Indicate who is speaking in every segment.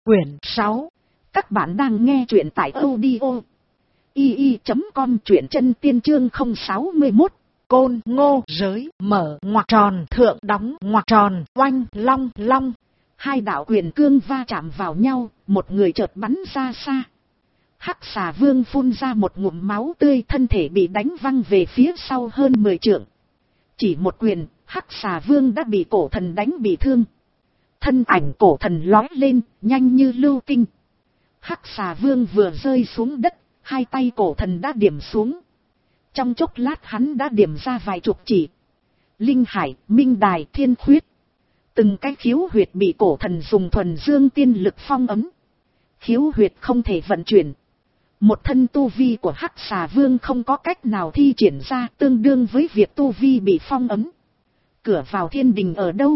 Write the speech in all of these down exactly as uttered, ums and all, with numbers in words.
Speaker 1: Quyển sáu. Các bạn đang nghe truyện tại audio i i chấm com. Truyện chân tiên chương không sáu mốt. Côn Ngô giới mở ngoặc tròn thượng đóng ngoặc tròn oanh long long. Hai đạo quyền cương va chạm vào nhau, một người chợt bắn ra xa. Hắc xà vương phun ra một ngụm máu tươi, thân thể bị đánh văng về phía sau hơn mười trượng. Chỉ một quyền, hắc xà vương đã bị cổ thần đánh bị thương. Thân ảnh cổ thần lói lên, nhanh như lưu tinh. Hắc xà vương vừa rơi xuống đất, hai tay cổ thần đã điểm xuống. Trong chốc lát hắn đã điểm ra vài chục chỉ. Linh hải, minh đài, thiên khuyết. Từng cái khiếu huyệt bị cổ thần dùng thuần dương tiên lực phong ấm. Khiếu huyệt không thể vận chuyển. Một thân tu vi của hắc xà vương không có cách nào thi triển ra, tương đương với việc tu vi bị phong ấm. Cửa vào thiên đình ở đâu?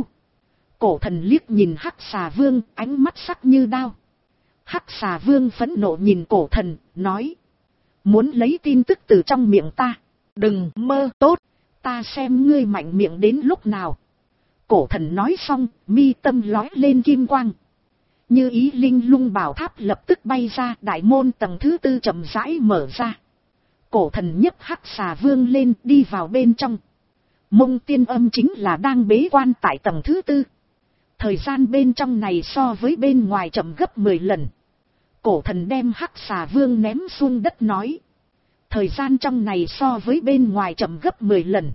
Speaker 1: Cổ thần liếc nhìn hắc xà vương, ánh mắt sắc như đao. Hắc xà vương phẫn nộ nhìn cổ thần, nói: muốn lấy tin tức từ trong miệng ta? Đừng mơ. Tốt, ta xem ngươi mạnh miệng đến lúc nào. Cổ thần nói xong, mi tâm lói lên kim quang. Như ý linh lung bảo tháp lập tức bay ra, đại môn tầng thứ tư chậm rãi mở ra. Cổ thần nhấc hắc xà vương lên, đi vào bên trong. Mông tiên âm chính là đang bế quan tại tầng thứ tư. Thời gian bên trong này so với bên ngoài chậm gấp mười lần. Cổ thần đem hắc xà vương ném xuống đất nói: thời gian trong này so với bên ngoài chậm gấp mười lần.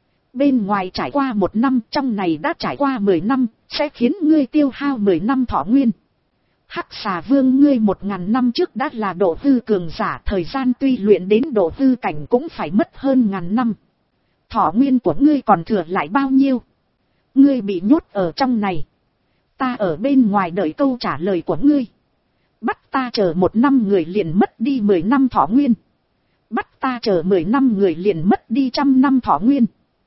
Speaker 1: Bên ngoài trải qua một năm, trong này đã trải qua mười năm, sẽ khiến ngươi tiêu hao mười năm thọ nguyên. Hắc xà vương, ngươi một ngàn năm trước đã là độ hư cường giả, thời gian tuy luyện đến độ hư cảnh cũng phải mất hơn ngàn năm. Thọ nguyên của ngươi còn thừa lại bao nhiêu? Ngươi bị nhốt ở trong này. Ta ở bên ngoài đợi câu trả lời của ngươi. Bắt ta chờ một năm người liền mất đi mười năm thọ nguyên. Bắt ta chờ mười năm người liền mất đi trăm năm thọ nguyên.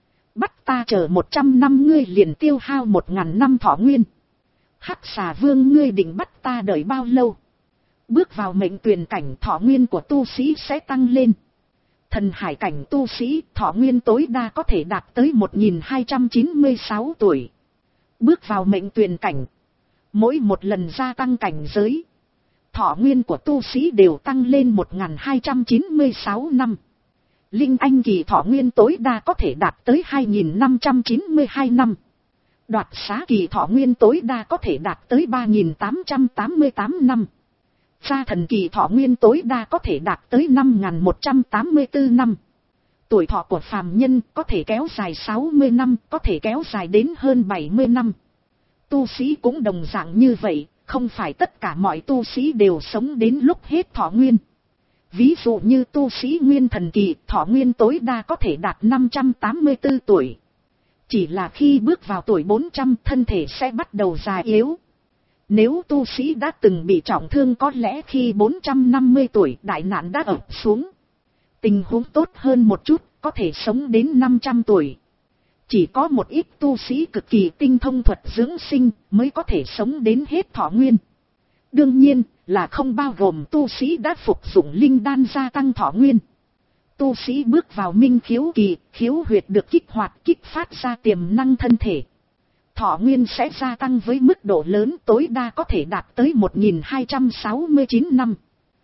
Speaker 1: Bắt ta chờ một trăm năm ngươi liền tiêu hao một ngàn năm thọ nguyên. Hắc xà vương, ngươi định bắt ta đợi bao lâu? Bước vào mệnh tuyền cảnh, thọ nguyên của tu sĩ sẽ tăng lên. Thần hải cảnh tu sĩ, thọ nguyên tối đa có thể đạt tới một nghìn hai trăm chín mươi sáu tuổi. Bước vào mệnh tuyền cảnh, mỗi một lần gia tăng cảnh giới, thọ nguyên của tu sĩ đều tăng lên một nghìn hai trăm chín mươi sáu năm. Linh anh kỳ thọ nguyên tối đa có thể đạt tới hai nghìn năm trăm chín mươi hai năm. Đoạt xá kỳ thọ nguyên tối đa có thể đạt tới ba nghìn tám trăm tám mươi tám năm. Gia thần kỳ thọ nguyên tối đa có thể đạt tới năm nghìn một trăm tám mươi tư năm. Tuổi thọ của phàm nhân có thể kéo dài sáu mươi năm, có thể kéo dài đến hơn bảy mươi năm. Tu sĩ cũng đồng dạng như vậy, không phải tất cả mọi tu sĩ đều sống đến lúc hết thọ nguyên. Ví dụ như tu sĩ nguyên thần kỳ, thọ nguyên tối đa có thể đạt năm trăm tám mươi tư tuổi. Chỉ là khi bước vào tuổi bốn trăm, thân thể sẽ bắt đầu già yếu. Nếu tu sĩ đã từng bị trọng thương, có lẽ khi bốn trăm năm mươi tuổi đại nạn đã ập xuống. Tình huống tốt hơn một chút, có thể sống đến năm trăm tuổi. Chỉ có một ít tu sĩ cực kỳ tinh thông thuật dưỡng sinh mới có thể sống đến hết thọ nguyên. Đương nhiên là không bao gồm tu sĩ đã phục dụng linh đan gia tăng thọ nguyên. Tu sĩ bước vào minh khiếu kỳ, khiếu huyệt được kích hoạt, kích phát ra tiềm năng thân thể. Thọ nguyên sẽ gia tăng với mức độ lớn, tối đa có thể đạt tới một nghìn hai trăm sáu mươi chín năm.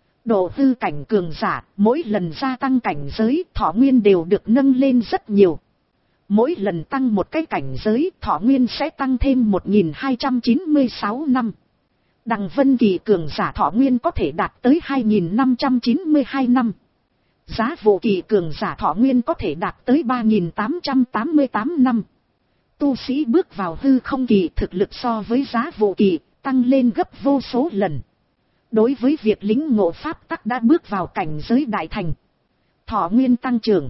Speaker 1: Độ hư cảnh cường giả, mỗi lần gia tăng cảnh giới, thọ nguyên đều được nâng lên rất nhiều. Mỗi lần tăng một cái cảnh giới, thọ nguyên sẽ tăng thêm một nghìn hai trăm chín mươi sáu năm. Đằng vân kỳ cường giả thọ nguyên có thể đạt tới hai nghìn năm trăm chín mươi hai năm. Giá vụ kỳ cường giả thọ nguyên có thể đạt tới ba nghìn tám trăm tám mươi tám năm. Tu sĩ bước vào hư không kỳ, thực lực so với giá vụ kỳ tăng lên gấp vô số lần. Đối với việc lĩnh ngộ pháp tắc đã bước vào cảnh giới đại thành, thọ nguyên tăng trưởng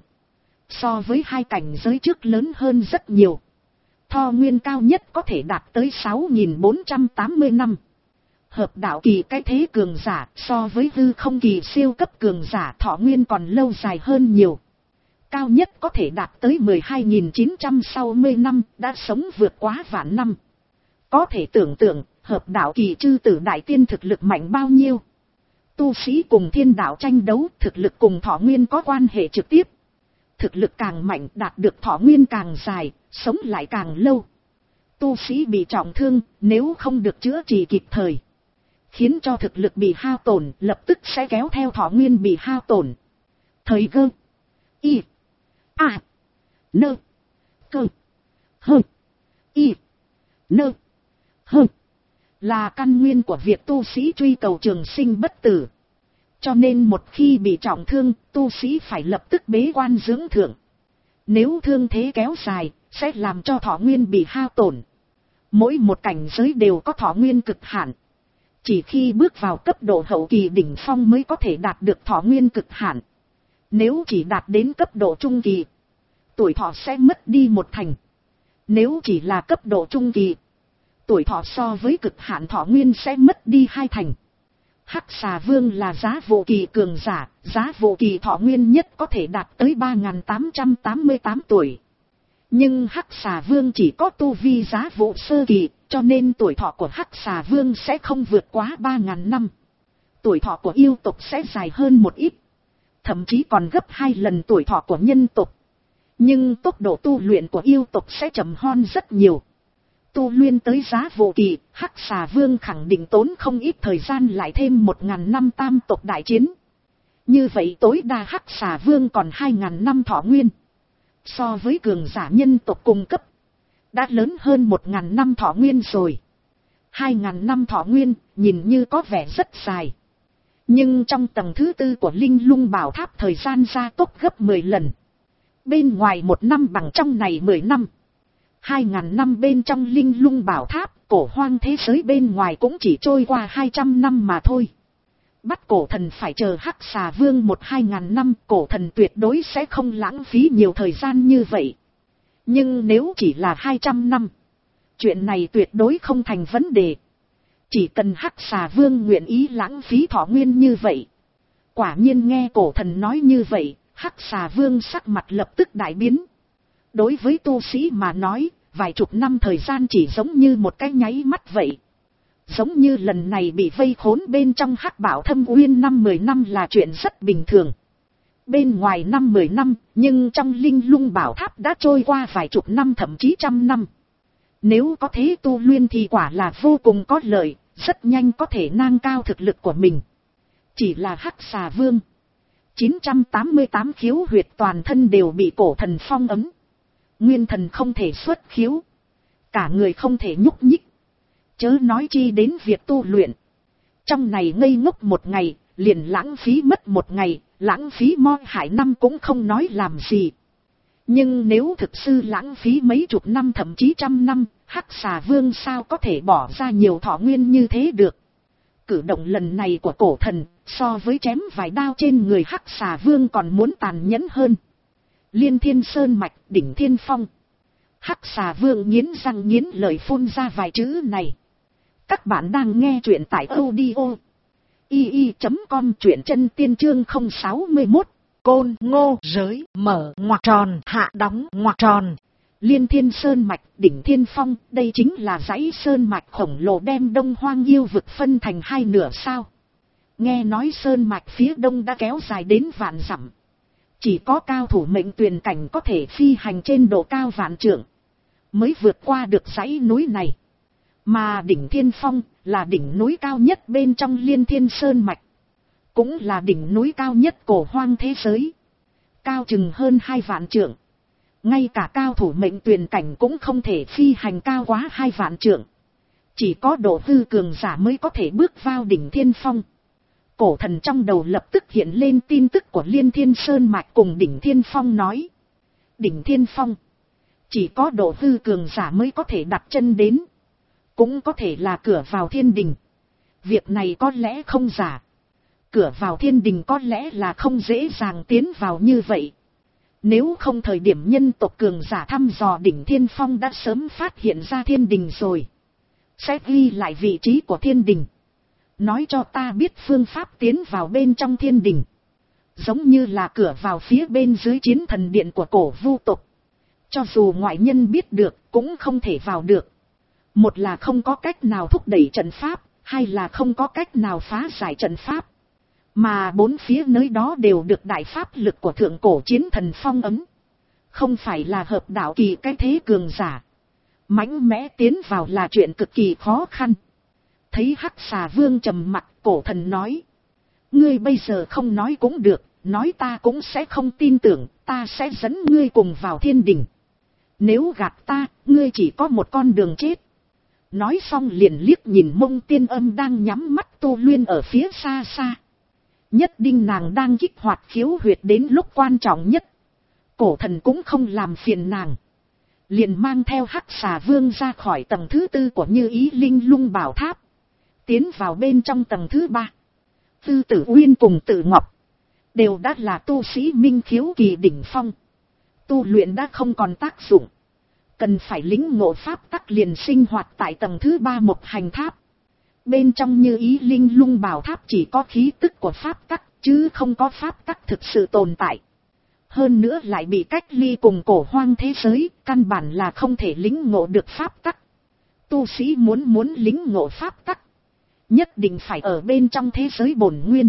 Speaker 1: so với hai cảnh giới trước lớn hơn rất nhiều. Thọ nguyên cao nhất có thể đạt tới sáu nghìn bốn trăm tám mươi năm. Hợp đạo kỳ cái thế cường giả so với hư không kỳ siêu cấp cường giả thọ nguyên còn lâu dài hơn nhiều. Cao nhất có thể đạt tới mười hai nghìn chín trăm sáu mươi năm, đã sống vượt quá vạn năm. Có thể tưởng tượng, hợp đạo kỳ chư tử đại tiên thực lực mạnh bao nhiêu. Tu sĩ cùng thiên đạo tranh đấu, thực lực cùng thọ nguyên có quan hệ trực tiếp. Thực lực càng mạnh, đạt được thọ nguyên càng dài, sống lại càng lâu. Tu sĩ bị trọng thương, nếu không được chữa trị kịp thời, khiến cho thực lực bị hao tổn, lập tức sẽ kéo theo thọ nguyên bị hao tổn. Thời cơ, y, a, nơ, cơ, hơ, y, nơ, hơ, là căn nguyên của việc tu sĩ truy cầu trường sinh bất tử. Cho nên một khi bị trọng thương, tu sĩ phải lập tức bế quan dưỡng thượng. Nếu thương thế kéo dài, sẽ làm cho thọ nguyên bị hao tổn. Mỗi một cảnh giới đều có thọ nguyên cực hạn. Chỉ khi bước vào cấp độ hậu kỳ đỉnh phong mới có thể đạt được thọ nguyên cực hạn. Nếu chỉ đạt đến cấp độ trung kỳ, tuổi thọ sẽ mất đi một thành. Nếu chỉ là cấp độ trung kỳ, tuổi thọ so với cực hạn thọ nguyên sẽ mất đi hai thành. Hắc xà vương là giá vô kỳ cường giả, giá vô kỳ thọ nguyên nhất có thể đạt tới ba nghìn tám trăm tám mươi tám tuổi. Nhưng hắc xà vương chỉ có tu vi giá vô sơ kỳ, cho nên tuổi thọ của hắc xà vương sẽ không vượt quá ba nghìn năm. Tuổi thọ của yêu tộc sẽ dài hơn một ít, thậm chí còn gấp hai lần tuổi thọ của nhân tộc. Nhưng tốc độ tu luyện của yêu tộc sẽ chậm hơn rất nhiều. Tu luyện tới giá vô kỳ, hắc xà vương khẳng định tốn không ít thời gian lại thêm một nghìn năm tam tộc đại chiến. Như vậy tối đa hắc xà vương còn hai nghìn năm thọ nguyên. So với cường giả nhân tộc cung cấp, đã lớn hơn một nghìn năm thọ nguyên rồi. hai nghìn năm thọ nguyên, nhìn như có vẻ rất dài. Nhưng trong tầng thứ tư của Linh Lung Bảo Tháp thời gian gia tốc gấp mười lần. Bên ngoài một năm bằng trong này mười năm. Hai ngàn năm bên trong Linh Lung Bảo Tháp, cổ hoang thế giới bên ngoài cũng chỉ trôi qua hai trăm năm mà thôi. Bắt cổ thần phải chờ hắc xà vương một hai ngàn năm, cổ thần tuyệt đối sẽ không lãng phí nhiều thời gian như vậy. Nhưng nếu chỉ là hai trăm năm, chuyện này tuyệt đối không thành vấn đề. Chỉ cần hắc xà vương nguyện ý lãng phí thọ nguyên như vậy. Quả nhiên nghe cổ thần nói như vậy, hắc xà vương sắc mặt lập tức đại biến. Đối với tu sĩ mà nói, vài chục năm thời gian chỉ giống như một cái nháy mắt vậy. Giống như lần này bị vây khốn bên trong hắc bảo thâm uyên năm mười năm là chuyện rất bình thường. Bên ngoài năm mười năm, nhưng trong Linh Lung Bảo Tháp đã trôi qua vài chục năm thậm chí trăm năm. Nếu có thế tu luyện thì quả là vô cùng có lợi, rất nhanh có thể nâng cao thực lực của mình. Chỉ là hắc xà vương, chín trăm tám mươi tám khiếu huyệt toàn thân đều bị cổ thần phong ấm. Nguyên thần không thể xuất khiếu, cả người không thể nhúc nhích, chớ nói chi đến việc tu luyện. Trong này ngây ngốc một ngày, liền lãng phí mất một ngày, lãng phí mo hại năm cũng không nói làm gì. Nhưng nếu thực sự lãng phí mấy chục năm thậm chí trăm năm, hắc xà vương sao có thể bỏ ra nhiều thọ nguyên như thế được. Cử động lần này của cổ thần, so với chém vài đao trên người hắc xà vương còn muốn tàn nhẫn hơn. Liên Thiên Sơn Mạch, Đỉnh Thiên Phong. Hắc xà vương nghiến răng nghiến lợi phun ra vài chữ này. Các bạn đang nghe truyện tại audio i i chấm com, truyện chân tiên chương không sáu mốt. Côn Ngô Giới mở ngoặc tròn hạ đóng ngoặc tròn. Liên Thiên Sơn Mạch, Đỉnh Thiên Phong, đây chính là dãy sơn mạch khổng lồ đem Đông Hoang yêu vực phân thành hai nửa sao. Nghe nói sơn mạch phía đông đã kéo dài đến vạn dặm. Chỉ có cao thủ mệnh tuyền cảnh có thể phi hành trên độ cao vạn trượng, mới vượt qua được dãy núi này. Mà Đỉnh Thiên Phong là đỉnh núi cao nhất bên trong Liên Thiên Sơn Mạch. Cũng là đỉnh núi cao nhất cổ hoang thế giới. Cao chừng hơn hai vạn trượng. Ngay cả cao thủ mệnh tuyền cảnh cũng không thể phi hành cao quá hai vạn trượng. Chỉ có độ hư cường giả mới có thể bước vào Đỉnh Thiên Phong. Cổ thần trong đầu lập tức hiện lên tin tức của Liên Thiên Sơn Mạch cùng Đỉnh Thiên Phong nói. Đỉnh Thiên Phong, chỉ có độ hư cường giả mới có thể đặt chân đến. Cũng có thể là cửa vào thiên đình. Việc này có lẽ không giả. Cửa vào thiên đình có lẽ là không dễ dàng tiến vào như vậy. Nếu không thời điểm nhân tộc cường giả thăm dò Đỉnh Thiên Phong đã sớm phát hiện ra thiên đình rồi. Sẽ ghi lại vị trí của thiên đình. Nói cho ta biết phương pháp tiến vào bên trong thiên đình. Giống như là cửa vào phía bên dưới chiến thần điện của cổ vu tộc. Cho dù ngoại nhân biết được cũng không thể vào được. Một là không có cách nào thúc đẩy trận pháp, hai là không có cách nào phá giải trận pháp. Mà bốn phía nơi đó đều được đại pháp lực của thượng cổ chiến thần phong ấm. Không phải là hợp đạo kỳ cái thế cường giả. Mãnh mẽ tiến vào là chuyện cực kỳ khó khăn. Thấy Hắc Xà Vương trầm mặt, cổ thần nói. Ngươi bây giờ không nói cũng được, nói ta cũng sẽ không tin tưởng, ta sẽ dẫn ngươi cùng vào thiên đình. Nếu gạt ta, ngươi chỉ có một con đường chết. Nói xong liền liếc nhìn Mông Tiên Âm đang nhắm mắt tu luyện ở phía xa xa. Nhất định nàng đang kích hoạt khiếu huyệt đến lúc quan trọng nhất. Cổ thần cũng không làm phiền nàng. Liền mang theo Hắc Xà Vương ra khỏi tầng thứ tư của Như Ý Linh Lung Bảo Tháp. Tiến vào bên trong tầng thứ ba. Tư Tử Uyên cùng Tử Ngọc đều đã là tu sĩ minh khiếu kỳ đỉnh phong. Tu luyện đã không còn tác dụng. Cần phải lĩnh ngộ pháp tắc liền sinh hoạt tại tầng thứ ba một hành tháp. Bên trong Như Ý Linh Lung Bảo Tháp chỉ có khí tức của pháp tắc, chứ không có pháp tắc thực sự tồn tại. Hơn nữa lại bị cách ly cùng cổ hoang thế giới, căn bản là không thể lĩnh ngộ được pháp tắc. Tu sĩ muốn muốn lĩnh ngộ pháp tắc, nhất định phải ở bên trong thế giới bổn nguyên,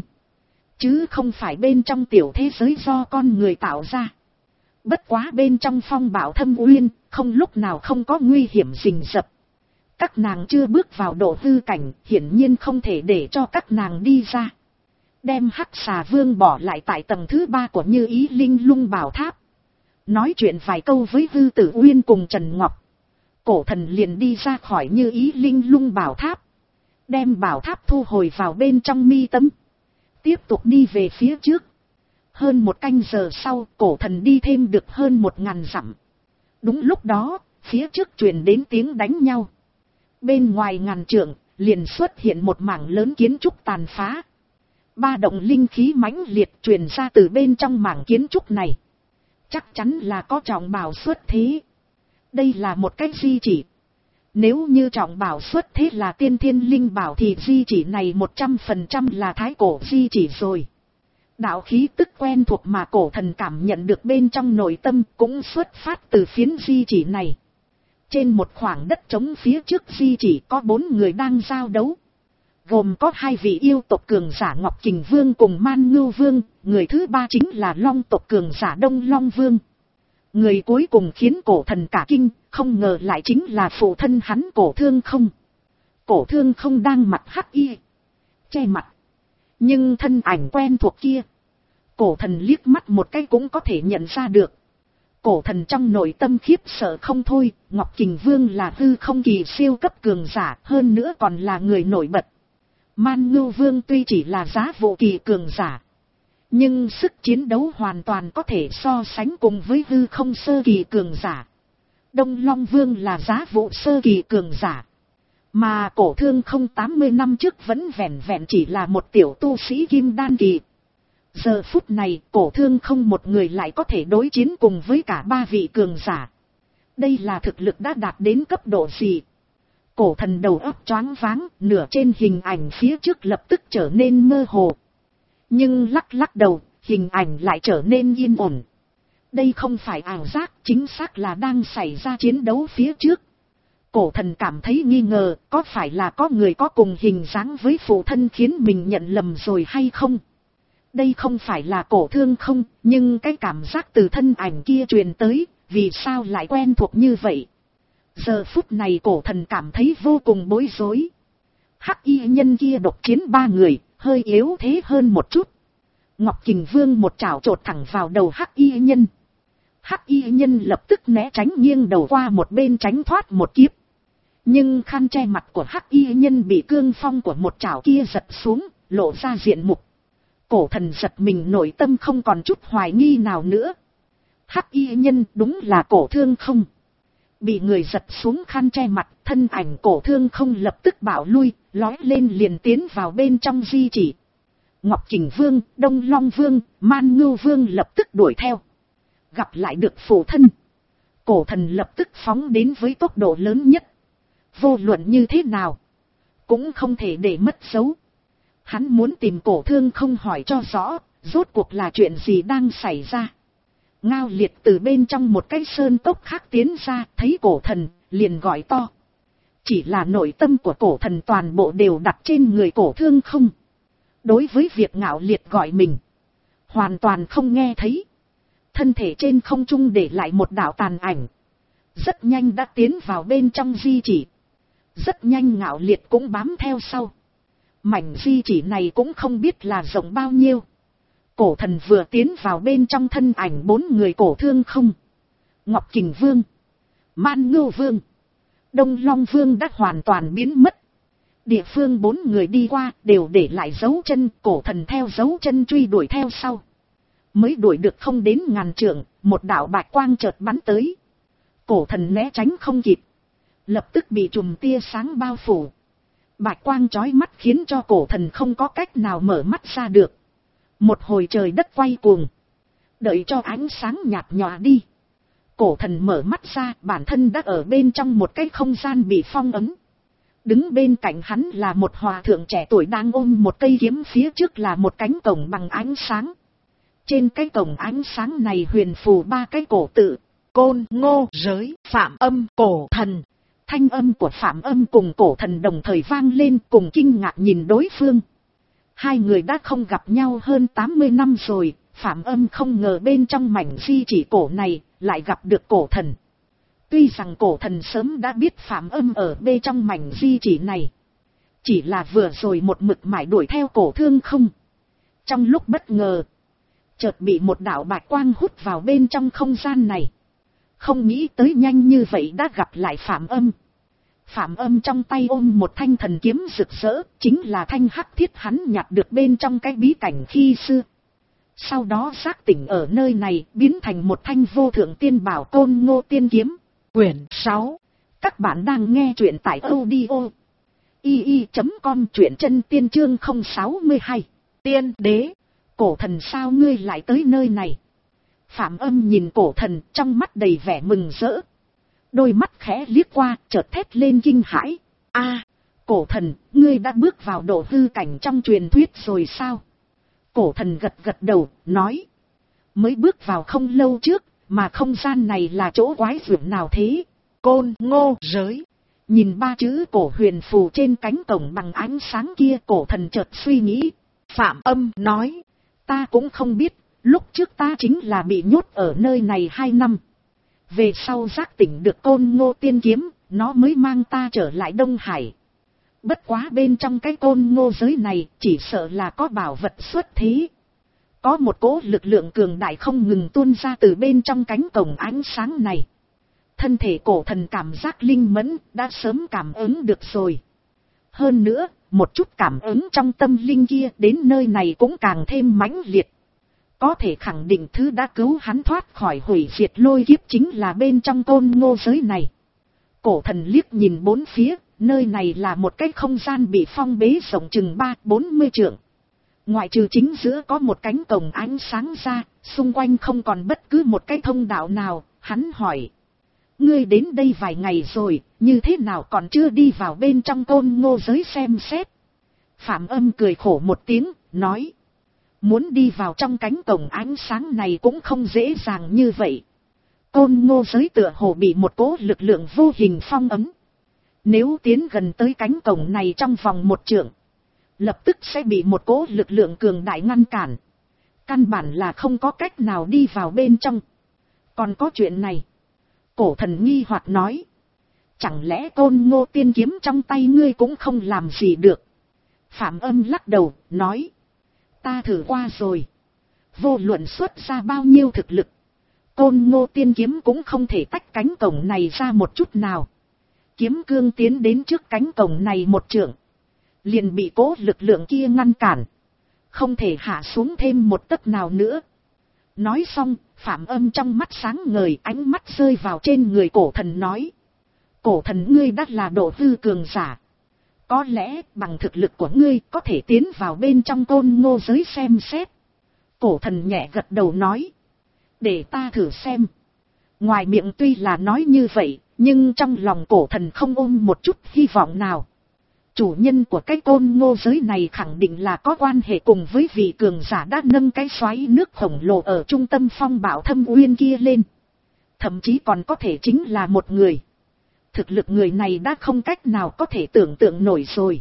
Speaker 1: chứ không phải bên trong tiểu thế giới do con người tạo ra. Bất quá bên trong phong bảo thâm uyên, không lúc nào không có nguy hiểm rình rập. Các nàng chưa bước vào độ hư cảnh, hiển nhiên không thể để cho các nàng đi ra. Đem Hắc Xà Vương bỏ lại tại tầng thứ ba của Như Ý Linh Lung Bảo Tháp. Nói chuyện vài câu với Hư Tử Uyên cùng Trần Ngọc. Cổ thần liền đi ra khỏi Như Ý Linh Lung Bảo Tháp. Đem bảo tháp thu hồi vào bên trong mi tâm. Tiếp tục đi về phía trước. Hơn một canh giờ sau, cổ thần đi thêm được hơn một ngàn dặm. Đúng lúc đó, phía trước truyền đến tiếng đánh nhau. Bên ngoài ngàn trượng, liền xuất hiện một mảng lớn kiến trúc tàn phá. Ba động linh khí mãnh liệt truyền ra từ bên trong mảng kiến trúc này. Chắc chắn là có trọng bảo xuất thế. Đây là một cái di chỉ. Nếu như trọng bảo xuất thế là tiên thiên linh bảo thì di chỉ này một trăm phần trăm là thái cổ di chỉ rồi. Đạo khí tức quen thuộc mà cổ thần cảm nhận được bên trong nội tâm cũng xuất phát từ phiến di chỉ này. Trên một khoảng đất trống phía trước di chỉ có bốn người đang giao đấu. Gồm có hai vị yêu tộc cường giả Ngọc Kình Vương cùng Man Ngưu Vương, người thứ ba chính là Long tộc cường giả Đông Long Vương. Người cuối cùng khiến cổ thần cả kinh, không ngờ lại chính là phụ thân hắn Cổ Thương Không. Cổ Thương Không đang mặc hắc y, che mặt. Nhưng thân ảnh quen thuộc kia, cổ thần liếc mắt một cái cũng có thể nhận ra được. Cổ thần trong nội tâm khiếp sợ không thôi, Ngọc Kình Vương là hư không kỳ siêu cấp cường giả, hơn nữa còn là người nổi bật. Man Ngưu Vương tuy chỉ là giá vụ kỳ cường giả, nhưng sức chiến đấu hoàn toàn có thể so sánh cùng với hư không sơ kỳ cường giả. Đông Long Vương là giá vụ sơ kỳ cường giả. Mà Cổ Thương Không tám mươi năm trước vẫn vẹn vẹn chỉ là một tiểu tu sĩ kim đan kỳ. Giờ phút này Cổ Thương Không một người lại có thể đối chiến cùng với cả ba vị cường giả. Đây là thực lực đã đạt đến cấp độ gì? Cổ thần đầu óc choáng váng, nửa trên hình ảnh phía trước lập tức trở nên mơ hồ. Nhưng lắc lắc đầu, hình ảnh lại trở nên yên ổn. Đây không phải ảo giác, chính xác là đang xảy ra chiến đấu phía trước. Cổ thần cảm thấy nghi ngờ, có phải là có người có cùng hình dáng với phụ thân khiến mình nhận lầm rồi hay không? Đây không phải là Cổ Thương Không, nhưng cái cảm giác từ thân ảnh kia truyền tới, vì sao lại quen thuộc như vậy? Giờ phút này cổ thần cảm thấy vô cùng bối rối. Hắc y nhân kia độc chiến ba người, hơi yếu thế hơn một chút. Ngọc Kình Vương một chảo chộp thẳng vào đầu Hắc y nhân. Hắc y nhân lập tức né tránh, nghiêng đầu qua một bên tránh thoát một kiếp. Nhưng khăn che mặt của Hắc y nhân bị cương phong của một chảo kia giật xuống, lộ ra diện mục. Cổ thần giật mình, nội tâm không còn chút hoài nghi nào nữa. Hắc y nhân đúng là Cổ Thương Không. Bị người giật xuống khăn che mặt, thân ảnh Cổ Thương Không lập tức bảo lui, lói lên liền tiến vào bên trong di chỉ. Ngọc Kình Vương, Đông Long Vương, Man Ngưu Vương lập tức đuổi theo. Gặp lại được phụ thân, cổ thần lập tức phóng đến với tốc độ lớn nhất. Vô luận như thế nào, cũng không thể để mất dấu. Hắn muốn tìm Cổ Thương Không hỏi cho rõ, rốt cuộc là chuyện gì đang xảy ra. Ngao Liệt từ bên trong một cái sơn cốc khác tiến ra, thấy cổ thần, liền gọi to. Chỉ là nội tâm của cổ thần toàn bộ đều đặt trên người Cổ Thương Không. Đối với việc Ngao Liệt gọi mình, hoàn toàn không nghe thấy. Thân thể trên không trung để lại một đạo tàn ảnh. Rất nhanh đã tiến vào bên trong di chỉ. Rất nhanh Ngạo Liệt cũng bám theo sau. Mảnh di chỉ này cũng không biết là rộng bao nhiêu. Cổ thần vừa tiến vào bên trong, thân ảnh bốn người Cổ Thương Không, Ngọc Kình Vương, Man Ngưu Vương, Đông Long Vương đã hoàn toàn biến mất. Địa phương bốn người đi qua đều để lại dấu chân, cổ thần theo dấu chân truy đuổi theo sau. Mới đuổi được không đến ngàn trượng, một đạo bạch quang chợt bắn tới. Cổ thần né tránh không kịp, lập tức bị chùm tia sáng bao phủ. Bạch quang chói mắt khiến cho cổ thần không có cách nào mở mắt ra được. Một hồi trời đất quay cuồng, đợi cho ánh sáng nhạt nhòa đi. Cổ thần mở mắt ra, bản thân đã ở bên trong một cái không gian bị phong ấn. Đứng bên cạnh hắn là một hòa thượng trẻ tuổi đang ôm một cây kiếm, phía trước là một cánh cổng bằng ánh sáng. Trên cái cổng ánh sáng này huyền phù ba cái cổ tự: Côn, Ngô, Giới, Phạm Âm, Cổ Thần. Thanh âm của Phạm Âm cùng Cổ Thần đồng thời vang lên, cùng kinh ngạc nhìn đối phương. Hai người đã không gặp nhau hơn tám mươi năm rồi, Phạm Âm không ngờ bên trong mảnh di chỉ cổ này lại gặp được Cổ Thần. Tuy rằng Cổ Thần sớm đã biết Phạm Âm ở bên trong mảnh di chỉ này, chỉ là vừa rồi một mực mãi đuổi theo Cổ Thương Không. Trong lúc bất ngờ, chợt bị một đạo bạch quang hút vào bên trong không gian này. Không nghĩ tới nhanh như vậy đã gặp lại Phạm Âm. Phạm Âm trong tay ôm một thanh thần kiếm rực rỡ, chính là thanh hắc thiết hắn nhặt được bên trong cái bí cảnh khi xưa. Sau đó giác tỉnh ở nơi này, biến thành một thanh vô thượng tiên bảo Côn Ngô Tiên Kiếm. Quyển sáu. Các bạn đang nghe truyện tại audio i i chấm com, truyện chân tiên chương không sáu hai. Tiên đế, Cổ Thần sao ngươi lại tới nơi này? Phạm Âm nhìn Cổ Thần, trong mắt đầy vẻ mừng rỡ. Đôi mắt khẽ liếc qua, chợt thét lên kinh hãi. A, Cổ Thần, ngươi đã bước vào độ hư cảnh trong truyền thuyết rồi sao? Cổ Thần gật gật đầu, nói. Mới bước vào không lâu trước, mà không gian này là chỗ quái dường nào thế? Côn, Ngô, Giới. Nhìn ba chữ cổ huyền phù trên cánh cổng bằng ánh sáng kia, Cổ Thần chợt suy nghĩ. Phạm Âm nói. Ta cũng không biết, lúc trước ta chính là bị nhốt ở nơi này hai năm. Về sau giác tỉnh được Côn Ngô Tiên Kiếm, nó mới mang ta trở lại Đông Hải. Bất quá bên trong cái Côn Ngô Giới này, chỉ sợ là có bảo vật xuất thế. Có một cỗ lực lượng cường đại không ngừng tuôn ra từ bên trong cánh cổng ánh sáng này. Thân thể Cổ Thần cảm giác linh mẫn, đã sớm cảm ứng được rồi. Hơn nữa, một chút cảm ứng trong tâm linh kia đến nơi này cũng càng thêm mãnh liệt. Có thể khẳng định thứ đã cứu hắn thoát khỏi hủy diệt lôi kiếp chính là bên trong Côn Ngô Giới này. Cổ Thần liếc nhìn bốn phía, nơi này là một cái không gian bị phong bế rộng chừng ba bốn mươi trượng. Ngoại trừ chính giữa có một cánh cổng ánh sáng ra, xung quanh không còn bất cứ một cái thông đạo nào. Hắn hỏi. Ngươi đến đây vài ngày rồi, như thế nào còn chưa đi vào bên trong Côn Ngô Giới xem xét? Phạm Âm cười khổ một tiếng, nói. Muốn đi vào trong cánh cổng ánh sáng này cũng không dễ dàng như vậy. Côn Ngô Giới tựa hồ bị một cỗ lực lượng vô hình phong ấn. Nếu tiến gần tới cánh cổng này trong vòng một trượng, lập tức sẽ bị một cỗ lực lượng cường đại ngăn cản. Căn bản là không có cách nào đi vào bên trong. Còn có chuyện này. Cổ Thần nghi hoặc nói. Chẳng lẽ Côn Ngô Tiên Kiếm trong tay ngươi cũng không làm gì được? Phạm Âm lắc đầu, nói. Ta thử qua rồi. Vô luận xuất ra bao nhiêu thực lực, Côn Ngô Tiên Kiếm cũng không thể tách cánh cổng này ra một chút nào. Kiếm cương tiến đến trước cánh cổng này một trượng, liền bị cố lực lượng kia ngăn cản, không thể hạ xuống thêm một tấc nào nữa. Nói xong, Phạm Âm trong mắt sáng ngời, ánh mắt rơi vào trên người Cổ Thần nói. Cổ Thần, ngươi đã là độ hư cường giả. Có lẽ bằng thực lực của ngươi có thể tiến vào bên trong Côn Ngô Giới xem xét. Cổ Thần nhẹ gật đầu nói. Để ta thử xem. Ngoài miệng tuy là nói như vậy, nhưng trong lòng Cổ Thần không ôm một chút hy vọng nào. Chủ nhân của cái Côn Ngô Giới này khẳng định là có quan hệ cùng với vị cường giả đã nâng cái xoáy nước khổng lồ ở trung tâm phong bạo Thâm Uyên kia lên. Thậm chí còn có thể chính là một người. Thực lực người này đã không cách nào có thể tưởng tượng nổi rồi.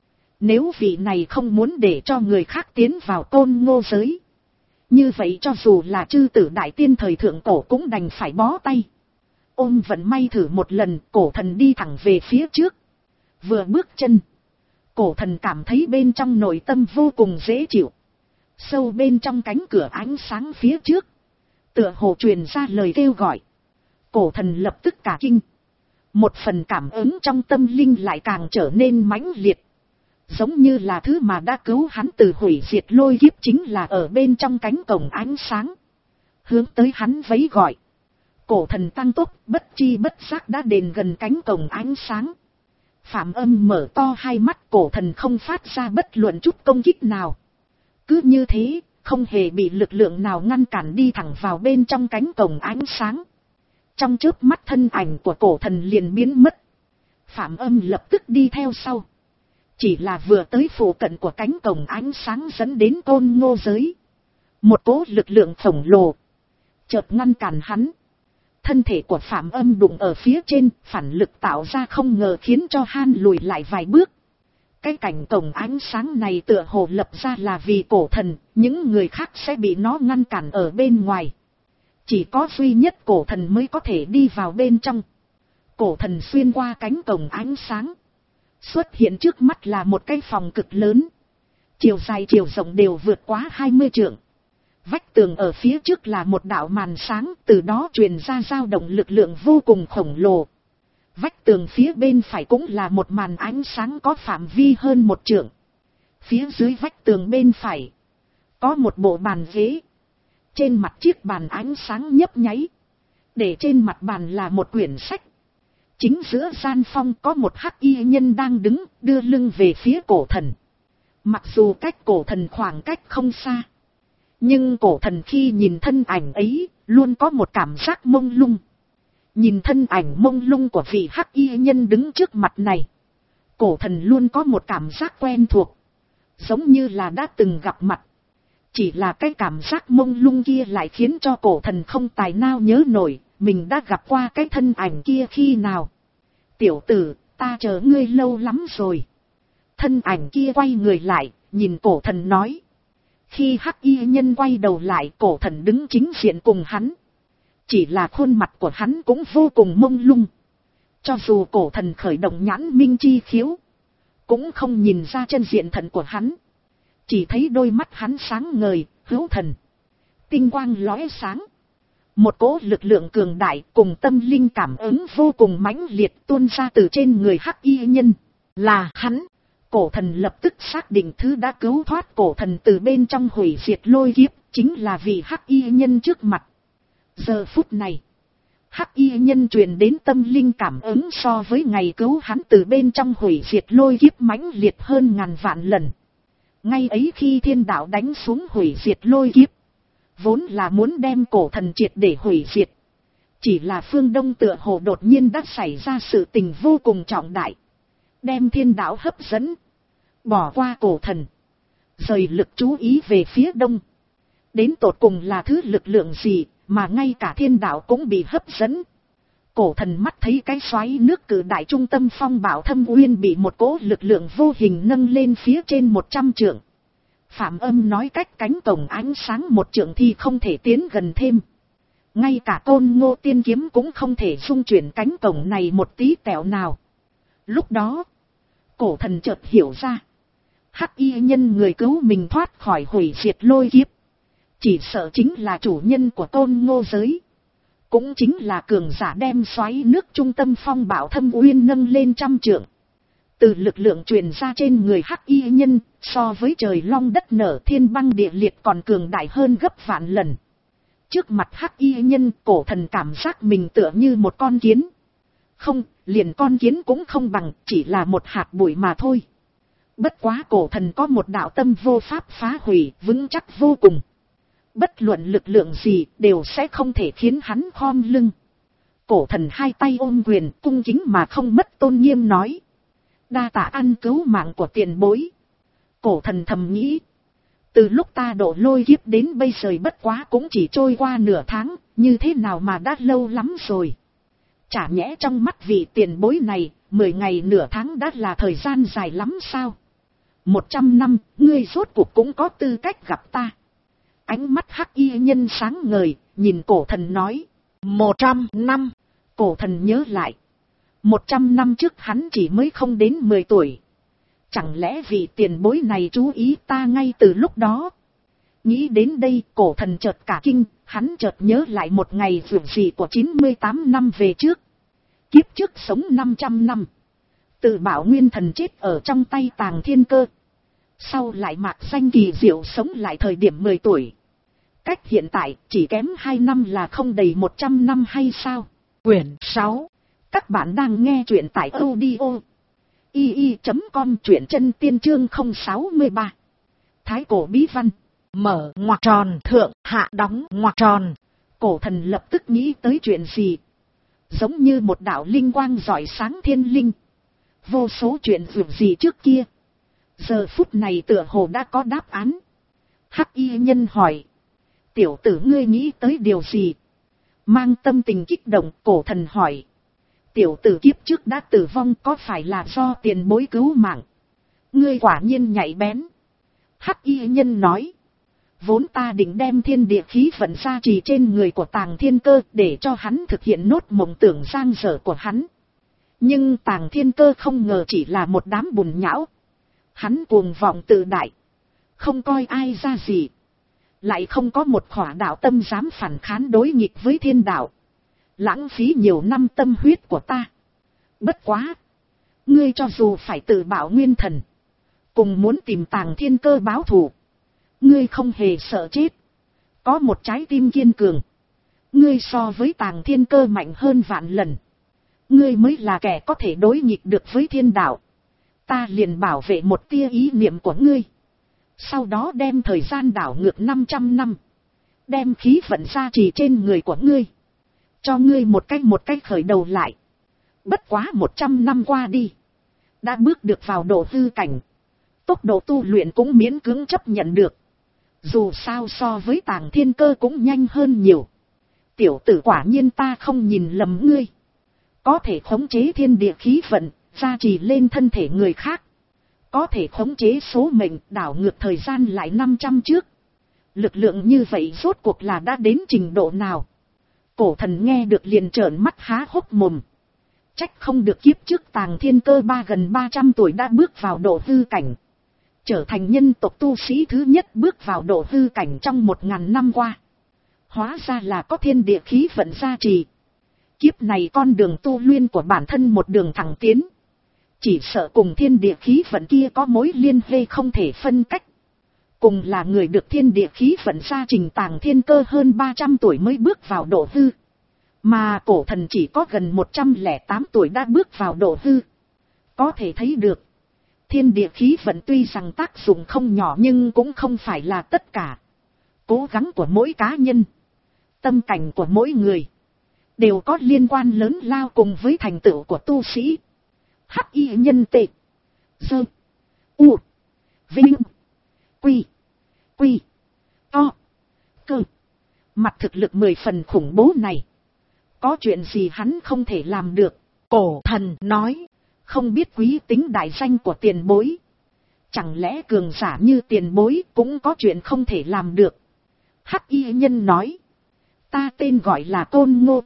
Speaker 1: Nếu vị này không muốn để cho người khác tiến vào Côn Ngô Giới, như vậy cho dù là chư tử đại tiên thời thượng cổ cũng đành phải bó tay. Ôm vận may thử một lần, Cổ Thần đi thẳng về phía trước. Vừa bước chân, cổ thần cảm thấy bên trong nội tâm vô cùng dễ chịu. Sâu bên trong cánh cửa ánh sáng phía trước, tựa hồ truyền ra lời kêu gọi. Cổ thần lập tức cả kinh. Một phần cảm ứng trong tâm linh lại càng trở nên mãnh liệt. Giống như là thứ mà đã cứu hắn từ hủy diệt lôi kiếp chính là ở bên trong cánh cổng ánh sáng. Hướng tới hắn vẫy gọi. Cổ thần tăng tốc, bất chi bất giác đã đến gần cánh cổng ánh sáng. Phạm Âm mở to hai mắt, cổ thần không phát ra bất luận chút công kích nào. Cứ như thế, không hề bị lực lượng nào ngăn cản đi thẳng vào bên trong cánh cổng ánh sáng. Trong chớp mắt thân ảnh của cổ thần liền biến mất. Phạm Âm lập tức đi theo sau. Chỉ là vừa tới phụ cận của cánh cổng ánh sáng dẫn đến Côn Ngô giới. Một cỗ lực lượng khổng lồ chợt ngăn cản hắn. Thân thể của Phạm Âm đụng ở phía trên, phản lực tạo ra không ngờ khiến cho han lùi lại vài bước. Cái cảnh cổng ánh sáng này tựa hồ lập ra là vì cổ thần, những người khác sẽ bị nó ngăn cản ở bên ngoài. Chỉ có duy nhất cổ thần mới có thể đi vào bên trong. Cổ thần xuyên qua cánh cổng ánh sáng. Xuất hiện trước mắt là một cái phòng cực lớn. Chiều dài chiều rộng đều vượt quá hai mươi trượng. Vách tường ở phía trước là một đạo màn sáng, từ đó truyền ra dao động lực lượng vô cùng khổng lồ. Vách tường phía bên phải cũng là một màn ánh sáng có phạm vi hơn một trượng. Phía dưới vách tường bên phải có một bộ bàn ghế. Trên mặt chiếc bàn ánh sáng nhấp nháy. Để trên mặt bàn là một quyển sách. Chính giữa gian phong có một hắc y nhân đang đứng, đưa lưng về phía cổ thần. Mặc dù cách cổ thần khoảng cách không xa, nhưng cổ thần khi nhìn thân ảnh ấy, luôn có một cảm giác mông lung. Nhìn thân ảnh mông lung của vị hắc y nhân đứng trước mặt này, cổ thần luôn có một cảm giác quen thuộc, giống như là đã từng gặp mặt. Chỉ là cái cảm giác mông lung kia lại khiến cho cổ thần không tài nào nhớ nổi, mình đã gặp qua cái thân ảnh kia khi nào. Tiểu tử, ta chờ ngươi lâu lắm rồi. Thân ảnh kia quay người lại, nhìn cổ thần nói. Khi hắc y nhân quay đầu lại, cổ thần đứng chính diện cùng hắn. Chỉ là khuôn mặt của hắn cũng vô cùng mông lung. Cho dù cổ thần khởi động nhãn minh chi khiếu, cũng không nhìn ra chân diện thần của hắn. Chỉ thấy đôi mắt hắn sáng ngời, hữu thần. Tinh quang lóe sáng. Một cỗ lực lượng cường đại cùng tâm linh cảm ứng vô cùng mãnh liệt tuôn ra từ trên người hắc y nhân. Là hắn. Cổ thần lập tức xác định thứ đã cứu thoát cổ thần từ bên trong hủy diệt lôi kiếp, chính là vị hắc y nhân trước mặt. Giờ phút này, hắc y nhân truyền đến tâm linh cảm ứng so với ngày cứu hắn từ bên trong hủy diệt lôi kiếp mãnh liệt hơn ngàn vạn lần. Ngay ấy khi thiên đạo đánh xuống hủy diệt lôi kiếp, vốn là muốn đem cổ thần triệt để hủy diệt. Chỉ là phương Đông tựa hồ đột nhiên đã xảy ra sự tình vô cùng trọng đại. Đem thiên đạo hấp dẫn, bỏ qua cổ thần, rời lực chú ý về phía đông. Đến tột cùng là thứ lực lượng gì mà ngay cả thiên đạo cũng bị hấp dẫn. Cổ thần mắt thấy cái xoáy nước cử đại trung tâm phong bảo thâm uyên bị một cỗ lực lượng vô hình nâng lên phía trên một trăm trượng. Phạm Âm nói cách cánh cổng ánh sáng một trượng thì không thể tiến gần thêm. Ngay cả Côn Ngô tiên kiếm cũng không thể xung chuyển cánh cổng này một tí tẹo nào. Lúc đó, cổ thần chợt hiểu ra. Hắc y nhân người cứu mình thoát khỏi hủy diệt lôi kiếp, chỉ sợ chính là chủ nhân của Côn Ngô giới. Cũng chính là cường giả đem xoáy nước trung tâm phong bảo thâm uyên nâng lên trăm trượng. Từ lực lượng truyền ra trên người hắc y nhân, so với trời long đất nở thiên băng địa liệt còn cường đại hơn gấp vạn lần. Trước mặt hắc y nhân, cổ thần cảm giác mình tựa như một con kiến. Không, liền con kiến cũng không bằng, chỉ là một hạt bụi mà thôi. Bất quá cổ thần có một đạo tâm vô pháp phá hủy, vững chắc vô cùng. Bất luận lực lượng gì đều sẽ không thể khiến hắn khom lưng. Cổ thần hai tay ôm quyền, cung kính mà không mất tôn nghiêm nói. Đa tạ ăn cứu mạng của tiền bối. Cổ thần thầm nghĩ. Từ lúc ta độ lôi kiếp đến bây giờ bất quá cũng chỉ trôi qua nửa tháng, như thế nào mà đã lâu lắm rồi. Chả nhẽ trong mắt vị tiền bối này, mười ngày nửa tháng đã là thời gian dài lắm sao? Một trăm năm, ngươi rốt cuộc cũng có tư cách gặp ta. Ánh mắt hắc y nhân sáng ngời, nhìn cổ thần nói. Một trăm năm, cổ thần nhớ lại. Một trăm năm trước hắn chỉ mới không đến mười tuổi. Chẳng lẽ vị tiền bối này chú ý ta ngay từ lúc đó? Nghĩ đến đây, cổ thần chợt cả kinh, hắn chợt nhớ lại một ngày vượt dị của chín mươi tám năm về trước. Kiếp trước sống năm trăm năm. Tự bảo nguyên thần chết ở trong tay Tàng Thiên Cơ. Sau lại mạc danh kỳ diệu sống lại thời điểm mười tuổi. Cách hiện tại chỉ kém hai năm là không đầy một trăm năm hay sao? Quyển sáu. Các bạn đang nghe truyện tại audio i i chấm com, truyện chân tiên chương không sáu ba. Thái cổ bí văn. Mở ngoặc tròn thượng hạ đóng ngoặc tròn. Cổ thần lập tức nghĩ tới chuyện gì? Giống như một đạo linh quang rọi sáng thiên linh. Vô số chuyện vượt gì trước kia. Giờ phút này tựa hồ đã có đáp án. Hắc y nhân hỏi. Tiểu tử ngươi nghĩ tới điều gì? Mang tâm tình kích động, cổ thần hỏi. Tiểu tử kiếp trước đã tử vong, có phải là do tiền bối cứu mạng? Ngươi quả nhiên nhạy bén. Hắc y nhân nói. Vốn ta định đem thiên địa khí vận gia trì trên người của Tàng Thiên Cơ để cho hắn thực hiện nốt mộng tưởng giang dở của hắn. Nhưng Tàng Thiên Cơ không ngờ chỉ là một đám bùn nhão. Hắn cuồng vọng tự đại. Không coi ai ra gì. Lại không có một khỏa đạo tâm dám phản kháng đối nghịch với thiên đạo. Lãng phí nhiều năm tâm huyết của ta. Bất quá. Ngươi cho dù phải tự bảo nguyên thần. Cùng muốn tìm Tàng Thiên Cơ báo thù. Ngươi không hề sợ chết. Có một trái tim kiên cường. Ngươi so với Tàng Thiên Cơ mạnh hơn vạn lần. Ngươi mới là kẻ có thể đối nghịch được với thiên đạo. Ta liền bảo vệ một tia ý niệm của ngươi. Sau đó đem thời gian đảo ngược năm trăm năm. Đem khí vận gia trì trên người của ngươi. Cho ngươi một cách một cách khởi đầu lại. Bất quá một trăm năm qua đi. Đã bước được vào độ hư cảnh. Tốc độ tu luyện cũng miễn cưỡng chấp nhận được. Dù sao so với Tàng Thiên Cơ cũng nhanh hơn nhiều. Tiểu tử quả nhiên ta không nhìn lầm ngươi. Có thể khống chế thiên địa khí vận, gia trì lên thân thể người khác. Có thể khống chế số mệnh, đảo ngược thời gian lại năm trăm trước. Lực lượng như vậy rốt cuộc là đã đến trình độ nào? Cổ thần nghe được liền trợn mắt há hốc mồm. Trách không được kiếp trước Tàng Thiên Cơ ba gần ba trăm tuổi đã bước vào độ hư cảnh. Trở thành nhân tộc tu sĩ thứ nhất bước vào độ hư cảnh trong một ngàn năm qua. Hóa ra là có thiên địa khí vận gia trì. Kiếp này con đường tu luyện của bản thân một đường thẳng tiến. Chỉ sợ cùng thiên địa khí vận kia có mối liên hệ không thể phân cách. Cùng là người được thiên địa khí vận gia trình Tàng Thiên Cơ hơn ba trăm tuổi mới bước vào độ hư. Mà cổ thần chỉ có gần một trăm lẻ tám tuổi đã bước vào độ hư. Có thể thấy được. Thiên địa khí vận tuy rằng tác dụng không nhỏ nhưng cũng không phải là tất cả. Cố gắng của mỗi cá nhân. Tâm cảnh của mỗi người. Đều có liên quan lớn lao cùng với thành tựu của tu sĩ. Hắc y nhân tệ. Dơ. U. Vinh. Quy. Quy. To. Cơ. Mặt thực lực mười phần khủng bố này. Có chuyện gì hắn không thể làm được. Cổ thần nói. Không biết quý tính đại danh của tiền bối. Chẳng lẽ cường giả như tiền bối cũng có chuyện không thể làm được. Hắc y nhân nói. Ta tên gọi là Côn Ngô.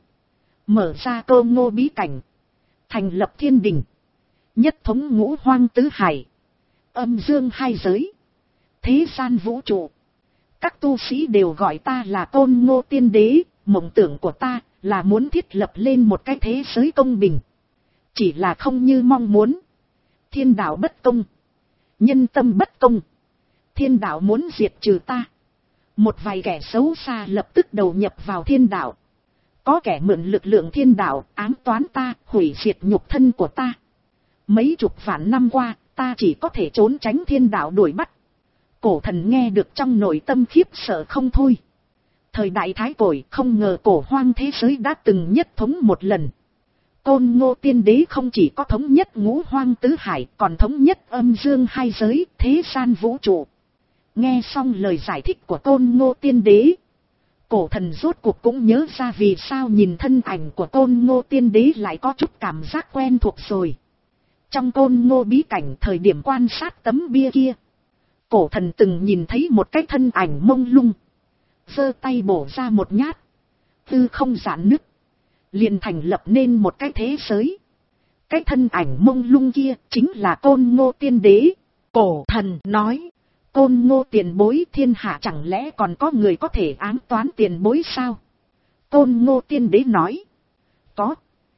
Speaker 1: Mở ra Cơ Ngô bí cảnh. Thành lập thiên đình. Nhất thống ngũ hoang tứ hải. Âm dương hai giới. Thế gian vũ trụ. Các tu sĩ đều gọi ta là Côn Ngô tiên đế. Mộng tưởng của ta là muốn thiết lập lên một cái thế giới công bình. Chỉ là không như mong muốn. Thiên đạo bất công. Nhân tâm bất công. Thiên đạo muốn diệt trừ ta. Một vài kẻ xấu xa lập tức đầu nhập vào thiên đạo. Có kẻ mượn lực lượng thiên đạo ám toán ta, hủy diệt nhục thân của ta. Mấy chục vạn năm qua, ta chỉ có thể trốn tránh thiên đạo đuổi bắt. Cổ thần nghe được trong nội tâm khiếp sợ không thôi. Thời đại thái cổ không ngờ cổ hoang thế giới đã từng nhất thống một lần. Côn Ngô tiên đế không chỉ có thống nhất ngũ hoang tứ hải, còn thống nhất âm dương hai giới, thế gian vũ trụ. Nghe xong lời giải thích của Côn Ngô tiên đế, cổ thần rốt cuộc cũng nhớ ra vì sao nhìn thân ảnh của Côn Ngô tiên đế lại có chút cảm giác quen thuộc rồi. Trong Côn Ngô bí cảnh thời điểm quan sát tấm bia kia, cổ thần từng nhìn thấy một cái thân ảnh mông lung, giơ tay bổ ra một nhát, tư không giãn nứt, liền thành lập nên một cái thế giới. Cái thân ảnh mông lung kia chính là Côn Ngô Tiên Đế. Cổ thần nói, Côn Ngô tiền bối, thiên hạ chẳng lẽ còn có người có thể ám toán tiền bối sao? Côn Ngô Tiên Đế nói, có.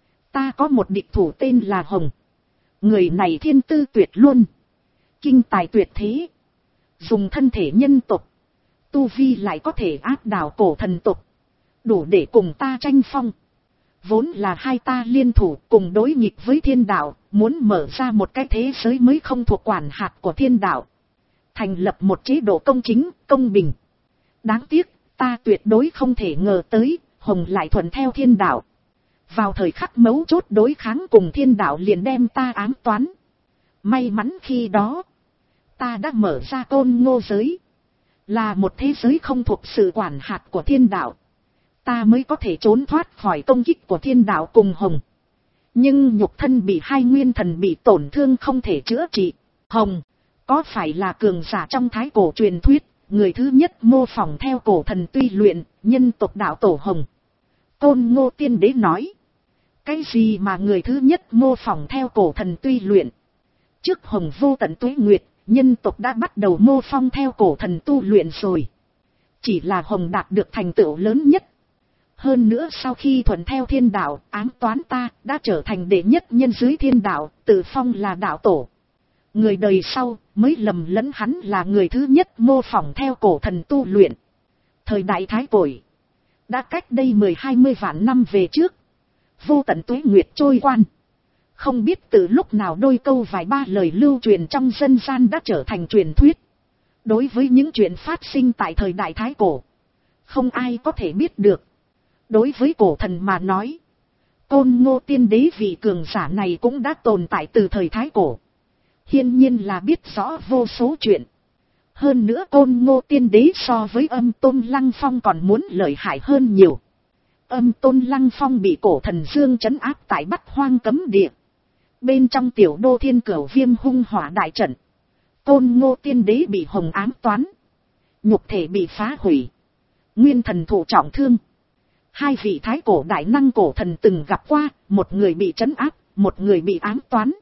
Speaker 1: Ta có một địch thủ tên là Hồng. Người này thiên tư tuyệt luôn, kinh tài tuyệt thế, dùng thân thể nhân tộc, tu vi lại có thể áp đảo cổ thần tộc, đủ để cùng ta tranh phong. Vốn là hai ta liên thủ cùng đối nghịch với thiên đạo, muốn mở ra một cái thế giới mới không thuộc quản hạt của thiên đạo, thành lập một chế độ công chính, công bình. Đáng tiếc, ta tuyệt đối không thể ngờ tới, Hồng lại thuận theo thiên đạo. Vào thời khắc mấu chốt đối kháng cùng thiên đạo liền đem ta ám toán. May mắn khi đó, ta đã mở ra Côn Ngô giới, là một thế giới không thuộc sự quản hạt của thiên đạo. Ta mới có thể trốn thoát khỏi công kích của thiên đạo cùng Hồng. Nhưng nhục thân bị hai nguyên thần bị tổn thương không thể chữa trị. Hồng, có phải là cường giả trong thái cổ truyền thuyết, người thứ nhất mô phỏng theo cổ thần tuy luyện, nhân tộc đạo tổ Hồng? Côn Ngô Tiên Đế nói, cái gì mà người thứ nhất mô phỏng theo cổ thần tuy luyện? Trước Hồng vô tận tuế nguyệt, nhân tộc đã bắt đầu mô phỏng theo cổ thần tu luyện rồi. Chỉ là Hồng đạt được thành tựu lớn nhất. Hơn nữa sau khi thuận theo thiên đạo, ám toán ta, đã trở thành đệ nhất nhân dưới thiên đạo, tự phong là đạo tổ. Người đời sau mới lầm lẫn hắn là người thứ nhất mô phỏng theo cổ thần tu luyện. Thời đại thái cổ đã cách đây mười hai mươi vạn năm về trước. Vô tận tuế nguyệt trôi quan. Không biết từ lúc nào đôi câu vài ba lời lưu truyền trong dân gian đã trở thành truyền thuyết. Đối với những chuyện phát sinh tại thời đại thái cổ, không ai có thể biết được. Đối với cổ thần mà nói, Côn Ngô Tiên Đế vị cường giả này cũng đã tồn tại từ thời thái cổ. Hiển nhiên là biết rõ vô số chuyện. Hơn nữa Côn Ngô Tiên Đế so với Âm Tôn Lăng Phong còn muốn lợi hại hơn nhiều. Âm Tôn Lăng Phong bị cổ thần Dương trấn áp tại Bắc Hoang cấm địa. Bên trong tiểu đô Thiên Cửu Viêm hung hỏa đại trận, Côn Ngô Tiên Đế bị Hồng ám toán, nhục thể bị phá hủy, nguyên thần thụ trọng thương. Hai vị thái cổ đại năng cổ thần từng gặp qua, một người bị trấn áp, một người bị ám toán.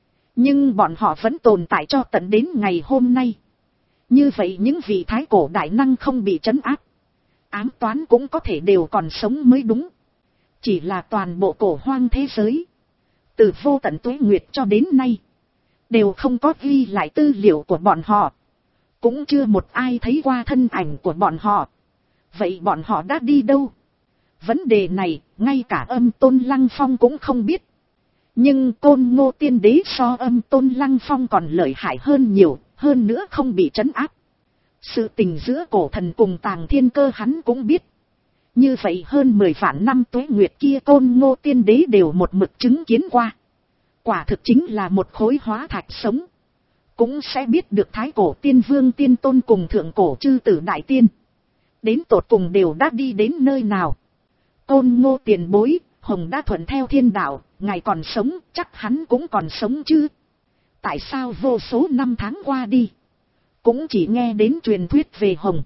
Speaker 1: Nhưng bọn họ vẫn tồn tại cho tận đến ngày hôm nay. Như vậy những vị thái cổ đại năng không bị trấn áp, ám toán cũng có thể đều còn sống mới đúng. Chỉ là toàn bộ cổ hoang thế giới, từ vô tận tuế nguyệt cho đến nay, đều không có ghi lại tư liệu của bọn họ. Cũng chưa một ai thấy qua thân ảnh của bọn họ. Vậy bọn họ đã đi đâu? Vấn đề này, ngay cả Âm Tôn Lăng Phong cũng không biết. Nhưng Côn Ngô Tiên Đế so Âm Tôn Lăng Phong còn lợi hại hơn nhiều, hơn nữa không bị trấn áp. Sự tình giữa cổ thần cùng Tàng Thiên Cơ hắn cũng biết. Như vậy hơn mười vạn năm tuế nguyệt kia Côn Ngô Tiên Đế đều một mực chứng kiến qua. Quả thực chính là một khối hóa thạch sống. Cũng sẽ biết được thái cổ tiên vương tiên tôn cùng thượng cổ chư tử đại tiên, đến tột cùng đều đã đi đến nơi nào. Côn Ngô tiền bối, Hồng đã thuận theo thiên đạo, ngài còn sống, chắc hắn cũng còn sống chứ. Tại sao vô số năm tháng qua đi, cũng chỉ nghe đến truyền thuyết về Hồng,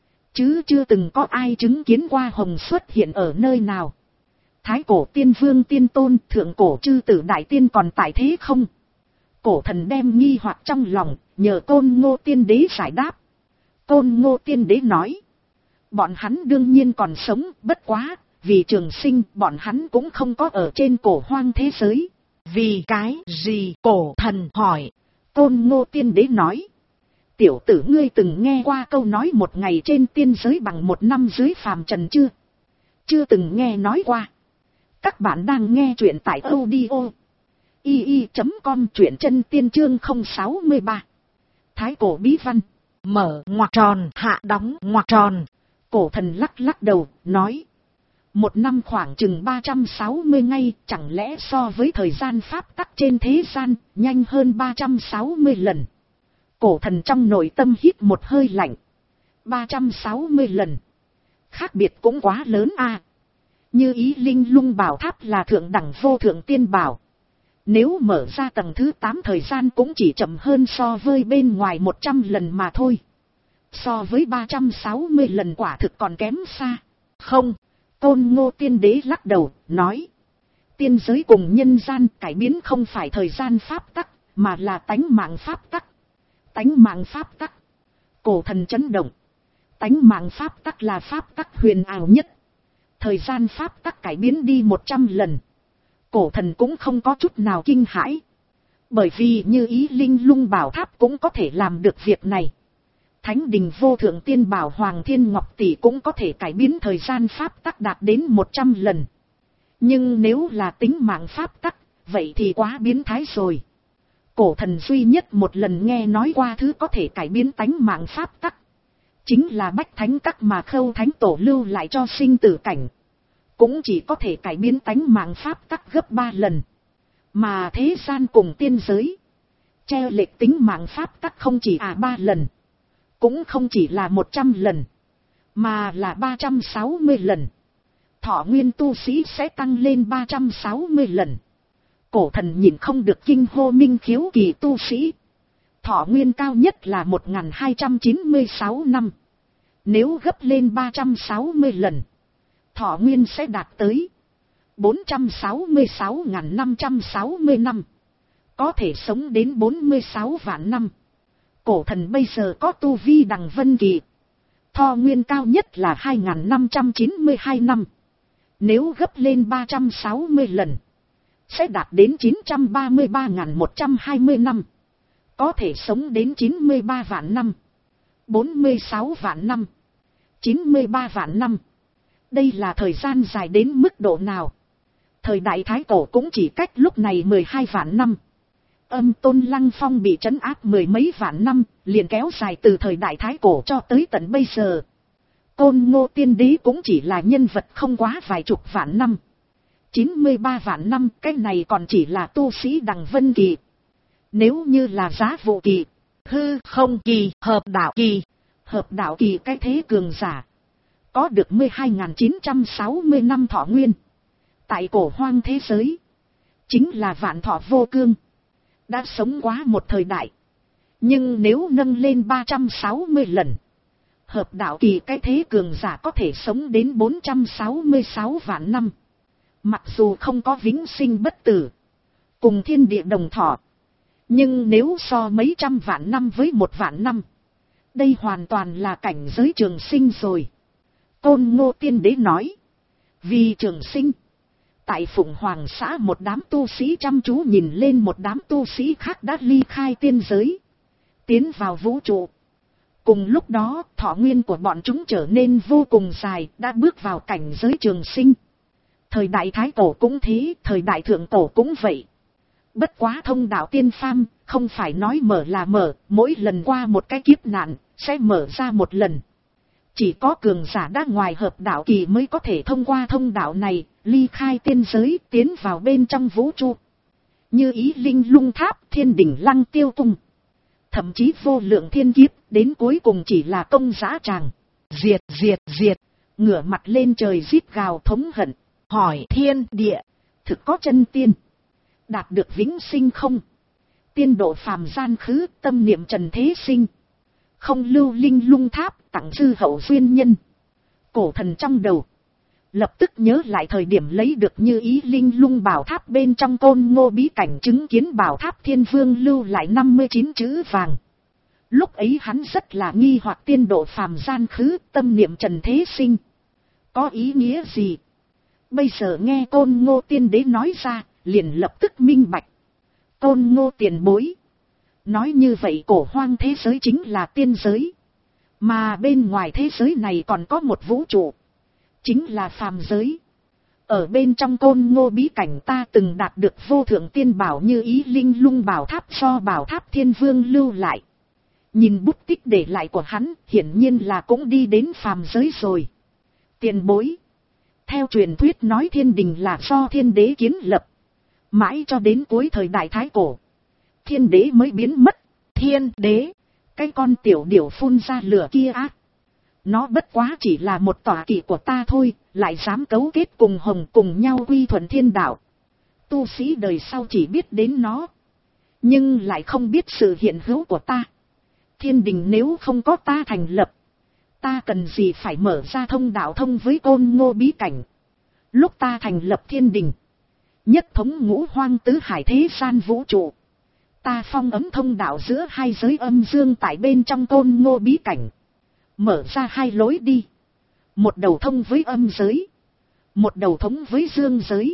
Speaker 1: chứ chưa từng có ai chứng kiến qua Hồng xuất hiện ở nơi nào. Thái cổ tiên vương tiên tôn, thượng cổ chư tử đại tiên còn tại thế không? Cổ thần đem nghi hoặc trong lòng, nhờ Côn Ngô Tiên Đế giải đáp. Côn Ngô Tiên Đế nói, bọn hắn đương nhiên còn sống, bất quá, vì trường sinh bọn hắn cũng không có ở trên cổ hoang thế giới. Vì cái gì? Cổ thần hỏi. Côn Ngô Tiên Đế nói, tiểu tử ngươi từng nghe qua câu nói một ngày trên tiên giới bằng một năm dưới phàm trần chưa? Chưa từng nghe nói qua. Các bạn đang nghe truyện tại audio i i chấm com, truyện chân tiên chương không sáu ba. Thái cổ bí văn. Mở ngoặc tròn, hạ đóng ngoặc tròn. Cổ thần lắc lắc đầu, nói, một năm khoảng chừng ba trăm sáu mươi ngày, chẳng lẽ so với thời gian pháp tắc trên thế gian, nhanh hơn ba trăm sáu mươi lần. Cổ thần trong nội tâm hít một hơi lạnh. ba trăm sáu mươi lần. Khác biệt cũng quá lớn à. Như ý linh lung bảo tháp là thượng đẳng vô thượng tiên bảo. Nếu mở ra tầng thứ tám thời gian cũng chỉ chậm hơn so với bên ngoài một trăm lần mà thôi. So với ba trăm sáu mươi lần quả thực còn kém xa. Không, Côn Ngô Tiên Đế lắc đầu, nói. tiên giới cùng nhân gian cải biến không phải thời gian pháp tắc, mà là tánh mạng pháp tắc. Tánh mạng pháp tắc. Cổ thần chấn động. Tánh mạng pháp tắc là pháp tắc huyền ảo nhất. Thời gian pháp tắc cải biến đi một trăm lần. Cổ thần cũng không có chút nào kinh hãi. Bởi vì như ý linh lung bảo tháp cũng có thể làm được việc này. Thánh đình vô thượng tiên bảo Hoàng Thiên Ngọc Tỷ cũng có thể cải biến thời gian pháp tắc đạt đến một trăm lần. Nhưng nếu là tính mạng pháp tắc, vậy thì quá biến thái rồi. Cổ thần duy nhất một lần nghe nói qua thứ có thể cải biến tánh mạng pháp tắc. Chính là Bách Thánh Các mà Khâu Thánh Tổ lưu lại cho sinh tử cảnh. Cũng chỉ có thể cải biến tánh mạng pháp tắc gấp ba lần. Mà thế gian cùng tiên giới, che lệch tính mạng pháp tắc không chỉ à ba lần. Cũng không chỉ là một trăm lần. Mà là ba trăm sáu mươi lần. Thọ nguyên tu sĩ sẽ tăng lên ba trăm sáu mươi lần. Cổ thần nhìn không được kinh hô minh khiếu kỳ tu sĩ. Thọ nguyên cao nhất là một nghìn hai trăm chín mươi sáu năm. Nếu gấp lên ba trăm sáu mươi lần, thọ nguyên sẽ đạt tới bốn trăm sáu mươi sáu nghìn năm trăm sáu mươi năm. Có thể sống đến bốn mươi sáu vạn năm. Cổ thần bây giờ có tu vi đằng vân kỳ. Thọ nguyên cao nhất là hai nghìn năm trăm chín mươi hai năm. Nếu gấp lên ba trăm sáu mươi lần, sẽ đạt đến chín trăm ba mươi ba nghìn một trăm hai mươi năm. Có thể sống đến chín mươi ba vạn năm. bốn mươi sáu vạn năm. chín mươi ba vạn năm. Đây là thời gian dài đến mức độ nào? Thời đại Thái Cổ cũng chỉ cách lúc này mười hai vạn năm. Âm Tôn Lăng Phong bị trấn áp mười mấy vạn năm, liền kéo dài từ thời đại Thái Cổ cho tới tận bây giờ. Côn Ngô Tiên Đế cũng chỉ là nhân vật không quá vài chục vạn năm. chín mươi ba vạn năm, cái này còn chỉ là tu sĩ đằng vân kỳ. Nếu như là giá vụ kỳ, hư không kỳ, hợp đạo kỳ, hợp đạo kỳ cái thế cường giả, có được mười hai nghìn chín trăm sáu mươi năm thọ nguyên. Tại cổ hoang thế giới, chính là vạn thọ vô cương, đã sống quá một thời đại. Nhưng nếu nâng lên ba trăm sáu mươi lần, hợp đạo kỳ cái thế cường giả có thể sống đến bốn trăm sáu mươi sáu vạn năm. Mặc dù không có vĩnh sinh bất tử, cùng thiên địa đồng thọ, nhưng nếu so mấy trăm vạn năm với một vạn năm, đây hoàn toàn là cảnh giới trường sinh rồi. Côn Ngô Tiên Đế nói, vì trường sinh, tại Phụng Hoàng xã một đám tu sĩ chăm chú nhìn lên một đám tu sĩ khác đã ly khai tiên giới, tiến vào vũ trụ. Cùng lúc đó, thọ nguyên của bọn chúng trở nên vô cùng dài, đã bước vào cảnh giới trường sinh. Thời đại Thái Cổ cũng thế, thời đại Thượng Cổ cũng vậy. Bất quá thông đạo tiên phàm, không phải nói mở là mở, mỗi lần qua một cái kiếp nạn, sẽ mở ra một lần. Chỉ có cường giả đã ngoài hợp đạo kỳ mới có thể thông qua thông đạo này, ly khai tiên giới, tiến vào bên trong vũ trụ. Như ý linh lung tháp, thiên đỉnh lăng tiêu cung. Thậm chí vô lượng thiên kiếp, đến cuối cùng chỉ là công dã tràng. Diệt, diệt, diệt, ngửa mặt lên trời rít gào thống hận, hỏi thiên địa, thực có chân tiên, đạt được vĩnh sinh không? Tiên độ phàm gian khứ, tâm niệm trần thế sinh. Không lưu linh lung tháp, tặng dư hậu duyên nhân. Cổ thần trong đầu, lập tức nhớ lại thời điểm lấy được như ý linh lung bảo tháp bên trong Côn Ngô bí cảnh, chứng kiến bảo tháp thiên vương lưu lại năm mươi chín chữ vàng. Lúc ấy hắn rất là nghi hoặc tiên độ phàm gian khứ, tâm niệm trần thế sinh. Có ý nghĩa gì? Bây giờ nghe Côn Ngô Tiên Đế nói ra, liền lập tức minh bạch. Côn Ngô tiền bối. Nói như vậy cổ hoang thế giới chính là tiên giới. Mà bên ngoài thế giới này còn có một vũ trụ. Chính là phàm giới. Ở bên trong Côn Ngô bí cảnh ta từng đạt được vô thượng tiên bảo như ý linh lung bảo tháp do bảo tháp thiên vương lưu lại. Nhìn bút tích để lại của hắn, hiển nhiên là cũng đi đến phàm giới rồi. Tiền bối. Theo truyền thuyết nói thiên đình là do thiên đế kiến lập. Mãi cho đến cuối thời đại Thái Cổ, thiên đế mới biến mất. Thiên đế, cái con tiểu điểu phun ra lửa kia ác. Nó bất quá chỉ là một tọa kỵ của ta thôi, lại dám cấu kết cùng hồng cùng nhau quy thuận thiên đạo. Tu sĩ đời sau chỉ biết đến nó, nhưng lại không biết sự hiện hữu của ta. Thiên đình nếu không có ta thành lập, ta cần gì phải mở ra thông đạo thông với Côn Ngô bí cảnh. Lúc ta thành lập thiên đình, Nhất thống ngũ hoang tứ hải thế gian vũ trụ. Ta phong ấm thông đạo giữa hai giới âm dương tại bên trong Côn Ngô bí cảnh. Mở ra hai lối đi. Một đầu thông với âm giới. Một đầu thống với dương giới.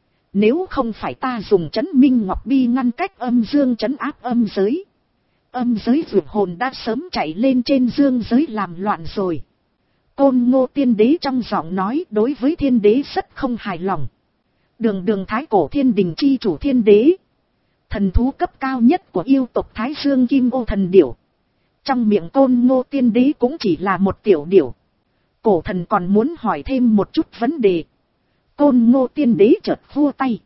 Speaker 1: Nếu không phải ta dùng trấn minh ngọc bi ngăn cách âm dương trấn áp âm giới. Âm giới vượt hồn đã sớm chạy lên trên dương giới làm loạn rồi. Côn Ngô tiên đế trong giọng nói đối với thiên đế rất không hài lòng. Đường đường thái cổ thiên đình chi chủ thiên đế. Thần thú cấp cao nhất của yêu tộc Thái Dương Kim Ô thần điểu. Trong miệng Côn Ngô tiên đế cũng chỉ là một tiểu điểu. Cổ thần còn muốn hỏi thêm một chút vấn đề. Côn Ngô tiên đế chợt vua tay.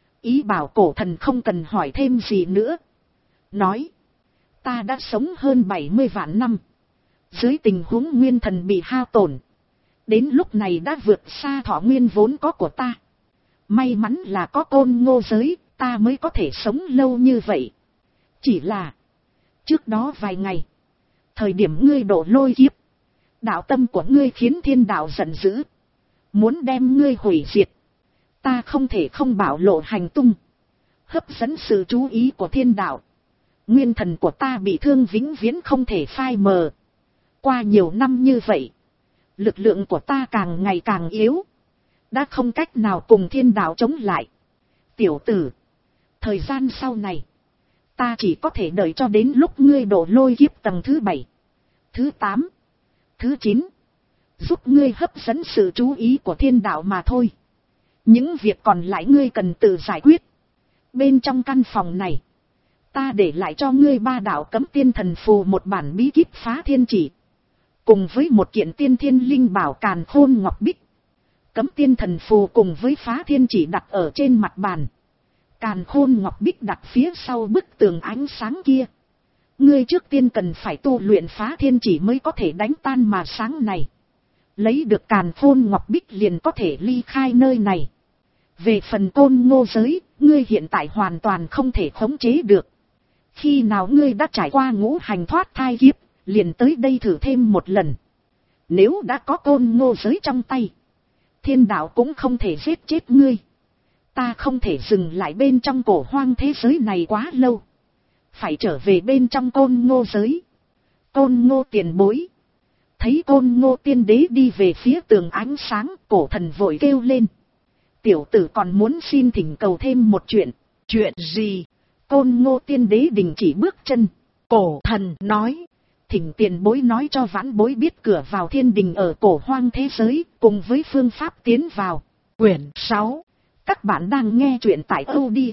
Speaker 1: Ý bảo cổ thần không cần hỏi thêm gì nữa. Nói. Ta đã sống hơn bảy mươi vạn năm. Dưới tình huống nguyên thần bị hao tổn. Đến lúc này đã vượt xa thọ nguyên vốn có của ta. May mắn là có Côn Ngô giới, ta mới có thể sống lâu như vậy. Chỉ là. Trước đó vài ngày. Thời điểm ngươi đổ lôi kiếp. Đạo tâm của ngươi khiến thiên đạo giận dữ. Muốn đem ngươi hủy diệt. Ta không thể không bảo lộ hành tung. Hấp dẫn sự chú ý của thiên đạo. Nguyên thần của ta bị thương vĩnh viễn không thể phai mờ. Qua nhiều năm như vậy. Lực lượng của ta càng ngày càng yếu. Đã không cách nào cùng thiên đạo chống lại. Tiểu tử. Thời gian sau này. Ta chỉ có thể đợi cho đến lúc ngươi đổ lôi kiếp tầng thứ bảy. Thứ tám. Thứ chín. Giúp ngươi hấp dẫn sự chú ý của thiên đạo mà thôi. Những việc còn lại ngươi cần tự giải quyết. Bên trong căn phòng này. Ta để lại cho ngươi ba đạo cấm tiên thần phù một bản bí kíp phá thiên chỉ. Cùng với một kiện tiên thiên linh bảo càn khôn ngọc bích. Cấm tiên thần phù cùng với phá thiên chỉ đặt ở trên mặt bàn. Càn khôn ngọc bích đặt phía sau bức tường ánh sáng kia. Ngươi trước tiên cần phải tu luyện phá thiên chỉ mới có thể đánh tan mà sáng này. Lấy được càn khôn ngọc bích liền có thể ly khai nơi này. Về phần Côn Ngô giới, ngươi hiện tại hoàn toàn không thể khống chế được. Khi nào ngươi đã trải qua ngũ hành thoát thai kiếp, liền tới đây thử thêm một lần. Nếu đã có Côn Ngô giới trong tay, thiên đạo cũng không thể giết chết ngươi. Ta không thể dừng lại bên trong cổ hoang thế giới này quá lâu. Phải trở về bên trong Côn Ngô giới. Côn Ngô tiền bối. Thấy Côn Ngô tiên đế đi về phía tường ánh sáng, cổ thần vội kêu lên. Tiểu tử còn muốn xin thỉnh cầu thêm một chuyện. Chuyện gì? Côn Ngô tiên đế đình chỉ bước chân. Cổ thần nói. Thỉnh tiền bối nói cho vãn bối biết cửa vào thiên đình ở cổ hoang thế giới, cùng với phương pháp tiến vào. Quyển sáu. Các bạn đang nghe truyện tại audio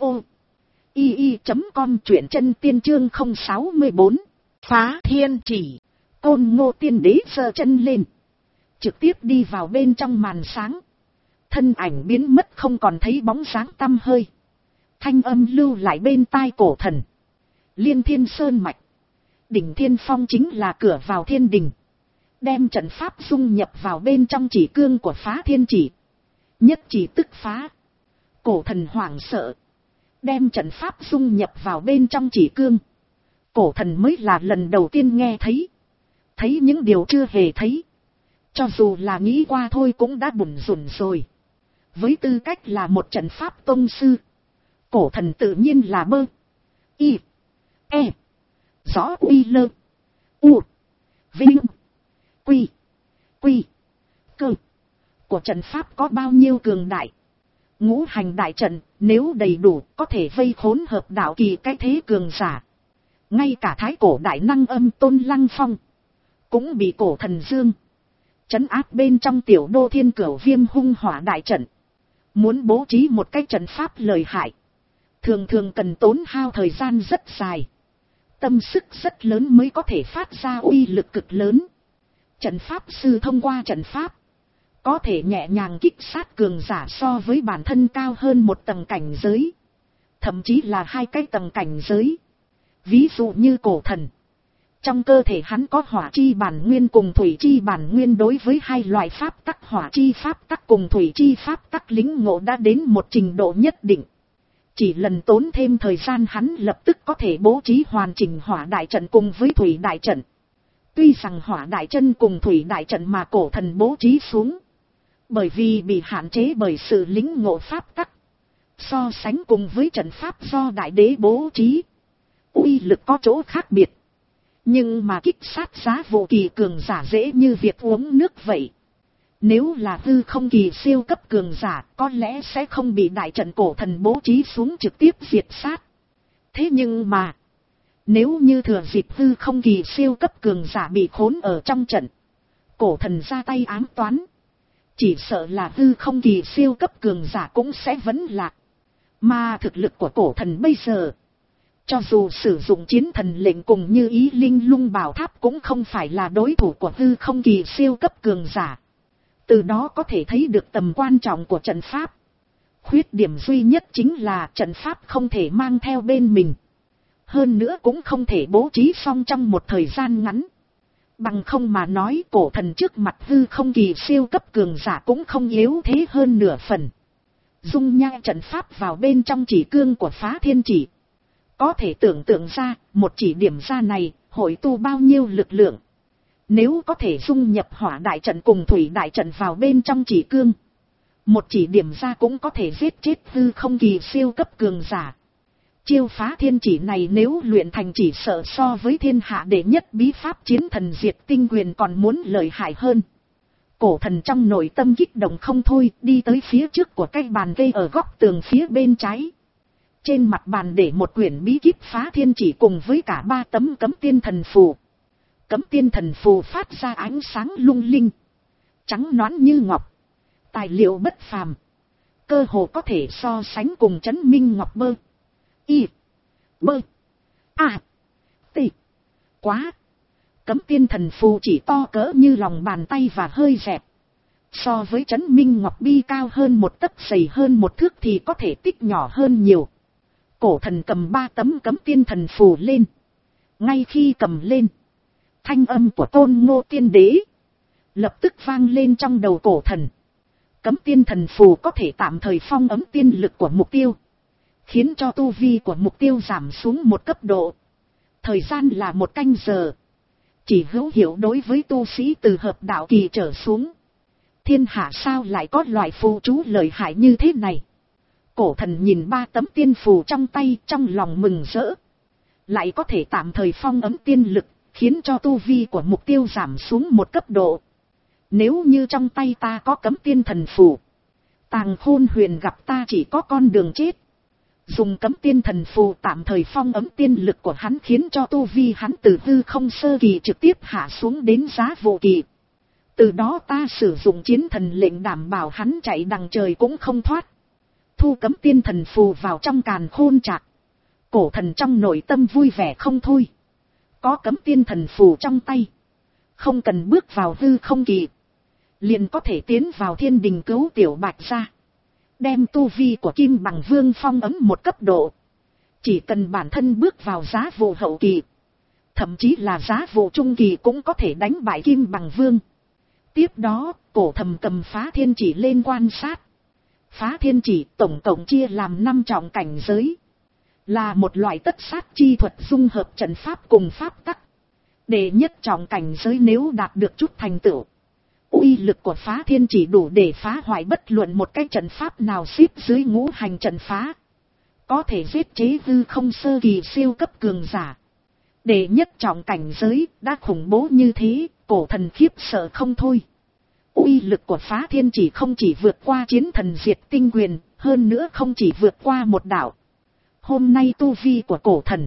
Speaker 1: i i chấm com, truyện chân tiên chương không sáu bốn. Phá thiên chỉ. Côn Ngô tiên đế giơ chân lên. Trực tiếp đi vào bên trong màn sáng. Thân ảnh biến mất không còn thấy bóng dáng tăm hơi. Thanh âm lưu lại bên tai cổ thần. Liên Thiên Sơn Mạch. Đỉnh Thiên Phong chính là cửa vào thiên đình. Đem trận pháp dung nhập vào bên trong chỉ cương của phá thiên chỉ. Nhất chỉ tức phá. Cổ thần hoảng sợ. Đem trận pháp dung nhập vào bên trong chỉ cương. Cổ thần mới là lần đầu tiên nghe thấy. Thấy những điều chưa hề thấy. Cho dù là nghĩ qua thôi cũng đã bủn rủn rồi. Với tư cách là một trận pháp tông sư. Cổ thần tự nhiên là bơ. Y. E. Rõ uy lơ. U. Vinh. Quy. Quy. Cơ. Của trận pháp có bao nhiêu cường đại. Ngũ hành đại trận, nếu đầy đủ, có thể vây khốn hợp đạo kỳ cái thế cường giả. Ngay cả thái cổ đại năng âm Tôn Lăng Phong. Cũng bị cổ thần dương. Trấn áp bên trong tiểu đô thiên cửu viêm hung hỏa đại trận. Muốn bố trí một cái trận pháp lợi hại. Thường thường cần tốn hao thời gian rất dài. Tâm sức rất lớn mới có thể phát ra uy lực cực lớn. Trận pháp sư thông qua trận pháp. Có thể nhẹ nhàng kích sát cường giả so với bản thân cao hơn một tầng cảnh giới. Thậm chí là hai cái tầng cảnh giới. Ví dụ như cổ thần. Trong cơ thể hắn có hỏa chi bản nguyên cùng thủy chi bản nguyên, đối với hai loại pháp tắc hỏa chi pháp tắc cùng thủy chi pháp tắc lĩnh ngộ đã đến một trình độ nhất định. Chỉ lần tốn thêm thời gian hắn lập tức có thể bố trí hoàn chỉnh hỏa đại trận cùng với thủy đại trận. Tuy rằng hỏa đại trận cùng thủy đại trận mà cổ thần bố trí xuống. Bởi vì bị hạn chế bởi sự lĩnh ngộ pháp tắc. So sánh cùng với trận pháp do đại đế bố trí, uy lực có chỗ khác biệt. Nhưng mà kích sát giá vô kỳ cường giả dễ như việc uống nước vậy. Nếu là hư không kỳ siêu cấp cường giả, có lẽ sẽ không bị đại trận cổ thần bố trí xuống trực tiếp diệt sát. Thế nhưng mà, nếu như thừa dịp hư không kỳ siêu cấp cường giả bị khốn ở trong trận, cổ thần ra tay ám toán, chỉ sợ là hư không kỳ siêu cấp cường giả cũng sẽ vẫn lạc. Mà thực lực của cổ thần bây giờ, cho dù sử dụng chiến thần lệnh cùng như ý linh lung bảo tháp cũng không phải là đối thủ của hư không kỳ siêu cấp cường giả. Từ đó có thể thấy được tầm quan trọng của trận pháp. Khuyết điểm duy nhất chính là trận pháp không thể mang theo bên mình. Hơn nữa cũng không thể bố trí xong trong một thời gian ngắn. Bằng không mà nói, cổ thần trước mặt hư không kỳ siêu cấp cường giả cũng không yếu thế hơn nửa phần. Dung nhai trận pháp vào bên trong chỉ cương của phá thiên chỉ. Có thể tưởng tượng ra, một chỉ điểm ra này, hội tu bao nhiêu lực lượng. Nếu có thể dung nhập hỏa đại trận cùng thủy đại trận vào bên trong chỉ cương, một chỉ điểm ra cũng có thể giết chết hư không kỳ siêu cấp cường giả. Chiêu phá thiên chỉ này nếu luyện thành chỉ sợ so với thiên hạ đệ nhất bí pháp chiến thần diệt tinh quyền còn muốn lợi hại hơn. Cổ thần trong nội tâm kích động không thôi, đi tới phía trước của cái bàn cây ở góc tường phía bên trái. Trên mặt bàn để một quyển bí kíp phá thiên chỉ cùng với cả ba tấm cấm tiên thần phù. Cấm tiên thần phù phát ra ánh sáng lung linh, trắng nõn như ngọc, tài liệu bất phàm, cơ hồ có thể so sánh cùng chấn minh ngọc bơ, y, bơ, a, t. Quá! Cấm tiên thần phù chỉ to cỡ như lòng bàn tay và hơi dẹp. So với chấn minh ngọc bi cao hơn một tấc, dày hơn một thước thì có thể tích nhỏ hơn nhiều. Cổ thần cầm ba tấm cấm tiên thần phù lên. Ngay khi cầm lên, thanh âm của Tôn Ngô Tiên Đế lập tức vang lên trong đầu cổ thần. Cấm tiên thần phù có thể tạm thời phong ấm tiên lực của mục tiêu, khiến cho tu vi của mục tiêu giảm xuống một cấp độ. Thời gian là một canh giờ. Chỉ hữu hiệu đối với tu sĩ từ hợp đạo kỳ trở xuống. Thiên hạ sao lại có loại phù chú lợi hại như thế này? Cổ thần nhìn ba tấm tiên phù trong tay, trong lòng mừng rỡ. Lại có thể tạm thời phong ấm tiên lực, khiến cho tu vi của mục tiêu giảm xuống một cấp độ. Nếu như trong tay ta có cấm tiên thần phù, Tàng Khôn Huyền gặp ta chỉ có con đường chết. Dùng cấm tiên thần phù tạm thời phong ấm tiên lực của hắn, khiến cho tu vi hắn từ hư không sơ kỳ trực tiếp hạ xuống đến giá vô kỳ. Từ đó ta sử dụng chiến thần lệnh đảm bảo hắn chạy đằng trời cũng không thoát. Thu cấm tiên thần phù vào trong càn khôn trạc. Cổ thần trong nội tâm vui vẻ không thôi. Có cấm tiên thần phù trong tay, không cần bước vào hư không kỳ, liền có thể tiến vào thiên đình cứu tiểu Bạch ra, đem tu vi của Kim Bằng Vương phong ấm một cấp độ. Chỉ cần bản thân bước vào giá vụ hậu kỳ, thậm chí là giá vụ trung kỳ cũng có thể đánh bại Kim Bằng Vương. Tiếp đó, cổ thầm cầm phá thiên chỉ lên quan sát. Phá thiên chỉ tổng cộng chia làm năm trọng cảnh giới, là một loại tất sát chi thuật dung hợp trận pháp cùng pháp tắc. Đệ nhất trọng cảnh giới nếu đạt được chút thành tựu, uy lực của phá thiên chỉ đủ để phá hoại bất luận một cái trận pháp nào xếp dưới ngũ hành trận phá, có thể giết chế hư không sơ kỳ siêu cấp cường giả. Đệ nhất trọng cảnh giới đã khủng bố như thế, cổ thần khiếp sợ không thôi. Uy lực của phá thiên chỉ không chỉ vượt qua chiến thần diệt tinh quyền, hơn nữa không chỉ vượt qua một đạo. Hôm nay tu vi của cổ thần,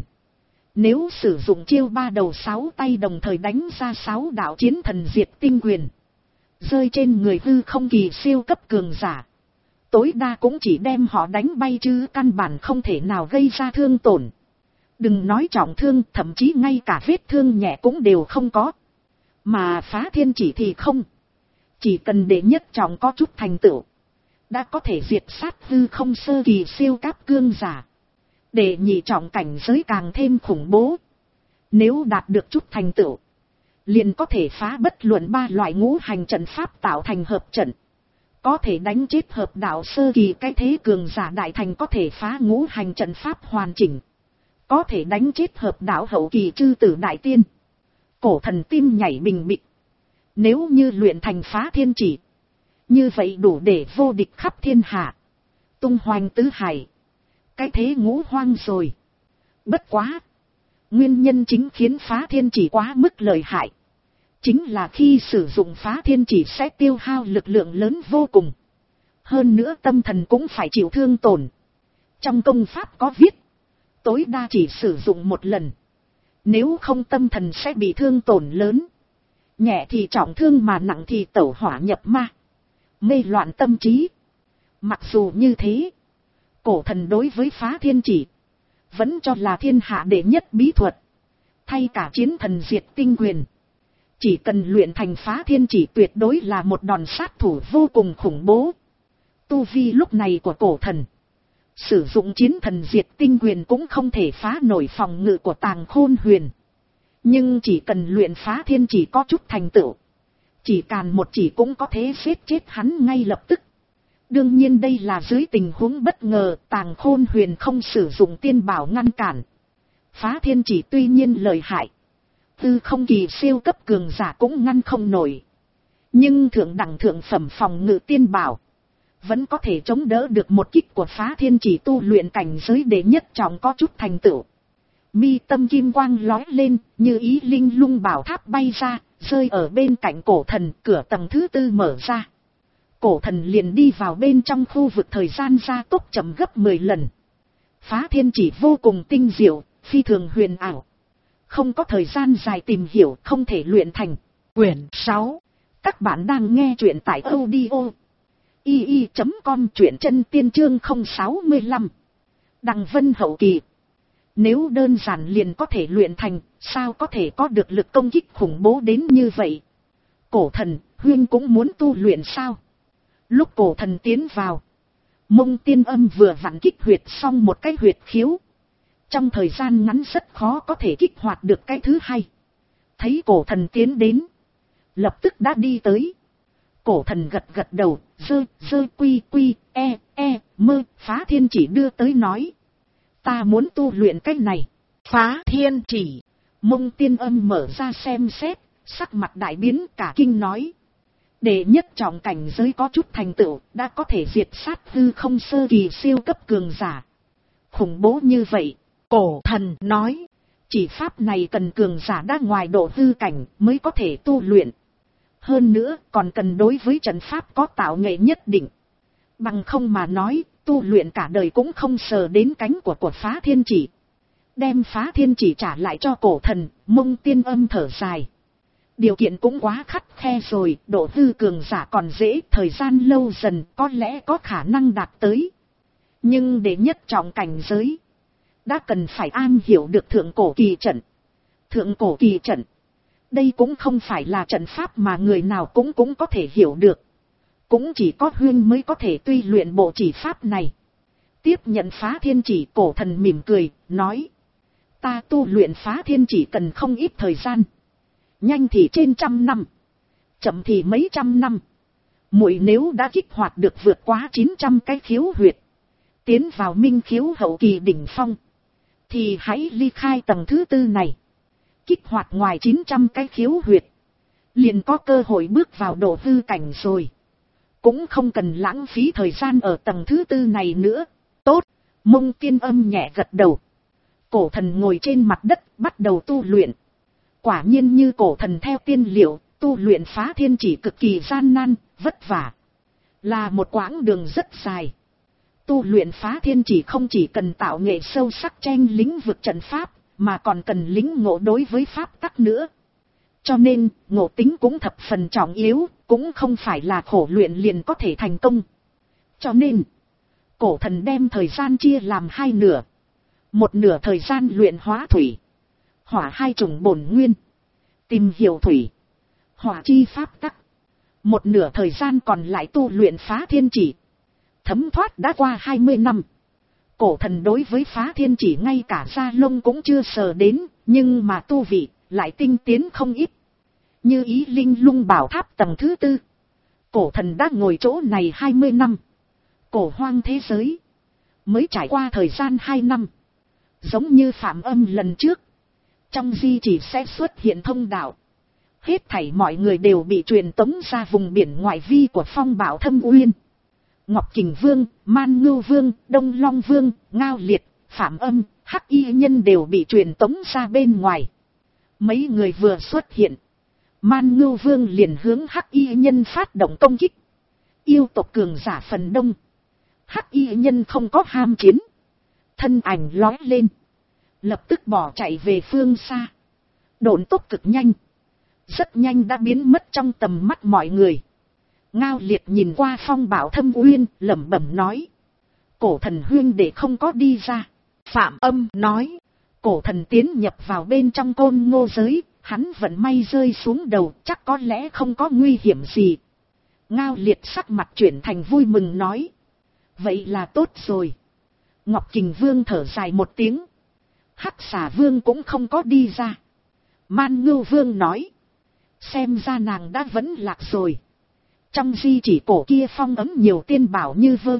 Speaker 1: nếu sử dụng chiêu ba đầu sáu tay đồng thời đánh ra sáu đạo chiến thần diệt tinh quyền, rơi trên người hư không kỳ siêu cấp cường giả, tối đa cũng chỉ đem họ đánh bay chứ căn bản không thể nào gây ra thương tổn. Đừng nói trọng thương, thậm chí ngay cả vết thương nhẹ cũng đều không có. Mà phá thiên chỉ thì không. Chỉ cần đệ nhất trọng có chút thành tựu, đã có thể diệt sát hư không sơ kỳ siêu cấp cường giả. Đệ nhị trọng cảnh giới càng thêm khủng bố. Nếu đạt được chút thành tựu, liền có thể phá bất luận ba loại ngũ hành trận pháp tạo thành hợp trận. Có thể đánh chết hợp đạo sơ kỳ cái thế cường giả đại thành, có thể phá ngũ hành trận pháp hoàn chỉnh. Có thể đánh chết hợp đạo hậu kỳ chư tử đại tiên. Cổ thần tim nhảy bình bịch. Nếu như luyện thành phá thiên chỉ, như vậy đủ để vô địch khắp thiên hạ. tung hoành tứ hải, cái thế ngũ hoang rồi. Bất quá, nguyên nhân chính khiến phá thiên chỉ quá mức lợi hại, chính là khi sử dụng phá thiên chỉ sẽ tiêu hao lực lượng lớn vô cùng. Hơn nữa tâm thần cũng phải chịu thương tổn. Trong công pháp có viết, tối đa chỉ sử dụng một lần. Nếu không tâm thần sẽ bị thương tổn lớn. Nhẹ thì trọng thương mà nặng thì tẩu hỏa nhập ma, mê loạn tâm trí. Mặc dù như thế, cổ thần đối với phá thiên chỉ vẫn cho là thiên hạ đệ nhất bí thuật, thay cả chiến thần diệt tinh quyền. Chỉ cần luyện thành phá thiên chỉ tuyệt đối là một đòn sát thủ vô cùng khủng bố. Tu vi lúc này của cổ thần, sử dụng chiến thần diệt tinh quyền cũng không thể phá nổi phòng ngự của Tàng Khôn Huyền. Nhưng chỉ cần luyện phá thiên chỉ có chút thành tựu, chỉ càn một chỉ cũng có thể giết chết hắn ngay lập tức. Đương nhiên đây là dưới tình huống bất ngờ Tàng Khôn Huyền không sử dụng tiên bảo ngăn cản. Phá thiên chỉ tuy nhiên lợi hại, tư không kỳ siêu cấp cường giả cũng ngăn không nổi. Nhưng thượng đẳng thượng phẩm phòng ngự tiên bảo vẫn có thể chống đỡ được một kích của phá thiên chỉ. Tu luyện cảnh giới đệ nhất trọng có chút thành tựu. Mi tâm kim quang lói lên, như ý linh lung bảo tháp bay ra, rơi ở bên cạnh cổ thần. Cửa tầng thứ tư mở ra, cổ thần liền đi vào bên trong khu vực thời gian gia tốc chậm gấp mười lần. Phá thiên chỉ vô cùng tinh diệu, phi thường huyền ảo, không có thời gian dài tìm hiểu không thể luyện thành. Quyển sáu. Các bạn đang nghe truyện tại audio i i chấm com, truyện chân tiên chương không sáu lăm. Đằng vân hậu kỳ. Nếu đơn giản liền có thể luyện thành, sao có thể có được lực công kích khủng bố đến như vậy? Cổ thần, huyên cũng muốn tu luyện sao? Lúc cổ thần tiến vào, Mông Tiên Âm vừa vặn kích huyệt xong một cái huyệt khiếu. Trong thời gian ngắn rất khó có thể kích hoạt được cái thứ hai. Thấy cổ thần tiến đến, lập tức đã đi tới. Cổ thần gật gật đầu, dơ, dơ quy quy, e, e, mơ, phá thiên chỉ đưa tới nói. Ta muốn tu luyện cái này. Phá thiên chỉ. Mông Tiên Âm mở ra xem xét, sắc mặt đại biến cả kinh nói. Đệ nhất trọng cảnh giới có chút thành tựu, đã có thể diệt sát hư không sơ kỳ siêu cấp cường giả. Khủng bố như vậy, cổ thần nói. Chỉ pháp này cần cường giả đã ngoài độ hư cảnh mới có thể tu luyện. Hơn nữa còn cần đối với trận pháp có tạo nghệ nhất định. Bằng không mà nói, tu luyện cả đời cũng không sờ đến cánh của của phá thiên chỉ. Đem phá thiên chỉ trả lại cho cổ thần, Mông Tiên Âm thở dài. Điều kiện cũng quá khắt khe rồi, độ hư cường giả còn dễ, thời gian lâu dần có lẽ có khả năng đạt tới. Nhưng để nhất trọng cảnh giới, đã cần phải am hiểu được thượng cổ kỳ trận. Thượng cổ kỳ trận, đây cũng không phải là trận pháp mà người nào cũng cũng có thể hiểu được. Cũng chỉ có huyên mới có thể tuy luyện bộ chỉ pháp này. Tiếp nhận phá thiên chỉ, cổ thần mỉm cười, nói. Ta tu luyện phá thiên chỉ cần không ít thời gian. Nhanh thì trên trăm năm, chậm thì mấy trăm năm. Muội nếu đã kích hoạt được vượt quá chín trăm cái khiếu huyệt, tiến vào minh khiếu hậu kỳ đỉnh phong, thì hãy ly khai tầng thứ tư này. Kích hoạt ngoài chín trăm cái khiếu huyệt, liền có cơ hội bước vào độ hư cảnh rồi. Cũng không cần lãng phí thời gian ở tầng thứ tư này nữa. Tốt, Mông Tiên Âm nhẹ gật đầu. Cổ thần ngồi trên mặt đất bắt đầu tu luyện. Quả nhiên như cổ thần theo tiên liệu, tu luyện phá thiên chỉ cực kỳ gian nan, vất vả. Là một quãng đường rất dài. Tu luyện phá thiên chỉ không chỉ cần tạo nghệ sâu sắc tranh lĩnh vực trận pháp, mà còn cần lĩnh ngộ đối với pháp tắc nữa. Cho nên, ngộ tính cũng thập phần trọng yếu, cũng không phải là khổ luyện liền có thể thành công. Cho nên, cổ thần đem thời gian chia làm hai nửa. Một nửa thời gian luyện hóa thủy, hỏa hai chủng bổn nguyên, tìm hiểu thủy, hỏa chi pháp tắc. Một nửa thời gian còn lại tu luyện phá thiên chỉ. Thấm thoát đã qua hai mươi năm. Cổ thần đối với phá thiên chỉ ngay cả da lông cũng chưa sờ đến, nhưng mà tu vị lại tinh tiến không ít. Như ý linh lung bảo tháp tầng thứ tư, cổ thần đã ngồi chỗ này hai mươi năm. Cổ hoang thế giới mới trải qua thời gian hai năm. Giống như Phạm Âm lần trước, trong di chỉ sẽ xuất hiện thông đạo. Hết thảy mọi người đều bị truyền tống ra vùng biển ngoại vi của phong bạo Thâm Uyên. Ngọc Kình Vương, Man Ngưu Vương, Đông Long Vương, Ngao Liệt, Phạm Âm, Hắc Y Nhân đều bị truyền tống ra bên ngoài. Mấy người vừa xuất hiện, Man Ngưu Vương liền hướng Hắc Y Nhân phát động công kích. Yêu tộc cường giả phần đông, Hắc Y Nhân không có ham chiến, thân ảnh lói lên, lập tức bỏ chạy về phương xa. Độn tốc cực nhanh, rất nhanh đã biến mất trong tầm mắt mọi người. Ngao Liệt nhìn qua Phong Bảo Thâm Uyên, lẩm bẩm nói: Cổ thần huyên để không có đi ra. Phạm Âm nói: Cổ thần tiến nhập vào bên trong Côn Ngô giới, hắn vận may rơi xuống đầu, chắc có lẽ không có nguy hiểm gì. Ngao Liệt sắc mặt chuyển thành vui mừng nói: Vậy là tốt rồi. Ngọc Kình Vương thở dài một tiếng: Hắc Xà Vương cũng không có đi ra. Man Ngưu Vương nói: Xem ra nàng đã vẫn lạc rồi. Trong di chỉ cổ kia phong ấn nhiều tiên bảo như vơ,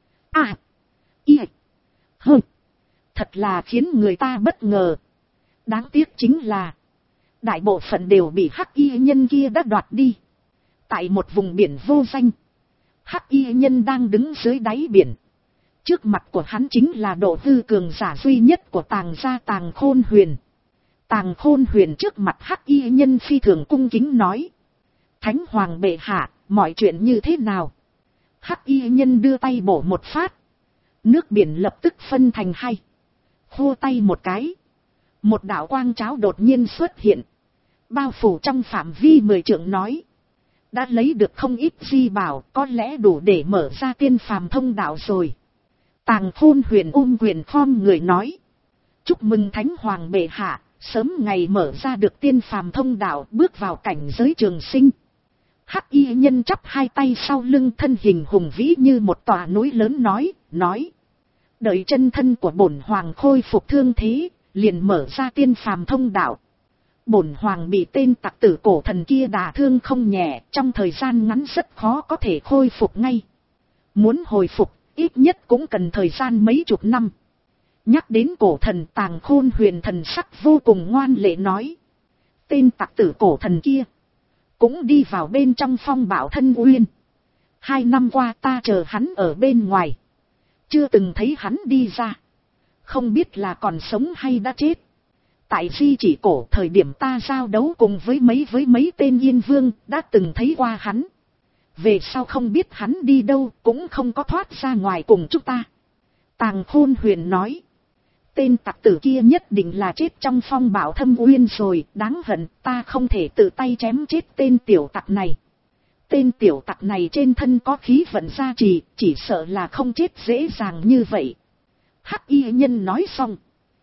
Speaker 1: à, y, hơ. Thật là khiến người ta bất ngờ. Đáng tiếc chính là đại bộ phận đều bị Hắc Y Nhân kia đã đoạt đi. Tại một vùng biển vô danh, Hắc Y Nhân đang đứng dưới đáy biển. Trước mặt của hắn chính là độ hư cường giả duy nhất của Tàng gia Tàng Khôn Huyền. Tàng Khôn Huyền trước mặt Hắc Y Nhân phi thường cung kính nói: Thánh Hoàng bệ hạ, mọi chuyện như thế nào? Hắc Y Nhân đưa tay bổ một phát, nước biển lập tức phân thành hai. Khô tay một cái, một đạo quang cháo đột nhiên xuất hiện, bao phủ trong phạm vi mười trượng nói: Đã lấy được không ít di bảo, có lẽ đủ để mở ra tiên phàm thông đạo rồi. Tàng Khôn Huyền ôm quyền khom người nói: Chúc mừng Thánh Hoàng bệ hạ, sớm ngày mở ra được tiên phàm thông đạo, bước vào cảnh giới trường sinh. Hắc Y Nhân chắp hai tay sau lưng, thân hình hùng vĩ như một tòa núi lớn nói, nói: Đợi chân thân của bổn hoàng khôi phục thương thế, liền mở ra tiên phàm thông đạo. Bổn hoàng bị tên tặc tử cổ thần kia đả thương không nhẹ, trong thời gian ngắn rất khó có thể khôi phục ngay. Muốn hồi phục, ít nhất cũng cần thời gian mấy chục năm. Nhắc đến cổ thần, Tàng Khôn Huyền thần sắc vô cùng ngoan lệ nói: Tên tặc tử cổ thần kia cũng đi vào bên trong Phong Bảo Thân Uyên. Hai năm qua ta chờ hắn ở bên ngoài, chưa từng thấy hắn đi ra, không biết là còn sống hay đã chết. Tại di chỉ cổ thời điểm ta giao đấu cùng với mấy với mấy tên Yên Vương, đã từng thấy qua hắn. Về sau không biết hắn đi đâu, cũng không có thoát ra ngoài cùng chúng ta. Tàng Khôn Huyền nói: Tên tặc tử kia nhất định là chết trong Phong Bảo Thâm Uyên rồi, đáng hận, ta không thể tự tay chém chết tên tiểu tặc này. Tên tiểu tặc này trên thân có khí vận gia trì, chỉ sợ là không chết dễ dàng như vậy. Hắc Y Nhân nói xong,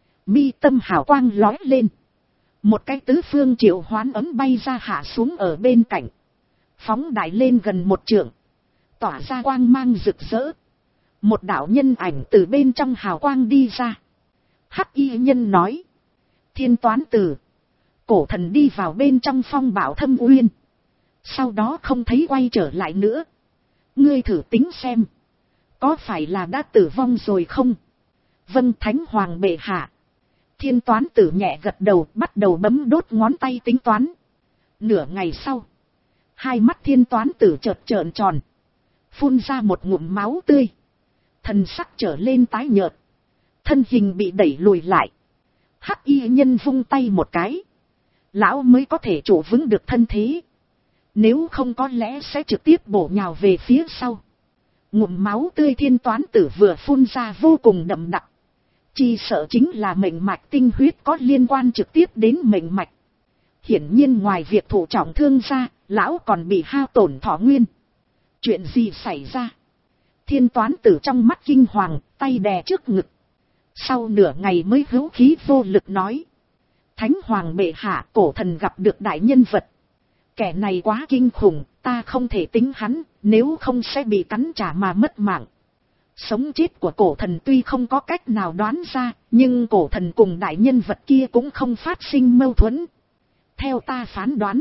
Speaker 1: mi tâm hào quang lói lên, một cái tứ phương triệu hoán ấm bay ra hạ xuống ở bên cạnh, phóng đại lên gần một trượng, tỏa ra quang mang rực rỡ. Một đạo nhân ảnh từ bên trong hào quang đi ra. Hắc Y Nhân nói: Thiên Toán Tử, cổ thần đi vào bên trong Phong Bảo Thâm Uyên, sau đó không thấy quay trở lại nữa. Ngươi thử tính xem, có phải là đã tử vong rồi không? Vâng, Thánh Hoàng bệ hạ. Thiên Toán Tử nhẹ gật đầu, bắt đầu bấm đốt ngón tay tính toán. Nửa ngày sau, hai mắt Thiên Toán Tử chợt trợn tròn, phun ra một ngụm máu tươi, thần sắc trở lên tái nhợt, thân hình bị đẩy lùi lại. Hắc Y Nhân vung tay một cái, lão mới có thể trụ vững được thân thế, nếu không có lẽ sẽ trực tiếp bổ nhào về phía sau. Ngụm máu tươi Thiên Toán Tử vừa phun ra vô cùng đậm đặc, chi sợ chính là mệnh mạch tinh huyết có liên quan trực tiếp đến mệnh mạch. Hiển nhiên ngoài việc thụ trọng thương ra, lão còn bị hao tổn thọ nguyên. Chuyện gì xảy ra? Thiên Toán Tử trong mắt kinh hoàng, tay đè trước ngực. Sau nửa ngày mới hữu khí vô lực nói: Thánh Hoàng bệ hạ, cổ thần gặp được đại nhân vật. Kẻ này quá kinh khủng, ta không thể tính hắn, nếu không sẽ bị cắn trả mà mất mạng. Sống chết của cổ thần tuy không có cách nào đoán ra, nhưng cổ thần cùng đại nhân vật kia cũng không phát sinh mâu thuẫn. Theo ta phán đoán,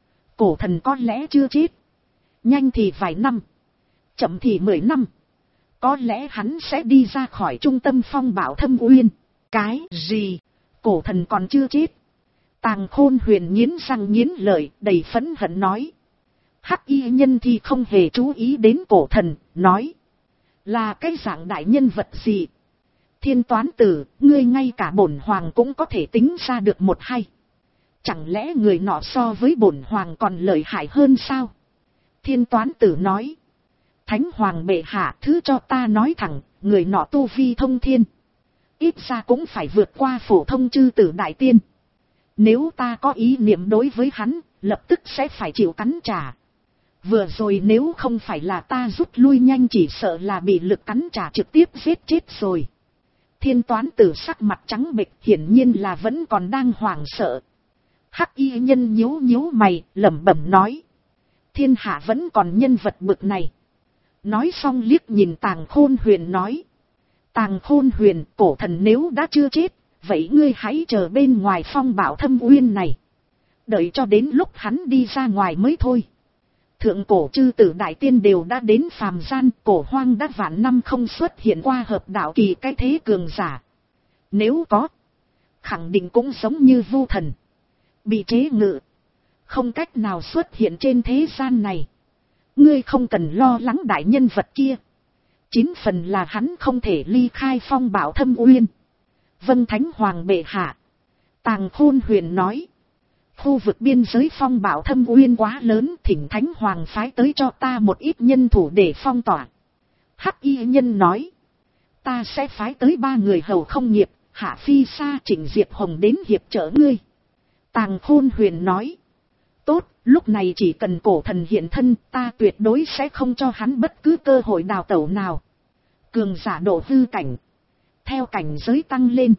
Speaker 1: cổ thần có lẽ chưa chết. Nhanh thì vài năm, chậm thì mười năm, có lẽ hắn sẽ đi ra khỏi trung tâm Phong Bảo Thâm Uyên. Cái gì? Cổ thần còn chưa chết? Tàng Khôn Huyền nghiến răng nghiến lợi, đầy phẫn hận nói. Hắc Y Nhân thì không hề chú ý đến cổ thần, nói: Là cái dạng đại nhân vật gì? Thiên toán tử, ngươi ngay cả bổn hoàng cũng có thể tính ra được một hay. Chẳng lẽ người nọ so với bổn hoàng còn lợi hại hơn sao? Thiên toán tử nói. Thánh hoàng bệ hạ, thứ cho ta nói thẳng, người nọ tu vi thông thiên. Ít ra cũng phải vượt qua phổ thông chư tử đại tiên. Nếu ta có ý niệm đối với hắn, lập tức sẽ phải chịu cắn trả. Vừa rồi nếu không phải là ta rút lui nhanh, chỉ sợ là bị lực cắn trả trực tiếp giết chết rồi. Thiên toán tử sắc mặt trắng bệch, hiển nhiên là vẫn còn đang hoảng sợ. Hắc y nhân nhíu nhíu mày, lẩm bẩm nói. Thiên hạ vẫn còn nhân vật bực này. Nói xong liếc nhìn Tàng Khôn Huyền nói. Tàng Khôn Huyền, cổ thần nếu đã chưa chết, vậy ngươi hãy chờ bên ngoài phong bảo thâm uyên này. Đợi cho đến lúc hắn đi ra ngoài mới thôi. Thượng cổ chư tử đại tiên đều đã đến phàm gian, cổ hoang đã vạn năm không xuất hiện qua hợp đạo kỳ cái thế cường giả. Nếu có, khẳng định cũng giống như vu thần, bị chế ngự, không cách nào xuất hiện trên thế gian này. Ngươi không cần lo lắng đại nhân vật kia. Chín phần là hắn không thể ly khai phong bảo thâm uyên. Vâng thánh hoàng bệ hạ. Tàng Khôn Huyền nói. Khu vực biên giới phong bảo thâm uyên quá lớn, thỉnh thánh hoàng phái tới cho ta một ít nhân thủ để phong tỏa. Hắc y nhân nói. Ta sẽ phái tới ba người hầu không nghiệp, Hạ Phi Sa, Trịnh Diệp Hồng đến hiệp trợ ngươi. Tàng Khôn Huyền nói. Tốt, lúc này chỉ cần cổ thần hiện thân, ta tuyệt đối sẽ không cho hắn bất cứ cơ hội đào tẩu nào. Cường giả độ hư cảnh. Theo cảnh giới tăng lên,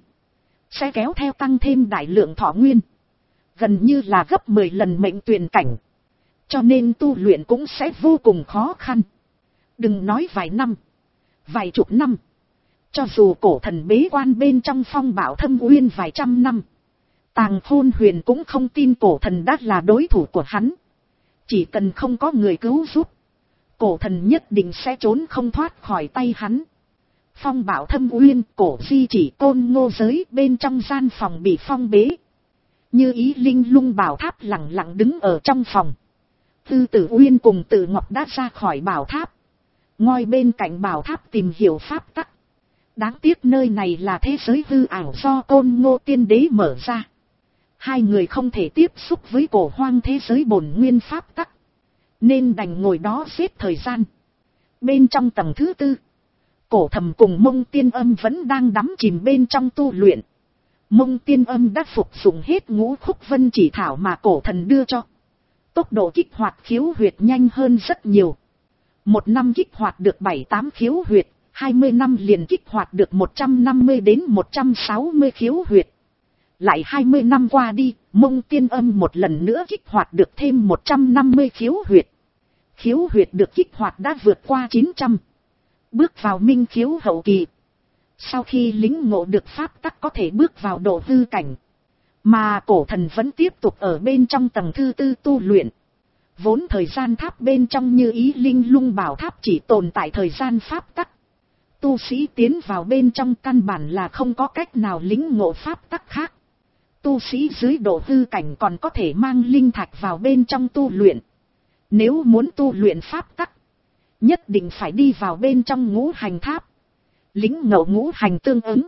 Speaker 1: sẽ kéo theo tăng thêm đại lượng thọ nguyên. Gần như là gấp mười lần mệnh tuyền cảnh. Cho nên tu luyện cũng sẽ vô cùng khó khăn. Đừng nói vài năm, vài chục năm. Cho dù cổ thần bế quan bên trong phong bảo thâm uyên vài trăm năm, Tàng Khôn Huyền cũng không tin cổ thần đã là đối thủ của hắn. Chỉ cần không có người cứu giúp, cổ thần nhất định sẽ trốn không thoát khỏi tay hắn. Phong bảo thâm uyên, cổ di chỉ Côn Ngô giới, bên trong gian phòng bị phong bế. Như Ý Linh Lung bảo tháp lặng lặng đứng ở trong phòng. Tư Tử Uyên cùng Tử Ngọc đã ra khỏi bảo tháp, ngồi bên cạnh bảo tháp tìm hiểu pháp tắc. Đáng tiếc nơi này là thế giới hư ảo do Côn Ngô tiên đế mở ra. Hai người không thể tiếp xúc với cổ hoang thế giới bổn nguyên pháp tắc, nên đành ngồi đó giết thời gian. Bên trong tầng thứ tư, cổ thầm cùng Mông Tiên Âm vẫn đang đắm chìm bên trong tu luyện. Mông Tiên Âm đã phục dụng hết ngũ khúc vân chỉ thảo mà cổ thần đưa cho. Tốc độ kích hoạt khiếu huyệt nhanh hơn rất nhiều. Một năm kích hoạt được bảy tám khiếu huyệt, hai mươi năm liền kích hoạt được một trăm năm mươi đến một trăm sáu mươi khiếu huyệt. Lại hai mươi năm qua đi, Mông Tiên Âm một lần nữa kích hoạt được thêm một trăm năm mươi khiếu huyệt. Khiếu huyệt được kích hoạt đã vượt qua chín trăm. Bước vào minh khiếu hậu kỳ. Sau khi lĩnh ngộ được pháp tắc có thể bước vào độ hư cảnh. Mà cổ thần vẫn tiếp tục ở bên trong tầng thứ tư tu luyện. Vốn thời gian tháp bên trong Như Ý Linh Lung bảo tháp chỉ tồn tại thời gian pháp tắc. Tu sĩ tiến vào bên trong căn bản là không có cách nào lĩnh ngộ pháp tắc khác. Tu sĩ dưới độ hư cảnh còn có thể mang linh thạch vào bên trong tu luyện. Nếu muốn tu luyện pháp tắc, nhất định phải đi vào bên trong ngũ hành tháp, lĩnh ngộ ngũ hành tương ứng.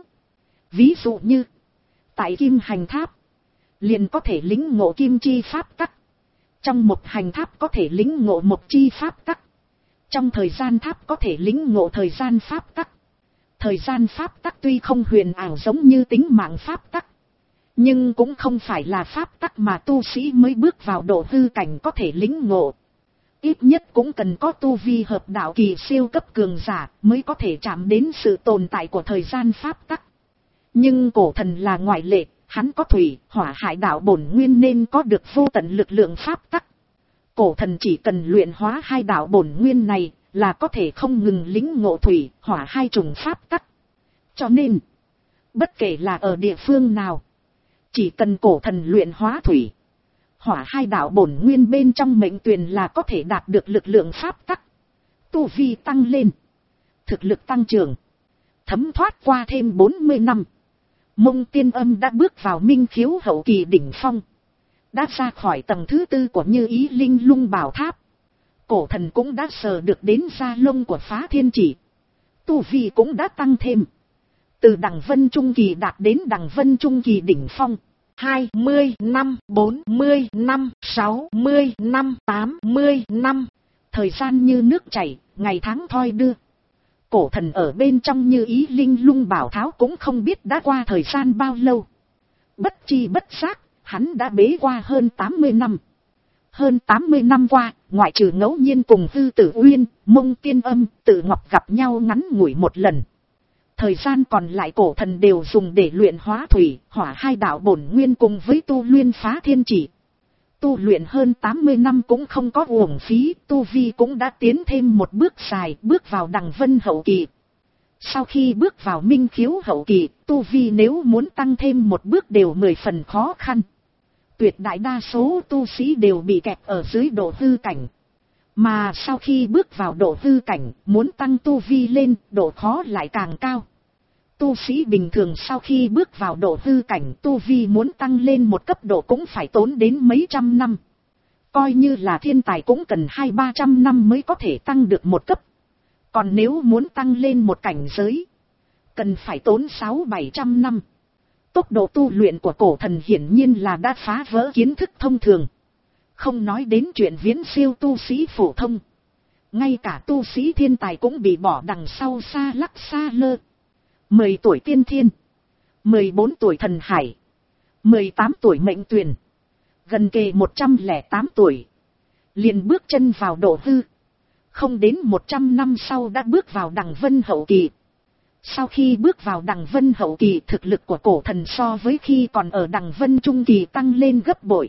Speaker 1: Ví dụ như, tại kim hành tháp, liền có thể lĩnh ngộ kim chi pháp tắc. Trong một hành tháp có thể lĩnh ngộ một chi pháp tắc. Trong thời gian tháp có thể lĩnh ngộ thời gian pháp tắc. Thời gian pháp tắc tuy không huyền ảo giống như tính mạng pháp tắc, nhưng cũng không phải là pháp tắc mà tu sĩ mới bước vào độ hư cảnh có thể lĩnh ngộ. Ít nhất cũng cần có tu vi hợp đạo kỳ siêu cấp cường giả mới có thể chạm đến sự tồn tại của thời gian pháp tắc. Nhưng cổ thần là ngoại lệ, hắn có thủy, hỏa hải đạo bổn nguyên nên có được vô tận lực lượng pháp tắc. Cổ thần chỉ cần luyện hóa hai đạo bổn nguyên này là có thể không ngừng lĩnh ngộ thủy, hỏa hai chủng pháp tắc. Cho nên, bất kể là ở địa phương nào, chỉ cần cổ thần luyện hóa thủy, hỏa hai đạo bổn nguyên bên trong mệnh tuyền là có thể đạt được lực lượng pháp tắc. Tu vi tăng lên, thực lực tăng trưởng, thấm thoát qua thêm bốn mươi năm. Mông Tiên Âm đã bước vào minh khiếu hậu kỳ đỉnh phong, đã ra khỏi tầng thứ tư của Như Ý Linh Lung bảo tháp. Cổ thần cũng đã sờ được đến da lông của Phá Thiên Chỉ. tu vi cũng đã tăng thêm. Từ đằng vân trung kỳ đạt đến đằng vân trung kỳ đỉnh phong. hai mươi năm, bốn mươi năm, sáu mươi năm, tám mươi năm. Thời gian như nước chảy, ngày tháng thoi đưa. Cổ thần ở bên trong Như Ý Linh Lung Bảo Tháo cũng không biết đã qua thời gian bao lâu. Bất chi bất giác, hắn đã bế qua hơn tám mươi năm. Hơn tám mươi năm qua, ngoại trừ ngẫu nhiên cùng Hư Tử Uyên, Mông Tiên Âm, Tử Ngọc gặp nhau ngắn ngủi một lần. Thời gian còn lại cổ thần đều dùng để luyện hóa thủy, hỏa hai đạo bổn nguyên cùng với tu luyện phá thiên chỉ. Tu luyện hơn tám mươi năm cũng không có uổng phí, tu vi cũng đã tiến thêm một bước dài, bước vào đằng vân hậu kỳ. Sau khi bước vào minh khiếu hậu kỳ, tu vi nếu muốn tăng thêm một bước đều mười phần khó khăn. Tuyệt đại đa số tu sĩ đều bị kẹp ở dưới độ hư cảnh. Mà sau khi bước vào độ hư cảnh, muốn tăng tu vi lên, độ khó lại càng cao. Tu sĩ bình thường sau khi bước vào độ hư cảnh, tu vi muốn tăng lên một cấp độ cũng phải tốn đến mấy trăm năm. Coi như là thiên tài cũng cần hai ba trăm năm mới có thể tăng được một cấp. Còn nếu muốn tăng lên một cảnh giới, cần phải tốn sáu bảy trăm năm. Tốc độ tu luyện của cổ thần hiển nhiên là đã phá vỡ kiến thức thông thường. Không nói đến chuyện viễn siêu tu sĩ phổ thông. Ngay cả tu sĩ thiên tài cũng bị bỏ đằng sau xa lắc xa lơ. mười tuổi tiên thiên. mười bốn tuổi thần hải. mười tám tuổi mệnh tuyền. Gần kề một trăm lẻ tám tuổi. Liền bước chân vào độ hư. Không đến một trăm năm sau đã bước vào đằng vân hậu kỳ. Sau khi bước vào đằng vân hậu kỳ, thực lực của cổ thần so với khi còn ở đằng vân trung kỳ tăng lên gấp bội.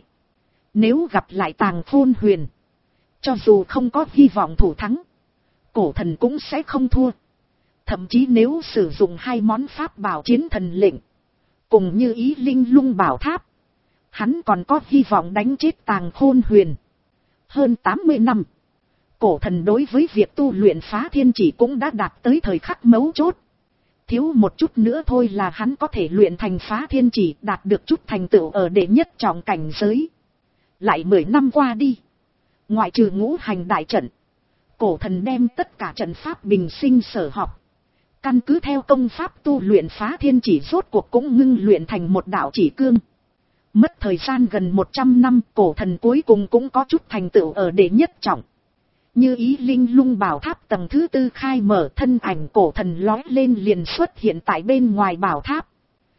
Speaker 1: Nếu gặp lại Tàng Khôn Huyền, cho dù không có hy vọng thủ thắng, cổ thần cũng sẽ không thua. Thậm chí nếu sử dụng hai món pháp bảo chiến thần lệnh, cùng Như Ý Linh Lung Bảo Tháp, hắn còn có hy vọng đánh chết Tàng Khôn Huyền. Hơn tám mươi năm, cổ thần đối với việc tu luyện phá thiên chỉ cũng đã đạt tới thời khắc mấu chốt. Thiếu một chút nữa thôi là hắn có thể luyện thành phá thiên chỉ, đạt được chút thành tựu ở đệ nhất trọng cảnh giới. Lại mười năm qua đi, ngoại trừ ngũ hành đại trận, cổ thần đem tất cả trận pháp bình sinh sở học, căn cứ theo công pháp tu luyện phá thiên chỉ rốt cuộc cũng ngưng luyện thành một đạo chỉ cương. Mất thời gian gần một trăm năm, cổ thần cuối cùng cũng có chút thành tựu ở đệ nhất trọng. Như Ý Linh Lung Bảo Tháp tầng thứ tư khai mở, thân ảnh cổ thần lói lên liền xuất hiện tại bên ngoài bảo tháp.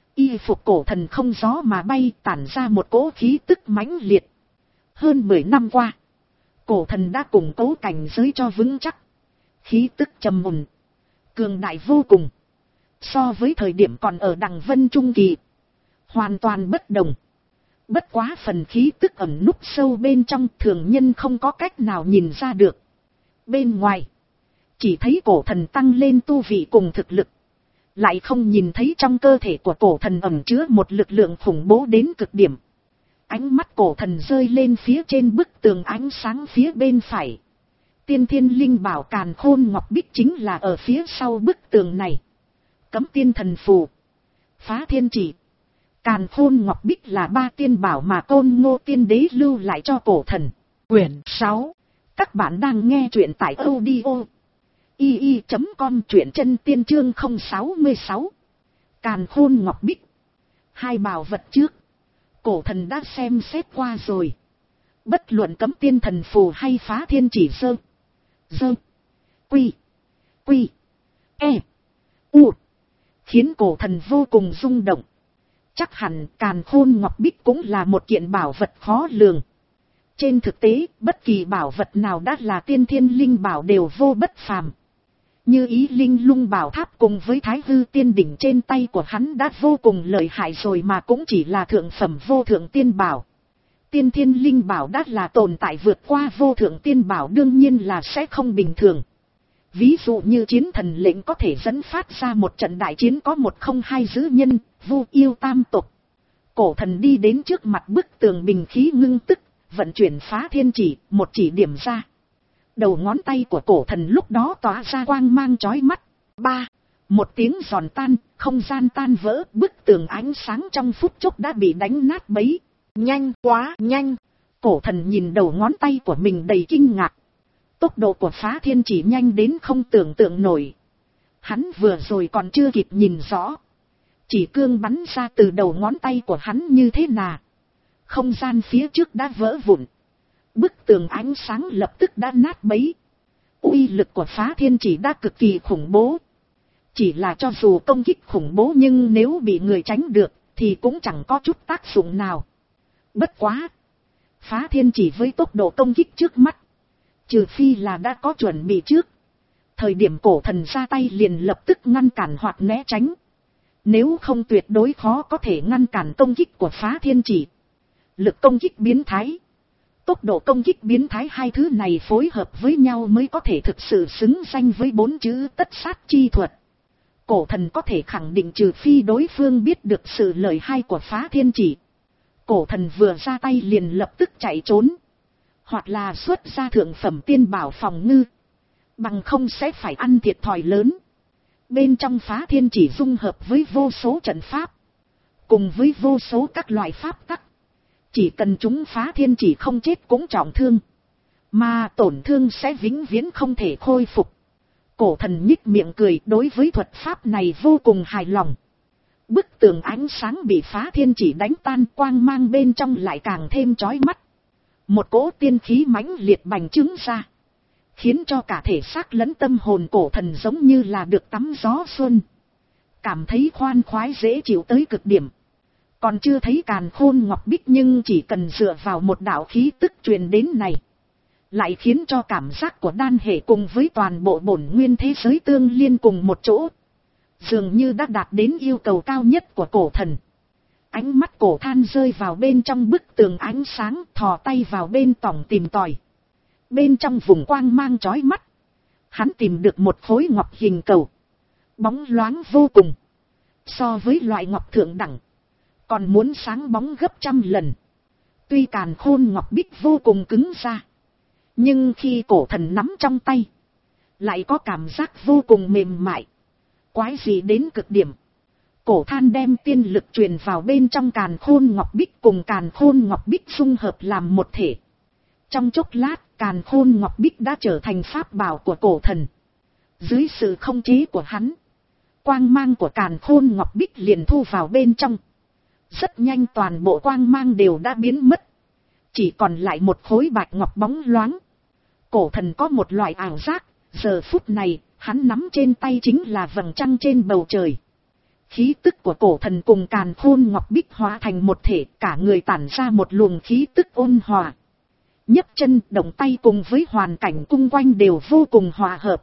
Speaker 1: Y phục cổ thần không gió mà bay, tản ra một cỗ khí tức mãnh liệt. Hơn mười năm qua, cổ thần đã củng cố cảnh giới cho vững chắc. Khí tức trầm mùn, cường đại vô cùng. So với thời điểm còn ở đằng vân trung kỳ, hoàn toàn bất đồng. Bất quá phần khí tức ẩn núp sâu bên trong, thường nhân không có cách nào nhìn ra được. Bên ngoài, chỉ thấy cổ thần tăng lên tu vị cùng thực lực. Lại không nhìn thấy trong cơ thể của cổ thần ẩn chứa một lực lượng khủng bố đến cực điểm. Ánh mắt cổ thần rơi lên phía trên bức tường ánh sáng phía bên phải. Tiên Thiên Linh Bảo Càn Khôn Ngọc Bích chính là ở phía sau bức tường này. Cấm Tiên Thần Phù, Phá Thiên Chỉ, Càn Khôn Ngọc Bích là ba tiên bảo mà Côn Ngô Tiên Đế lưu lại cho cổ thần. Quyển sáu. Các bạn đang nghe truyện tại audio i i chấm com, truyện chân tiên chương không sáu sáu. Càn Khôn Ngọc Bích. Hai bảo vật trước, cổ thần đã xem xét qua rồi. Bất luận Cấm Tiên Thần Phù hay Phá Thiên Chỉ sơ, dơ, quy, quy, e, u, khiến cổ thần vô cùng rung động. Chắc hẳn Càn Khôn Ngọc Bích cũng là một kiện bảo vật khó lường. Trên thực tế, bất kỳ bảo vật nào đã là tiên thiên linh bảo đều vô bất phàm. Như Ý Linh Lung Bảo Tháp cùng với Thái Hư Tiên Đỉnh trên tay của hắn đã vô cùng lợi hại rồi mà cũng chỉ là thượng phẩm vô thượng tiên bảo. Tiên thiên linh bảo đã là tồn tại vượt qua vô thượng tiên bảo, đương nhiên là sẽ không bình thường. Ví dụ như chiến thần lệnh có thể dẫn phát ra một trận đại chiến có một không hai dữ nhân, Vu Yêu tam tộc. Cổ thần đi đến trước mặt bức tường bình khí ngưng tức, vận chuyển Phá Thiên Chỉ, một chỉ điểm ra. Đầu ngón tay của cổ thần lúc đó tỏa ra quang mang chói mắt. Ba, một tiếng giòn tan, không gian tan vỡ, bức tường ánh sáng trong phút chốc đã bị đánh nát bấy. Nhanh, quá nhanh. Cổ thần nhìn đầu ngón tay của mình đầy kinh ngạc. Tốc độ của Phá Thiên Chỉ nhanh đến không tưởng tượng nổi. Hắn vừa rồi còn chưa kịp nhìn rõ. Chỉ cương bắn ra từ đầu ngón tay của hắn như thế nào. Không gian phía trước đã vỡ vụn. Bức tường ánh sáng lập tức đã nát bấy. Uy lực của phá thiên chỉ đã cực kỳ khủng bố. Chỉ là cho dù công kích khủng bố nhưng nếu bị người tránh được thì cũng chẳng có chút tác dụng nào. Bất quá. Phá thiên chỉ với tốc độ công kích trước mắt. Trừ phi là đã có chuẩn bị trước. Thời điểm cổ thần ra tay liền lập tức ngăn cản hoặc né tránh. Nếu không tuyệt đối khó có thể ngăn cản công kích của phá thiên chỉ. Lực công kích biến thái. Tốc độ công kích biến thái, hai thứ này phối hợp với nhau mới có thể thực sự xứng danh với bốn chữ tất sát chi thuật. Cổ thần có thể khẳng định trừ phi đối phương biết được sự lợi hại của phá thiên chỉ. Cổ thần vừa ra tay liền lập tức chạy trốn. Hoặc là xuất ra thượng phẩm tiên bảo phòng ngư. Bằng không sẽ phải ăn thiệt thòi lớn. Bên trong phá thiên chỉ dung hợp với vô số trận pháp. Cùng với vô số các loại pháp tắc. Chỉ cần chúng phá thiên chỉ không chết cũng trọng thương. Mà tổn thương sẽ vĩnh viễn không thể khôi phục. Cổ thần nhích miệng cười, đối với thuật pháp này vô cùng hài lòng. Bức tường ánh sáng bị phá thiên chỉ đánh tan, quang mang bên trong lại càng thêm chói mắt. Một cỗ tiên khí mãnh liệt bành trướng ra. Khiến cho cả thể xác lẫn tâm hồn cổ thần giống như là được tắm gió xuân. Cảm thấy khoan khoái dễ chịu tới cực điểm. Còn chưa thấy càn khôn ngọc bích nhưng chỉ cần dựa vào một đạo khí tức truyền đến này. Lại khiến cho cảm giác của đan hệ cùng với toàn bộ bổn nguyên thế giới tương liên cùng một chỗ. Dường như đã đạt đến yêu cầu cao nhất của cổ thần. Ánh mắt cổ than rơi vào bên trong bức tường ánh sáng, thò tay vào bên tỏng tìm tòi. Bên trong vùng quang mang chói mắt. Hắn tìm được một khối ngọc hình cầu. Bóng loáng vô cùng. So với loại ngọc thượng đẳng. Còn muốn sáng bóng gấp trăm lần. Tuy càn khôn ngọc bích vô cùng cứng ra. Nhưng khi cổ thần nắm trong tay. Lại có cảm giác vô cùng mềm mại. Quái gì đến cực điểm. Cổ than đem tiên lực truyền vào bên trong càn khôn ngọc bích cùng càn khôn ngọc bích dung hợp làm một thể. Trong chốc lát, càn khôn ngọc bích đã trở thành pháp bảo của cổ thần. Dưới sự không chế của hắn, quang mang của càn khôn ngọc bích liền thu vào bên trong. Rất nhanh toàn bộ quang mang đều đã biến mất. Chỉ còn lại một khối bạch ngọc bóng loáng. Cổ thần có một loại ảo giác, giờ phút này, hắn nắm trên tay chính là vầng trăng trên bầu trời. Khí tức của cổ thần cùng càn khôn ngọc bích hóa thành một thể, cả người tản ra một luồng khí tức ôn hòa. Nhấc chân, động tay cùng với hoàn cảnh cung quanh đều vô cùng hòa hợp.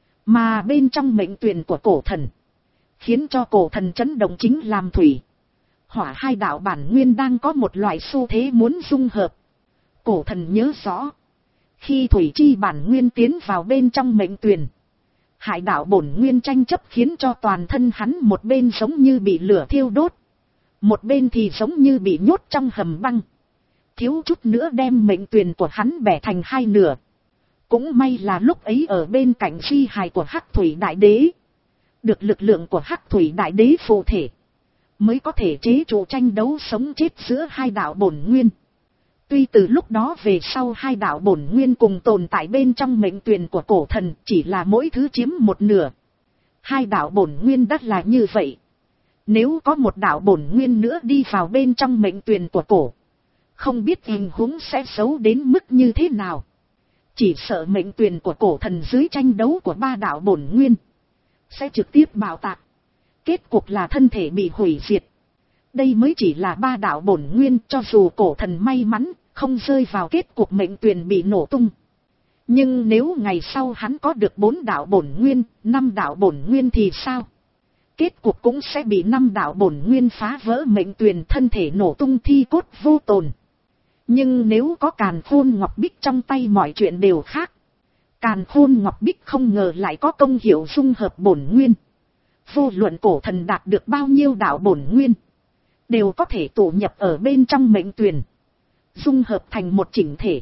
Speaker 1: Mà bên trong mệnh tuyển của cổ thần, khiến cho cổ thần chấn động chính làm thủy. Hỏa hai đạo bản nguyên đang có một loại xu thế muốn dung hợp. Cổ thần nhớ rõ. Khi thủy chi bản nguyên tiến vào bên trong mệnh tuyển, hải đạo bổn nguyên tranh chấp khiến cho toàn thân hắn một bên giống như bị lửa thiêu đốt. Một bên thì giống như bị nhốt trong hầm băng. Thiếu chút nữa đem mệnh tuyển của hắn bẻ thành hai nửa. Cũng may là lúc ấy ở bên cạnh phi hài của Hắc Thủy Đại Đế. Được lực lượng của Hắc Thủy Đại Đế phụ thể. Mới có thể chế trụ tranh đấu sống chết giữa hai đạo bổn nguyên. Tuy từ lúc đó về sau hai đạo bổn nguyên cùng tồn tại bên trong mệnh tuyển của cổ thần chỉ là mỗi thứ chiếm một nửa. Hai đạo bổn nguyên đắt là như vậy. Nếu có một đạo bổn nguyên nữa đi vào bên trong mệnh tuyển của cổ, không biết tình huống sẽ xấu đến mức như thế nào. Chỉ sợ mệnh tuyển của cổ thần dưới tranh đấu của ba đạo bổn nguyên sẽ trực tiếp bạo tạc. Kết cục là thân thể bị hủy diệt. Đây mới chỉ là ba đạo bổn nguyên, cho dù cổ thần may mắn không rơi vào kết cục mệnh tuyển bị nổ tung. Nhưng nếu ngày sau hắn có được bốn đạo bổn nguyên, năm đạo bổn nguyên thì sao? Kết cục cũng sẽ bị năm đạo bổn nguyên phá vỡ mệnh tuyển, thân thể nổ tung thi cốt vô tồn. Nhưng nếu có càn khôn ngọc bích trong tay mọi chuyện đều khác. Càn khôn ngọc bích không ngờ lại có công hiệu dung hợp bổn nguyên. Vô luận cổ thần đạt được bao nhiêu đạo bổn nguyên, đều có thể tụ nhập ở bên trong mệnh tuyển, dung hợp thành một chỉnh thể.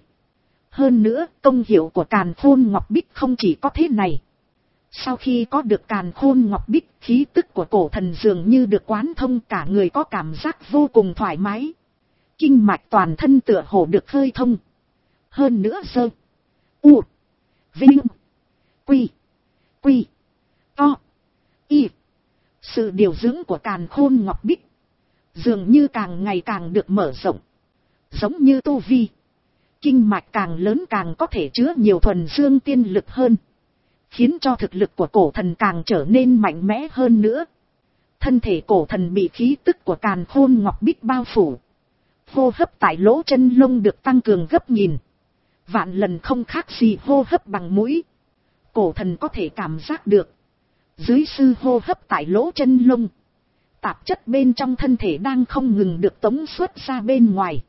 Speaker 1: Hơn nữa, công hiệu của càn khôn ngọc bích không chỉ có thế này. Sau khi có được càn khôn ngọc bích, khí tức của cổ thần dường như được quán thông, cả người có cảm giác vô cùng thoải mái. Kinh mạch toàn thân tựa hồ được khơi thông. Hơn nữa sơ, u, vinh, quy, quy, to, Sự điều dưỡng của Càn Khôn Ngọc Bích dường như càng ngày càng được mở rộng. Giống như tu vi, kinh mạch càng lớn càng có thể chứa nhiều thuần dương tiên lực hơn, khiến cho thực lực của cổ thần càng trở nên mạnh mẽ hơn nữa. Thân thể cổ thần bị khí tức của Càn Khôn Ngọc Bích bao phủ. Hô hấp tại lỗ chân lông được tăng cường gấp nghìn vạn lần, không khác gì hô hấp bằng mũi. Cổ thần có thể cảm giác được, dưới sự hô hấp tại lỗ chân lông, tạp chất bên trong thân thể đang không ngừng được tống xuất ra bên ngoài.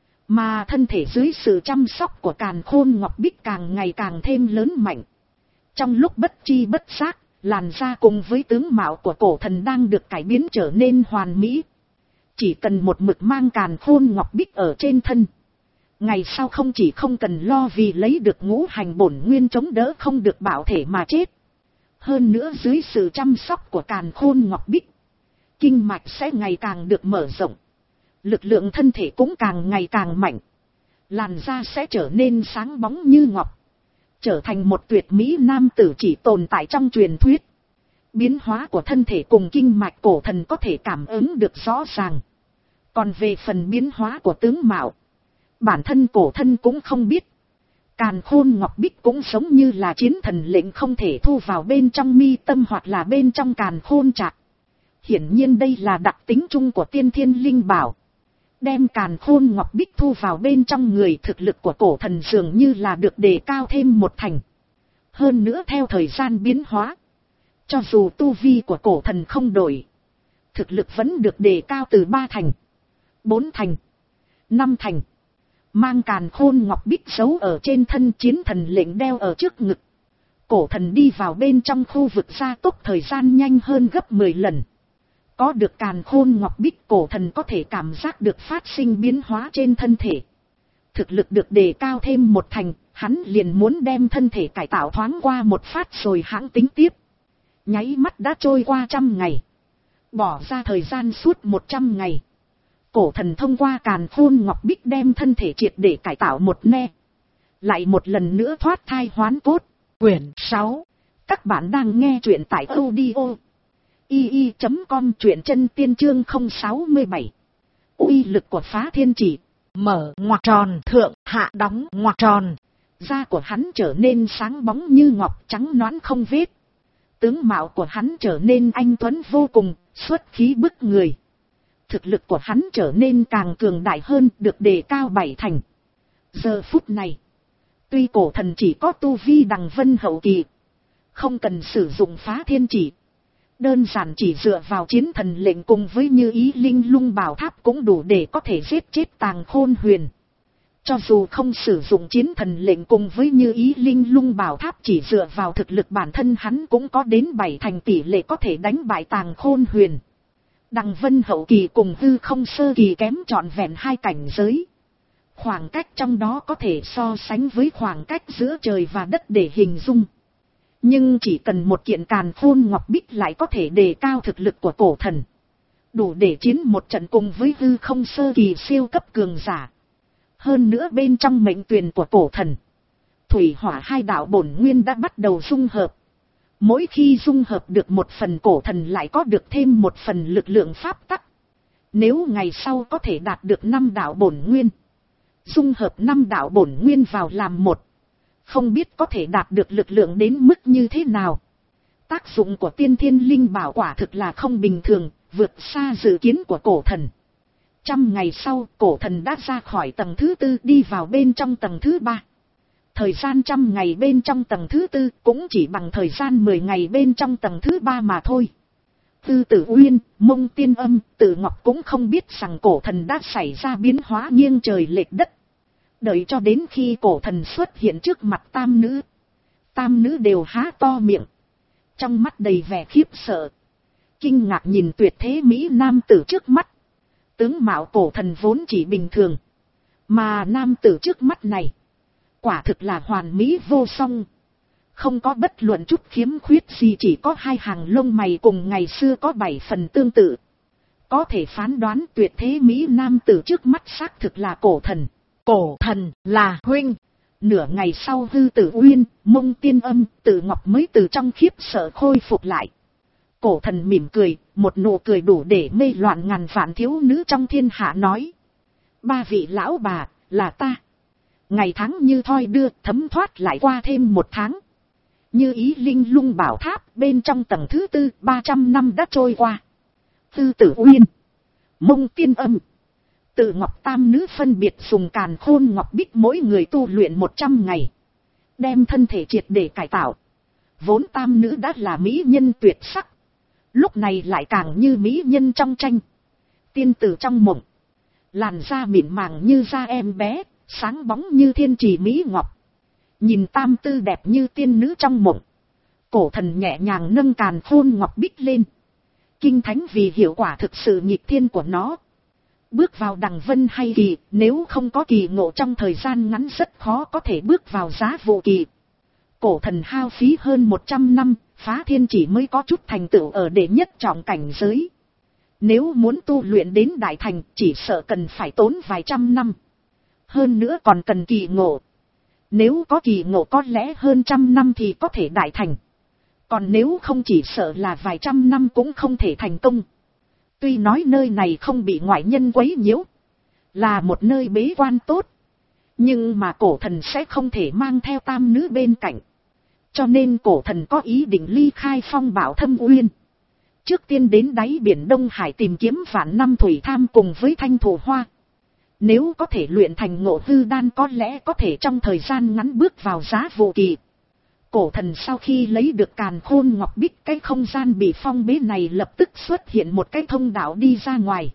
Speaker 1: Mà thân thể dưới sự chăm sóc của Càn Khôn Ngọc Bích càng ngày càng thêm lớn mạnh. Trong lúc bất chi bất giác, làn da cùng với tướng mạo của cổ thần đang được cải biến trở nên hoàn mỹ. Chỉ cần một mực mang Càn Khôn Ngọc Bích ở trên thân, ngày sau không chỉ không cần lo vì lấy được ngũ hành bổn nguyên chống đỡ không được bảo thể mà chết. Hơn nữa dưới sự chăm sóc của Càn Khôn Ngọc Bích, kinh mạch sẽ ngày càng được mở rộng, lực lượng thân thể cũng càng ngày càng mạnh, làn da sẽ trở nên sáng bóng như ngọc, trở thành một tuyệt mỹ nam tử chỉ tồn tại trong truyền thuyết. Biến hóa của thân thể cùng kinh mạch cổ thần có thể cảm ứng được rõ ràng. Còn về phần biến hóa của tướng mạo, bản thân cổ thân cũng không biết. Càn Khôn Ngọc Bích cũng giống như là chiến thần lệnh không thể thu vào bên trong mi tâm hoặc là bên trong Càn Khôn Trạc. Hiển nhiên đây là đặc tính chung của tiên thiên linh bảo. Đem Càn Khôn Ngọc Bích thu vào bên trong người, thực lực của cổ thần dường như là được đề cao thêm một thành. Hơn nữa theo thời gian biến hóa, cho dù tu vi của cổ thần không đổi, thực lực vẫn được đề cao từ ba thành, bốn thành, năm thành. Mang Càn Khôn Ngọc Bích giấu ở trên thân, chiến thần lệnh đeo ở trước ngực. Cổ thần đi vào bên trong khu vực gia tốc thời gian nhanh hơn gấp mười lần. Có được Càn Khôn Ngọc Bích, cổ thần có thể cảm giác được phát sinh biến hóa trên thân thể. Thực lực được đề cao thêm một thành, hắn liền muốn đem thân thể cải tạo thoáng qua một phát rồi hãng tính tiếp. Nháy mắt đã trôi qua trăm ngày. Bỏ ra thời gian suốt một trăm ngày. Cổ thần thông qua Càn Khôn Ngọc Bích đem thân thể triệt để cải tạo một ne. Lại một lần nữa thoát thai hoán cốt. Quyển sáu. Các bạn đang nghe truyện tại audio i i chấm com, truyện chân tiên chương không sáu bảy. Uy lực của phá thiên chỉ. Mở ngoặc tròn, thượng hạ đóng ngoặc tròn. Da của hắn trở nên sáng bóng như ngọc, trắng nõn không vết. Tướng mạo của hắn trở nên anh tuấn vô cùng, xuất khí bức người. Thực lực của hắn trở nên càng cường đại hơn, được đề cao bảy thành. Giờ phút này, tuy cổ thần chỉ có tu vi đằng vân hậu kỳ, không cần sử dụng phá thiên chỉ, đơn giản chỉ dựa vào chiến thần lệnh cùng với như ý linh lung bảo tháp cũng đủ để có thể giết chết Tàng Khôn Huyền. Cho dù không sử dụng chiến thần lệnh cùng với như ý linh lung bảo tháp, chỉ dựa vào thực lực bản thân hắn cũng có đến bảy thành tỷ lệ có thể đánh bại Tàng Khôn Huyền. Đằng vân hậu kỳ cùng hư không sơ kỳ kém trọn vẹn hai cảnh giới. Khoảng cách trong đó có thể so sánh với khoảng cách giữa trời và đất để hình dung. Nhưng chỉ cần một kiện Càn Khôn Ngọc Bích lại có thể đề cao thực lực của cổ thần. Đủ để chiến một trận cùng với hư không sơ kỳ siêu cấp cường giả. Hơn nữa bên trong mệnh tuyền của cổ thần, thủy hỏa hai đạo bổn nguyên đã bắt đầu dung hợp. Mỗi khi dung hợp được một phần, cổ thần lại có được thêm một phần lực lượng pháp tắc. Nếu ngày sau có thể đạt được năm đạo bổn nguyên, dung hợp năm đạo bổn nguyên vào làm một, không biết có thể đạt được lực lượng đến mức như thế nào. Tác dụng của tiên thiên linh bảo quả thực là không bình thường, vượt xa dự kiến của cổ thần. Trăm ngày sau, cổ thần đã ra khỏi tầng thứ tư đi vào bên trong tầng thứ ba. Thời gian trăm ngày bên trong tầng thứ tư cũng chỉ bằng thời gian mười ngày bên trong tầng thứ ba mà thôi. Tư Tử Uyên, Mông Tiên Âm, Tử Ngọc cũng không biết rằng cổ thần đã xảy ra biến hóa nghiêng trời lệch đất. Đợi cho đến khi cổ thần xuất hiện trước mặt tam nữ, tam nữ đều há to miệng, trong mắt đầy vẻ khiếp sợ, kinh ngạc nhìn tuyệt thế mỹ nam tử trước mắt. Tướng mạo cổ thần vốn chỉ bình thường, mà nam tử trước mắt này quả thực là hoàn mỹ vô song, không có bất luận chút khiếm khuyết gì, chỉ có hai hàng lông mày cùng ngày xưa có bảy phần tương tự. Có thể phán đoán tuyệt thế mỹ nam tử trước mắt xác thực là cổ thần. Cổ thần là huynh. Nửa ngày sau Hư Tử Uyên, Mông Tiên Âm, Tử Ngọc mới từ trong khiếp sợ khôi phục lại. Cổ thần mỉm cười, một nụ cười đủ để mê loạn ngàn vạn thiếu nữ trong thiên hạ nói. Ba vị lão bà, là ta. Ngày tháng như thoi đưa, thấm thoát lại qua thêm một tháng. Như ý linh lung bảo tháp, bên trong tầng thứ tư, ba trăm năm đã trôi qua. Tư Tử Uyên, Mông Tiên Âm, Tự Ngọc tam nữ phân biệt dùng càn khôn ngọc bích mỗi người tu luyện một trăm ngày. Đem thân thể triệt để cải tạo. Vốn tam nữ đã là mỹ nhân tuyệt sắc. Lúc này lại càng như mỹ nhân trong tranh. Tiên tử trong mộng. Làn da mịn màng như da em bé, sáng bóng như thiên trì mỹ ngọc. Nhìn tam tư đẹp như tiên nữ trong mộng. Cổ thần nhẹ nhàng nâng càn khôn ngọc bích lên. Kinh thánh vì hiệu quả thực sự nghịch thiên của nó. Bước vào đằng vân hay kỳ, nếu không có kỳ ngộ trong thời gian ngắn rất khó có thể bước vào giá vụ kỳ. Cổ thần hao phí hơn một trăm năm, phá thiên chỉ mới có chút thành tựu ở đệ nhất trọng cảnh giới. Nếu muốn tu luyện đến đại thành, chỉ sợ cần phải tốn vài trăm năm. Hơn nữa còn cần kỳ ngộ. Nếu có kỳ ngộ có lẽ hơn trăm năm thì có thể đại thành. Còn nếu không chỉ sợ là vài trăm năm cũng không thể thành công. Tuy nói nơi này không bị ngoại nhân quấy nhiễu, là một nơi bế quan tốt. Nhưng mà cổ thần sẽ không thể mang theo tam nữ bên cạnh. Cho nên cổ thần có ý định ly khai Phong Bảo Thâm Uyên. Trước tiên đến đáy biển Đông Hải tìm kiếm vạn năm thủy tham cùng với thanh thổ hoa. Nếu có thể luyện thành ngộ hư đan có lẽ có thể trong thời gian ngắn bước vào giá vụ kỳ. Cổ thần sau khi lấy được càn khôn ngọc bích, cái không gian bị phong bế này lập tức xuất hiện một cái thông đạo đi ra ngoài.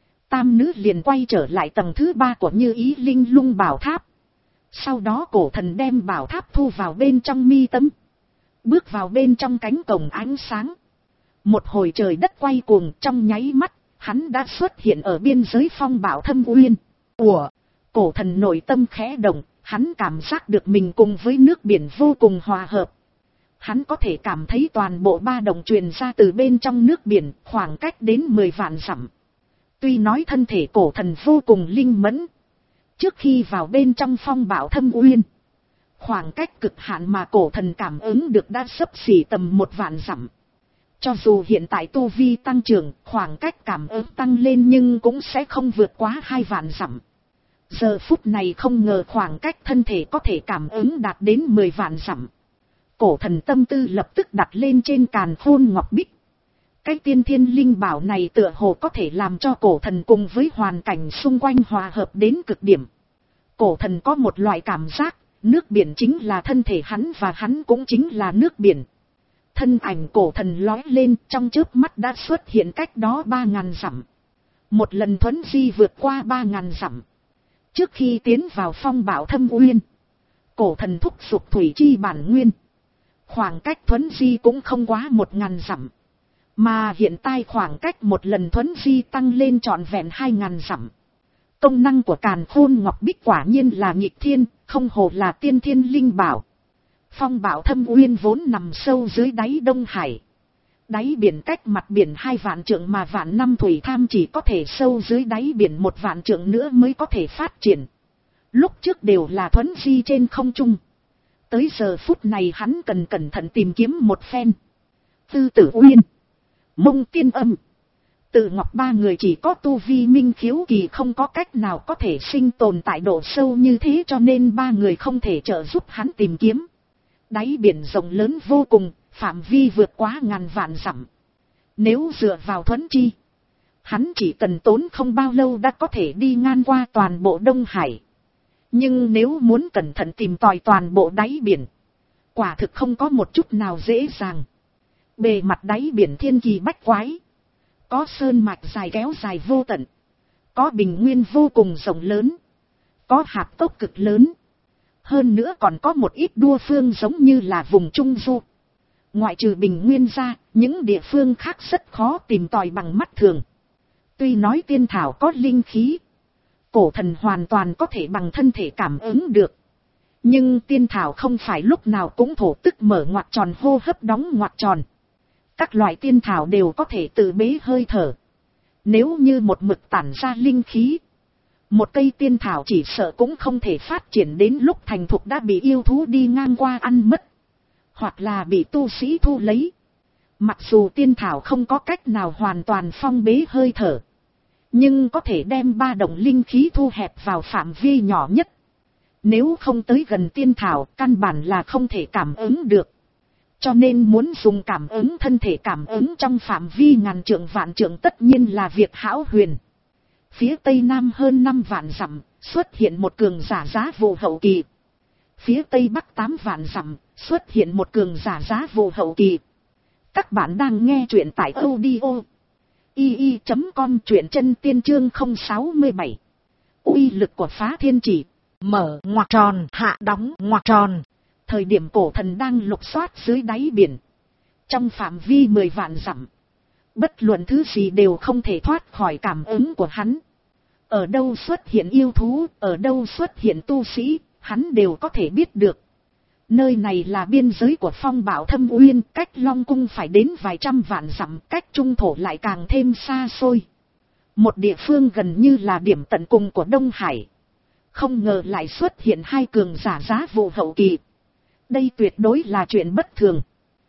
Speaker 1: Tam nữ liền quay trở lại tầng thứ ba của Như Ý Linh Lung bảo tháp. Sau đó cổ thần đem bảo tháp thu vào bên trong mi tâm. Bước vào bên trong cánh cổng ánh sáng. Một hồi trời đất quay cuồng, trong nháy mắt, hắn đã xuất hiện ở biên giới Phong Bảo Thâm Uyên. Ủa, cổ thần nội tâm khẽ động, hắn cảm giác được mình cùng với nước biển vô cùng hòa hợp. Hắn có thể cảm thấy toàn bộ ba động truyền ra từ bên trong nước biển, khoảng cách đến mười vạn dặm. Tuy nói thân thể cổ thần vô cùng linh mẫn. Trước khi vào bên trong Phong Bảo Thâm Uyên, khoảng cách cực hạn mà cổ thần cảm ứng được đã xấp xỉ tầm một vạn dặm. Cho dù hiện tại tu vi tăng trưởng, khoảng cách cảm ứng tăng lên nhưng cũng sẽ không vượt quá hai vạn dặm. Giờ phút này không ngờ khoảng cách thân thể có thể cảm ứng đạt đến mười vạn dặm. Cổ thần tâm tư lập tức đặt lên trên càn khôn ngọc bích. Cái tiên thiên linh bảo này tựa hồ có thể làm cho cổ thần cùng với hoàn cảnh xung quanh hòa hợp đến cực điểm. Cổ thần có một loại cảm giác, nước biển chính là thân thể hắn và hắn cũng chính là nước biển. Thân ảnh cổ thần lói lên, trong chớp mắt đã xuất hiện cách đó ba ngàn dặm. Một lần thuấn di vượt qua ba ngàn dặm. Trước khi tiến vào Phong Bảo Thâm Uyên, cổ thần thúc giục thủy chi bản nguyên. Khoảng cách thuấn di cũng không quá một ngàn dặm. Mà hiện tại khoảng cách một lần thuấn di tăng lên trọn vẹn hai ngàn dặm. Công năng của càn khôn ngọc bích quả nhiên là nghịch thiên, không hồ là tiên thiên linh bảo. Phong Bảo Thâm Uyên vốn nằm sâu dưới đáy Đông Hải. Đáy biển cách mặt biển hai vạn trượng mà vạn năm thủy tham chỉ có thể sâu dưới đáy biển một vạn trượng nữa mới có thể phát triển. Lúc trước đều là thuấn di trên không trung. Tới giờ phút này hắn cần cẩn thận tìm kiếm một phen. Tư Tử Uyên, Mông Tiên Âm, Tự Ngọc ba người chỉ có tu vi minh khiếu kỳ, không có cách nào có thể sinh tồn tại độ sâu như thế, cho nên ba người không thể trợ giúp hắn tìm kiếm. Đáy biển rộng lớn vô cùng, phạm vi vượt quá ngàn vạn dặm. Nếu dựa vào thuấn chi, hắn chỉ cần tốn không bao lâu đã có thể đi ngang qua toàn bộ Đông Hải. Nhưng nếu muốn cẩn thận tìm tòi toàn bộ đáy biển, quả thực không có một chút nào dễ dàng. Bề mặt đáy biển thiên kỳ bách quái. Có sơn mạch dài kéo dài vô tận. Có bình nguyên vô cùng rộng lớn. Có hạp cốc cực lớn. Hơn nữa còn có một ít đua phương giống như là vùng Trung Du. Ngoại trừ bình nguyên ra, những địa phương khác rất khó tìm tòi bằng mắt thường. Tuy nói tiên thảo có linh khí, cổ thần hoàn toàn có thể bằng thân thể cảm ứng được. Nhưng tiên thảo không phải lúc nào cũng thổ tức mở ngoặc tròn hô hấp đóng ngoặc tròn. Các loại tiên thảo đều có thể tự bế hơi thở. Nếu như một mực tản ra linh khí, một cây tiên thảo chỉ sợ cũng không thể phát triển đến lúc thành thục đã bị yêu thú đi ngang qua ăn mất. Hoặc là bị tu sĩ thu lấy. Mặc dù tiên thảo không có cách nào hoàn toàn phong bế hơi thở, nhưng có thể đem ba động linh khí thu hẹp vào phạm vi nhỏ nhất. Nếu không tới gần tiên thảo, căn bản là không thể cảm ứng được. Cho nên muốn dùng cảm ứng thân thể cảm ứng trong phạm vi ngàn trượng vạn trượng tất nhiên là việc hão huyền. Phía tây nam hơn năm vạn dặm, xuất hiện một cường giả giá vụ hậu kỳ. Phía tây bắc tám vạn dặm, xuất hiện một cường giả giá vụ hậu kỳ. Các bạn đang nghe truyện tại audio i i chấm com, truyện chân tiên chương không sáu bảy. Uy lực của phá thiên chỉ, mở ngoặc tròn, hạ đóng ngoặc tròn. Thời điểm cổ thần đang lục soát dưới đáy biển, trong phạm vi mười vạn dặm, bất luận thứ gì đều không thể thoát khỏi cảm ứng của hắn. Ở đâu xuất hiện yêu thú, ở đâu xuất hiện tu sĩ, hắn đều có thể biết được. Nơi này là biên giới của phong bạo Thâm Uyên, cách Long Cung phải đến vài trăm vạn dặm, cách trung thổ lại càng thêm xa xôi. Một địa phương gần như là điểm tận cùng của Đông Hải. Không ngờ lại xuất hiện hai cường giả giá vụ hậu kỳ. Đây tuyệt đối là chuyện bất thường.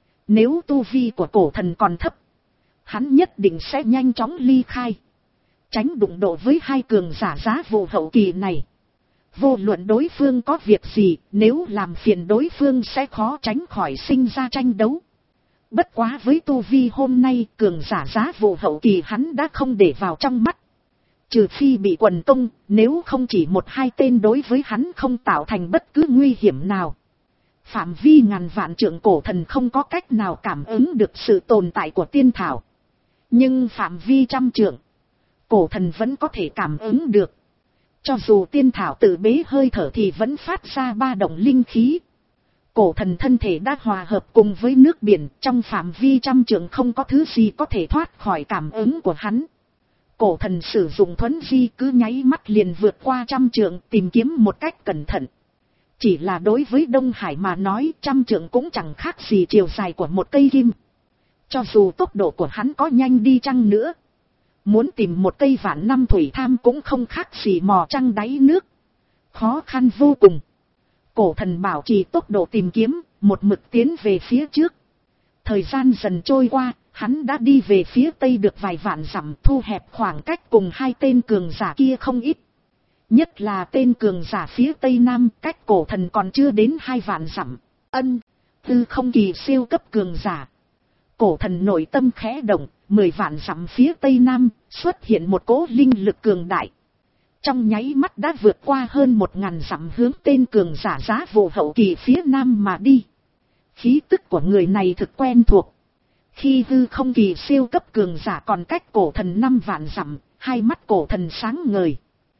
Speaker 1: Nếu tu vi của cổ thần còn thấp, hắn nhất định sẽ nhanh chóng ly khai, tránh đụng độ với hai cường giả giá vụ hậu kỳ này. Vô luận đối phương có việc gì, nếu làm phiền đối phương sẽ khó tránh khỏi sinh ra tranh đấu. Bất quá với tu vi hôm nay, cường giả giá vụ hậu kỳ hắn đã không để vào trong mắt. Trừ phi bị quần công, nếu không chỉ một hai tên đối với hắn không tạo thành bất cứ nguy hiểm nào. Phạm vi ngàn vạn trượng cổ thần không có cách nào cảm ứng được sự tồn tại của tiên thảo. Nhưng phạm vi trăm trượng, cổ thần vẫn có thể cảm ứng được. Cho dù tiên thảo tự bế hơi thở thì vẫn phát ra ba động linh khí. Cổ thần thân thể đã hòa hợp cùng với nước biển, trong phạm vi trăm trượng không có thứ gì có thể thoát khỏi cảm ứng của hắn. Cổ thần sử dụng thuấn di cứ nháy mắt liền vượt qua trăm trượng, tìm kiếm một cách cẩn thận. Chỉ là đối với Đông Hải mà nói, trăm trượng cũng chẳng khác gì chiều dài của một cây kim. Cho dù tốc độ của hắn có nhanh đi chăng nữa, muốn tìm một cây vạn năm thủy tham cũng không khác gì mò trăng đáy nước. Khó khăn vô cùng. Cổ thần bảo trì tốc độ tìm kiếm, một mực tiến về phía trước. Thời gian dần trôi qua, hắn đã đi về phía tây được vài vạn dặm, thu hẹp khoảng cách cùng hai tên cường giả kia không ít. Nhất là tên cường giả phía tây nam, cách cổ thần còn chưa đến hai vạn dặm. Ân, tư không kỳ siêu cấp cường giả. Cổ thần nội tâm khẽ động, mười vạn dặm phía tây nam, xuất hiện một cỗ linh lực cường đại. Trong nháy mắt đã vượt qua hơn một ngàn dặm hướng tên cường giả giá vụ hậu kỳ phía nam mà đi. Khí tức của người này thực quen thuộc. Khi hư không kỳ siêu cấp cường giả còn cách cổ thần năm vạn dặm, hai mắt cổ thần sáng ngời.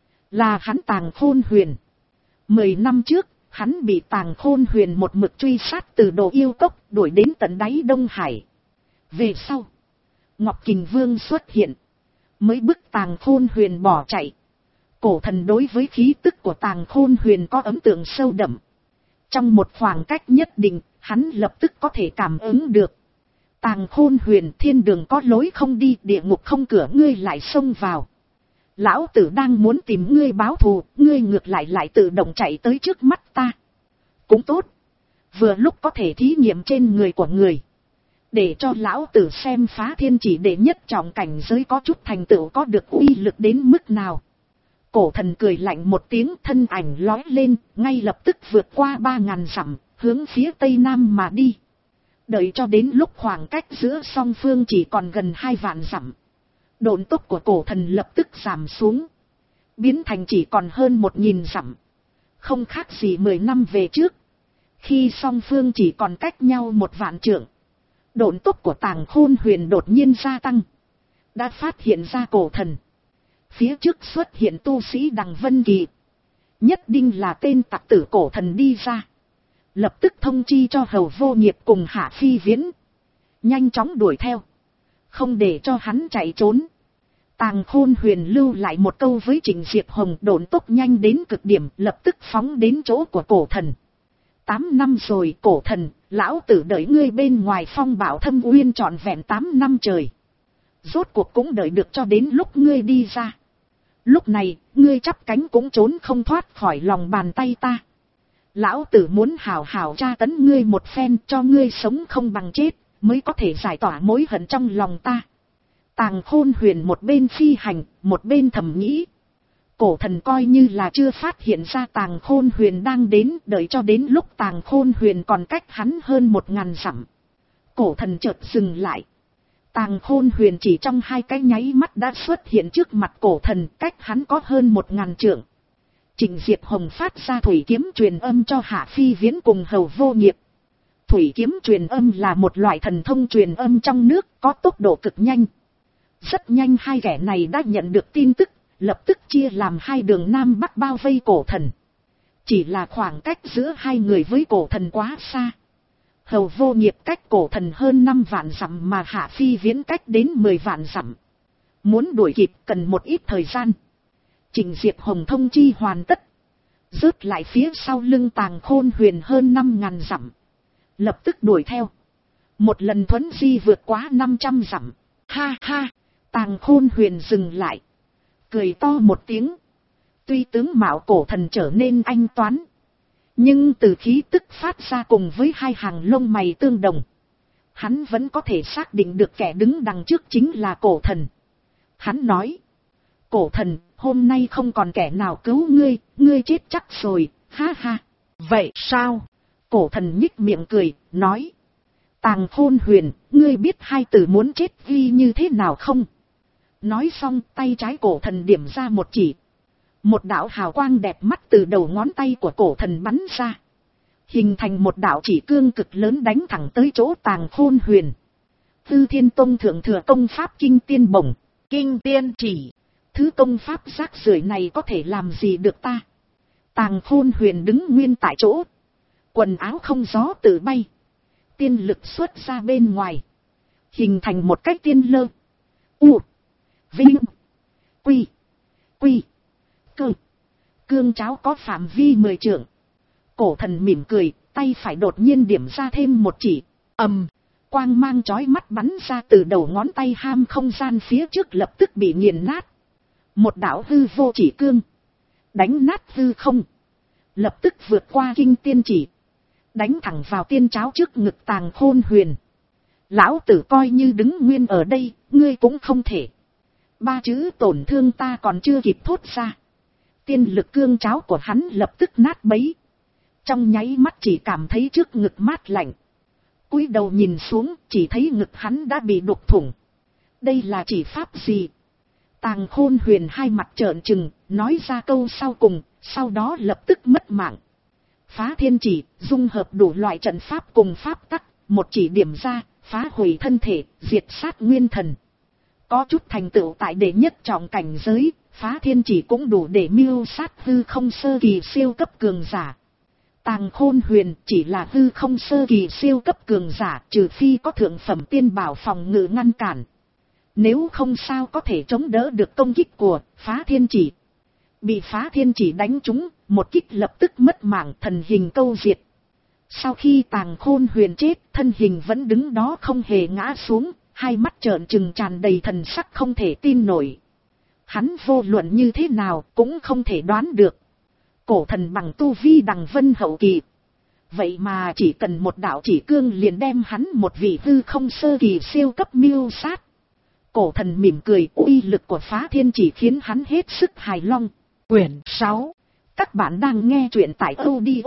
Speaker 1: Là hắn Tàng Khôn Huyền. Mười năm trước, hắn bị Tàng Khôn Huyền một mực truy sát từ Đồ Yêu Cốc, đuổi đến tận đáy Đông Hải. Về sau, Ngọc Kình Vương xuất hiện, mới bức Tàng Khôn Huyền bỏ chạy. Cổ thần đối với khí tức của Tàng Khôn Huyền có ấn tượng sâu đậm. Trong một khoảng cách nhất định, hắn lập tức có thể cảm ứng được. Tàng Khôn Huyền, thiên đường có lối không đi, địa ngục không cửa, ngươi lại xông vào. Lão tử đang muốn tìm ngươi báo thù, ngươi ngược lại lại tự động chạy tới trước mắt ta. Cũng tốt, vừa lúc có thể thí nghiệm trên người của người, để cho lão tử xem phá thiên chỉ đệ nhất trọng cảnh giới có chút thành tựu có được uy lực đến mức nào. Cổ thần cười lạnh một tiếng, thân ảnh lói lên, ngay lập tức vượt qua ba ngàn dặm, hướng phía tây nam mà đi. Đợi cho đến lúc khoảng cách giữa song phương chỉ còn gần hai vạn dặm, độn tốc của cổ thần lập tức giảm xuống, biến thành chỉ còn hơn một nghìn dặm. Không khác gì mười năm về trước, khi song phương chỉ còn cách nhau một vạn trượng. Độn tốc của Tàng Khôn Huyền đột nhiên gia tăng, đã phát hiện ra cổ thần. Phía trước xuất hiện tu sĩ Đằng Vân Kỳ, nhất định là tên tặc tử cổ thần đi ra. Lập tức thông chi cho Hầu Vô Nghiệp cùng Hạ Phi Viễn, nhanh chóng đuổi theo, không để cho hắn chạy trốn. Tàng Khôn Huyền lưu lại một câu với Trịnh Diệp Hồng, độn tốc nhanh đến cực điểm, lập tức phóng đến chỗ của cổ thần. Tám năm rồi cổ thần, lão tử đợi ngươi bên ngoài phong bạo Thâm Uyên trọn vẹn tám năm trời. Rốt cuộc cũng đợi được cho đến lúc ngươi đi ra. Lúc này, ngươi chắp cánh cũng trốn không thoát khỏi lòng bàn tay ta. Lão tử muốn hào hào tra tấn ngươi một phen, cho ngươi sống không bằng chết, mới có thể giải tỏa mối hận trong lòng ta. Tàng Khôn Huyền một bên phi hành, một bên thầm nghĩ. Cổ thần coi như là chưa phát hiện ra Tàng Khôn Huyền đang đến, đợi cho đến lúc Tàng Khôn Huyền còn cách hắn hơn một ngàn dặm. Cổ thần chợt dừng lại. Tàng Khôn Huyền chỉ trong hai cái nháy mắt đã xuất hiện trước mặt cổ thần, cách hắn có hơn một ngàn trượng. Trịnh Diệp Hồng phát ra thủy kiếm truyền âm cho Hạ Phi Viễn cùng Hầu Vô Nghiệp. Thủy kiếm truyền âm là một loại thần thông truyền âm trong nước, có tốc độ cực nhanh. Rất nhanh hai kẻ này đã nhận được tin tức, lập tức chia làm hai đường Nam Bắc bao vây cổ thần. Chỉ là khoảng cách giữa hai người với cổ thần quá xa. Hầu Vô Nghiệp cách cổ thần hơn năm vạn dặm mà Hạ Phi Viễn cách đến mười vạn dặm. Muốn đuổi kịp cần một ít thời gian. Trịnh Diệp Hồng thông chi hoàn tất. Rớt lại phía sau lưng Tàng Khôn Huyền hơn năm ngàn dặm. Lập tức đuổi theo. Một lần thuấn di vượt quá năm trăm dặm. Ha ha, Tàng Khôn Huyền dừng lại. Cười to một tiếng. Tuy tướng mạo cổ thần trở nên anh toán. Nhưng từ khí tức phát ra cùng với hai hàng lông mày tương đồng. Hắn vẫn có thể xác định được kẻ đứng đằng trước chính là cổ thần. Hắn nói. Cổ thần, hôm nay không còn kẻ nào cứu ngươi, ngươi chết chắc rồi, ha ha. Vậy sao? Cổ thần nhích miệng cười, nói. Tàng Khôn Huyền, ngươi biết hai từ muốn chết ghi như thế nào không? Nói xong tay trái cổ thần điểm ra một chỉ. Một đạo hào quang đẹp mắt từ đầu ngón tay của cổ thần bắn ra. Hình thành một đạo chỉ cương cực lớn đánh thẳng tới chỗ Tàng Khôn Huyền. Tư Thiên Tông thượng thừa công pháp kinh tiên bổng, kinh tiên chỉ. Thứ công pháp rác rưởi này có thể làm gì được ta? Tàng Khôn Huyền đứng nguyên tại chỗ. Quần áo không gió tự bay. Tiên lực xuất ra bên ngoài. Hình thành một cái tiên lơ. U. Vinh. Quy. Quy. Cơ. Cương cháo có phạm vi mười trượng. Cổ thần mỉm cười, tay phải đột nhiên điểm ra thêm một chỉ. Ầm. Quang mang chói mắt bắn ra từ đầu ngón tay ham không gian phía trước lập tức bị nghiền nát. Một đạo hư vô chỉ cương. Đánh nát hư không. Lập tức vượt qua kinh tiên chỉ. Đánh thẳng vào tiên cháo trước ngực Tàng Khôn Huyền. Lão tử coi như đứng nguyên ở đây, ngươi cũng không thể. Ba chữ tổn thương ta còn chưa kịp thốt ra. Tiên lực cương cháo của hắn lập tức nát bấy. Trong nháy mắt chỉ cảm thấy trước ngực mát lạnh. Cúi đầu nhìn xuống, chỉ thấy ngực hắn đã bị đục thủng. Đây là chỉ pháp gì? Tàng Khôn Huyền hai mặt trợn trừng, nói ra câu sau cùng, sau đó lập tức mất mạng. Phá thiên chỉ, dung hợp đủ loại trận pháp cùng pháp tắc, một chỉ điểm ra, phá hủy thân thể, diệt sát nguyên thần. Có chút thành tựu tại đệ nhất trọng cảnh giới, phá thiên chỉ cũng đủ để mưu sát hư không sơ kỳ siêu cấp cường giả. Tàng Khôn Huyền chỉ là hư không sơ kỳ siêu cấp cường giả, trừ phi có thượng phẩm tiên bảo phòng ngự ngăn cản. Nếu không sao có thể chống đỡ được công kích của phá thiên chỉ. Bị phá thiên chỉ đánh trúng, một kích lập tức mất mạng, thần hình câu diệt. Sau khi Tàng Khôn Huyền chết, thân hình vẫn đứng đó không hề ngã xuống, hai mắt trợn trừng tràn đầy thần sắc không thể tin nổi. Hắn vô luận như thế nào cũng không thể đoán được. Cổ thần bằng tu vi đằng vân hậu kỳ. Vậy mà chỉ cần một đạo chỉ cương liền đem hắn một vị hư không sơ kỳ siêu cấp mưu sát. Cổ thần mỉm cười, uy lực của phá thiên chỉ khiến hắn hết sức hài lòng. Quyển sáu. Các bạn đang nghe truyện tại audio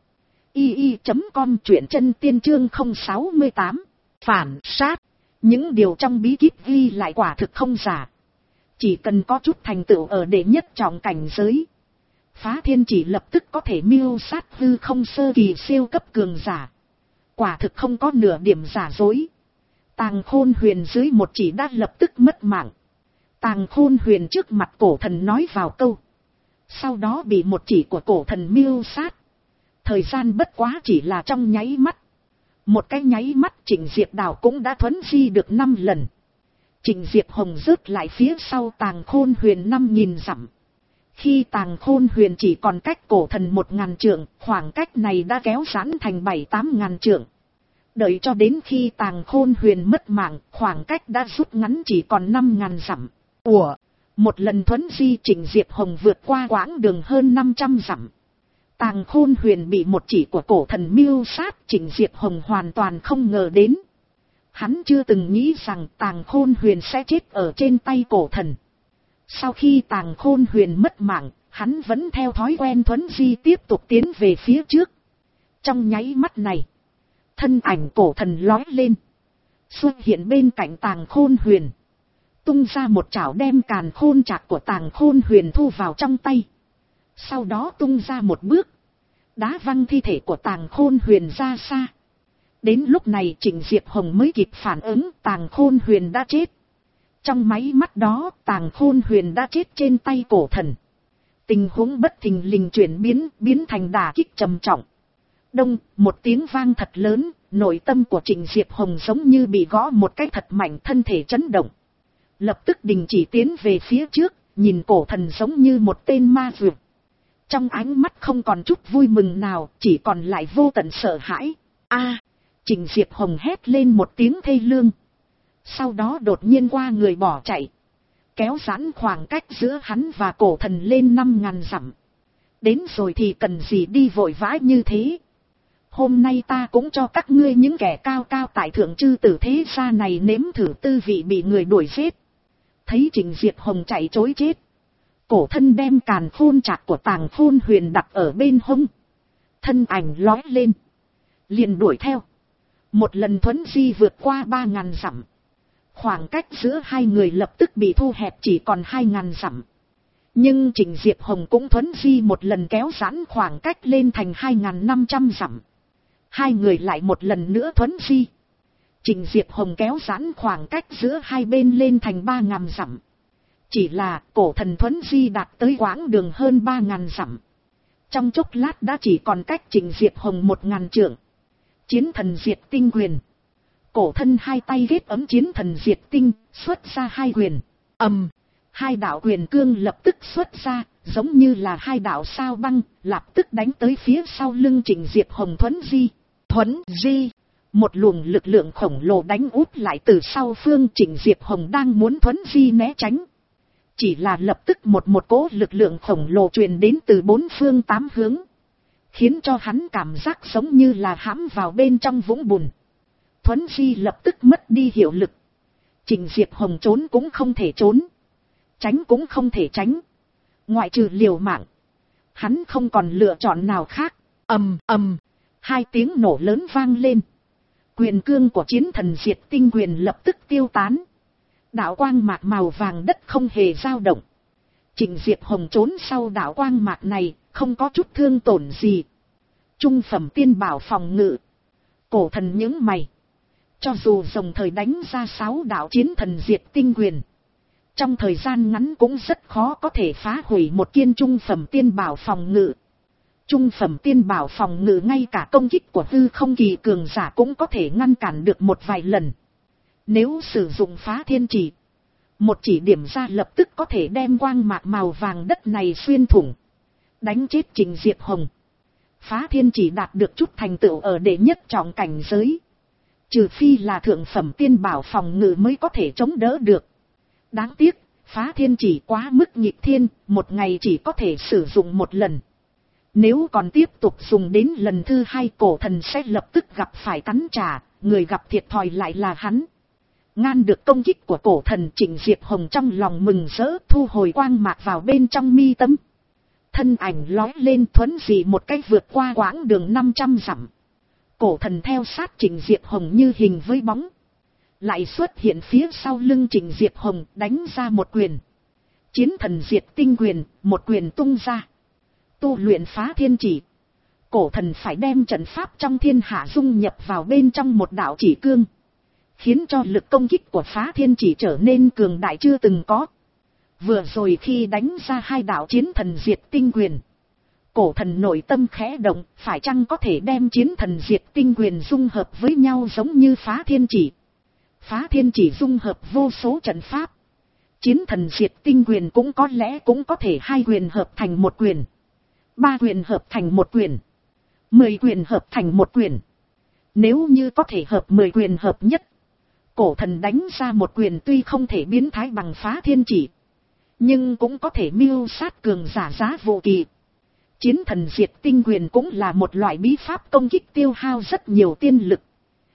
Speaker 1: i i chấm com, truyện chân tiên chương không sáu tám. Phản sát. Những điều trong bí kíp ghi lại quả thực không giả. Chỉ cần có chút thành tựu ở đệ nhất trọng cảnh giới, phá thiên chỉ lập tức có thể mưu sát hư không sơ kỳ siêu cấp cường giả. Quả thực không có nửa điểm giả dối. Tàng Khôn Huyền dưới một chỉ đã lập tức mất mạng. Tàng Khôn Huyền trước mặt cổ thần nói vào câu. Sau đó bị một chỉ của cổ thần mưu sát. Thời gian bất quá chỉ là trong nháy mắt. Một cái nháy mắt Trịnh Diệp Đào cũng đã thuấn di được năm lần. Trịnh Diệp Hồng rớt lại phía sau Tàng Khôn Huyền năm nghìn dặm. Khi Tàng Khôn Huyền chỉ còn cách cổ thần một ngàn trượng, khoảng cách này đã kéo giãn thành bảy tám ngàn trượng. Đợi cho đến khi Tàng Khôn Huyền mất mạng, khoảng cách đã rút ngắn chỉ còn năm ngàn dặm. Ủa, một lần thuấn di Trịnh Diệp Hồng vượt qua quãng đường hơn năm trăm dặm. Tàng Khôn Huyền bị một chỉ của cổ thần mưu sát, Trịnh Diệp Hồng hoàn toàn không ngờ đến. Hắn chưa từng nghĩ rằng Tàng Khôn Huyền sẽ chết ở trên tay cổ thần. Sau khi Tàng Khôn Huyền mất mạng, hắn vẫn theo thói quen thuấn di tiếp tục tiến về phía trước. Trong nháy mắt này, thân ảnh cổ thần lói lên, xuất hiện bên cạnh Tàng Khôn Huyền, tung ra một chảo đem càn khôn trạc của Tàng Khôn Huyền thu vào trong tay. Sau đó tung ra một bước, đá văng thi thể của Tàng Khôn Huyền ra xa. Đến lúc này Trịnh Diệp Hồng mới kịp phản ứng, Tàng Khôn Huyền đã chết. Trong máy mắt đó, Tàng Khôn Huyền đã chết trên tay cổ thần. Tình huống bất thình lình chuyển biến, biến thành đả kích trầm trọng. Đông, một tiếng vang thật lớn, nội tâm của Trịnh Diệp Hồng giống như bị gõ một cái thật mạnh, thân thể chấn động. Lập tức đình chỉ tiến về phía trước, nhìn cổ thần giống như một tên ma vượt. Trong ánh mắt không còn chút vui mừng nào, chỉ còn lại vô tận sợ hãi. A! Trịnh Diệp Hồng hét lên một tiếng thê lương. Sau đó đột nhiên qua người bỏ chạy, kéo giãn khoảng cách giữa hắn và cổ thần lên năm ngàn dặm. Đến rồi thì cần gì đi vội vã như thế. Hôm nay ta cũng cho các ngươi những kẻ cao cao tại thượng chư tử thế gia này nếm thử tư vị bị người đuổi giết. Thấy Trịnh Diệp Hồng chạy trối chết, cổ thân đem càn khôn trạc của Tàng Khôn Huyền đặt ở bên hông. Thân ảnh lói lên, liền đuổi theo. Một lần thuấn di vượt qua ba ngàn dặm. Khoảng cách giữa hai người lập tức bị thu hẹp chỉ còn hai ngàn dặm. Nhưng Trịnh Diệp Hồng cũng thuấn di một lần kéo giãn khoảng cách lên thành hai ngàn năm trăm dặm. Hai người lại một lần nữa thuấn di. Trịnh Diệp Hồng kéo giãn khoảng cách giữa hai bên lên thành ba ngàn dặm. Chỉ là cổ thần thuấn di đạt tới quãng đường hơn ba ngàn dặm. Trong chốc lát đã chỉ còn cách Trịnh Diệp Hồng một ngàn trượng. Chiến thần diệt tinh quyền. Cổ thân hai tay ghét ấm chiến thần diệt tinh, xuất ra hai quyền. Ầm, hai đạo quyền cương lập tức xuất ra, giống như là hai đạo sao băng, lập tức đánh tới phía sau lưng Trịnh Diệp Hồng thuấn di. Thuấn di, một luồng lực lượng khổng lồ đánh úp lại từ sau phương. Trịnh Diệp Hồng đang muốn thuấn di né tránh. Chỉ là lập tức một một cỗ lực lượng khổng lồ truyền đến từ bốn phương tám hướng, khiến cho hắn cảm giác giống như là hãm vào bên trong vũng bùn. Thuấn di lập tức mất đi hiệu lực. Trịnh Diệp Hồng trốn cũng không thể trốn, tránh cũng không thể tránh. Ngoại trừ liều mạng, hắn không còn lựa chọn nào khác. Ầm ầm, hai tiếng nổ lớn vang lên. Quyền cương của chiến thần diệt tinh quyền lập tức tiêu tán. Đạo quang mạc màu vàng đất không hề dao động. Trịnh Diệp Hồng trốn sau đạo quang mạc này, không có chút thương tổn gì. Trung phẩm tiên bảo phòng ngự. Cổ thần những mày. Cho dù dòng thời đánh ra sáu đạo chiến thần diệt tinh quyền, trong thời gian ngắn cũng rất khó có thể phá hủy một kiên trung phẩm tiên bảo phòng ngự. Trung phẩm tiên bảo phòng ngự ngay cả công kích của hư không kỳ cường giả cũng có thể ngăn cản được một vài lần. Nếu sử dụng phá thiên chỉ, một chỉ điểm ra lập tức có thể đem quang mạc màu vàng đất này xuyên thủng, đánh chết Trịnh Diệp Hồng. Phá thiên chỉ đạt được chút thành tựu ở đệ nhất trọng cảnh giới, trừ phi là thượng phẩm tiên bảo phòng ngự mới có thể chống đỡ được. Đáng tiếc, phá thiên chỉ quá mức nghịch thiên, một ngày chỉ có thể sử dụng một lần. Nếu còn tiếp tục dùng đến lần thứ hai, cổ thần sẽ lập tức gặp phải cắn trả, người gặp thiệt thòi lại là hắn. Ngăn được công kích của cổ thần, Trịnh Diệp Hồng trong lòng mừng rỡ, thu hồi quang mạc vào bên trong mi tâm. Thân ảnh lói lên thuấn dị một cách vượt qua quãng đường năm trăm dặm. Cổ thần theo sát Trịnh Diệp Hồng như hình với bóng. Lại xuất hiện phía sau lưng Trịnh Diệp Hồng, đánh ra một quyền. Chiến thần diệt tinh quyền, một quyền tung ra. Tu luyện phá thiên chỉ. Cổ thần phải đem trận pháp trong thiên hạ dung nhập vào bên trong một đạo chỉ cương, khiến cho lực công kích của phá thiên chỉ trở nên cường đại chưa từng có. Vừa rồi khi đánh ra hai đạo chiến thần diệt tinh quyền, cổ thần nội tâm khẽ động, phải chăng có thể đem chiến thần diệt tinh quyền dung hợp với nhau giống như phá thiên chỉ. Phá thiên chỉ dung hợp vô số trận pháp, chiến thần diệt tinh quyền cũng có lẽ cũng có thể hai quyền hợp thành một quyền, ba quyền hợp thành một quyền, mười quyền hợp thành một quyền. Nếu như có thể hợp mười quyền hợp nhất, cổ thần đánh ra một quyền tuy không thể biến thái bằng phá thiên chỉ, nhưng cũng có thể mưu sát cường giả giá vô kỳ. Chiến thần diệt tinh quyền cũng là một loại bí pháp công kích tiêu hao rất nhiều tiên lực,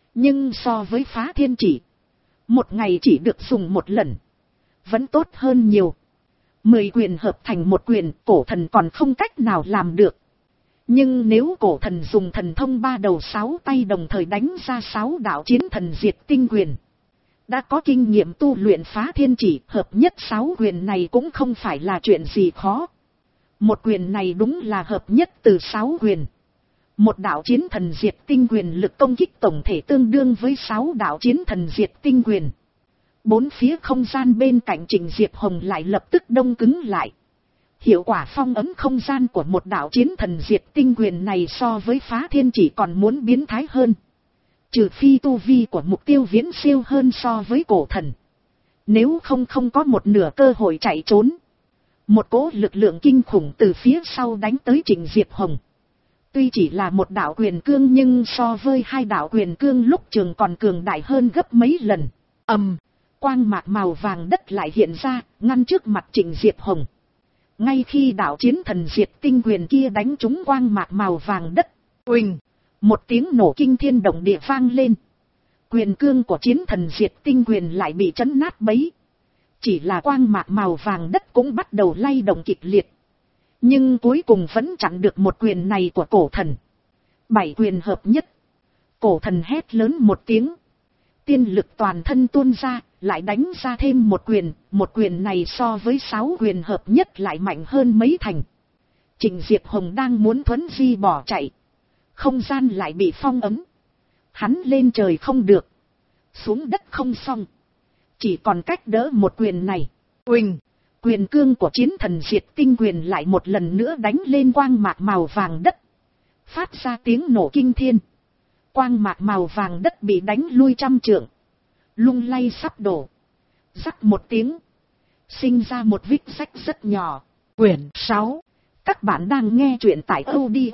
Speaker 1: Nhưng so với phá thiên chỉ, một ngày chỉ được dùng một lần, vẫn tốt hơn nhiều. Mười quyền hợp thành một quyền, cổ thần còn không cách nào làm được. Nhưng nếu cổ thần dùng thần thông ba đầu sáu tay đồng thời đánh ra sáu đạo chiến thần diệt tinh quyền, đã có kinh nghiệm tu luyện phá thiên chỉ, hợp nhất sáu quyền này cũng không phải là chuyện gì khó. Một quyền này đúng là hợp nhất từ sáu quyền. Một đạo chiến thần diệt tinh quyền lực công kích tổng thể tương đương với sáu đạo chiến thần diệt tinh quyền. Bốn phía không gian bên cạnh Trịnh Diệp Hồng lại lập tức đông cứng lại. Hiệu quả phong ấn không gian của một đạo chiến thần diệt tinh quyền này so với phá thiên chỉ còn muốn biến thái hơn. Trừ phi tu vi của mục tiêu viễn siêu hơn so với cổ thần. Nếu không không có một nửa cơ hội chạy trốn. Một cỗ lực lượng kinh khủng từ phía sau đánh tới Trịnh Diệp Hồng. Tuy chỉ là một đạo quyền cương nhưng so với hai đạo quyền cương lúc trường còn cường đại hơn gấp mấy lần. Ầm, quang mạc màu vàng đất lại hiện ra, ngăn trước mặt Trịnh Diệp Hồng. Ngay khi đạo chiến thần diệt tinh quyền kia đánh trúng quang mạc màu vàng đất, uỳnh, một tiếng nổ kinh thiên động địa vang lên. Quyền cương của chiến thần diệt tinh quyền lại bị chấn nát bấy. Chỉ là quang mạc màu vàng đất cũng bắt đầu lay động kịch liệt. Nhưng cuối cùng vẫn chặn được một quyền này của cổ thần. Bảy quyền hợp nhất. Cổ thần hét lớn một tiếng. Tiên lực toàn thân tuôn ra, lại đánh ra thêm một quyền. Một quyền này so với sáu quyền hợp nhất lại mạnh hơn mấy thành. Trịnh Diệp Hồng đang muốn thuấn di bỏ chạy. Không gian lại bị phong ấn. Hắn lên trời không được. Xuống đất không xong. Chỉ còn cách đỡ một quyền này. Uỳnh, quyền cương của chiến thần diệt tinh quyền lại một lần nữa đánh lên quang mạc màu vàng đất. Phát ra tiếng nổ kinh thiên. Quang mạc màu vàng đất bị đánh lui trăm trượng. Lung lay sắp đổ. Rắc một tiếng. Sinh ra một vết rách rất nhỏ. Quyển sáu. Các bạn đang nghe truyện tại audio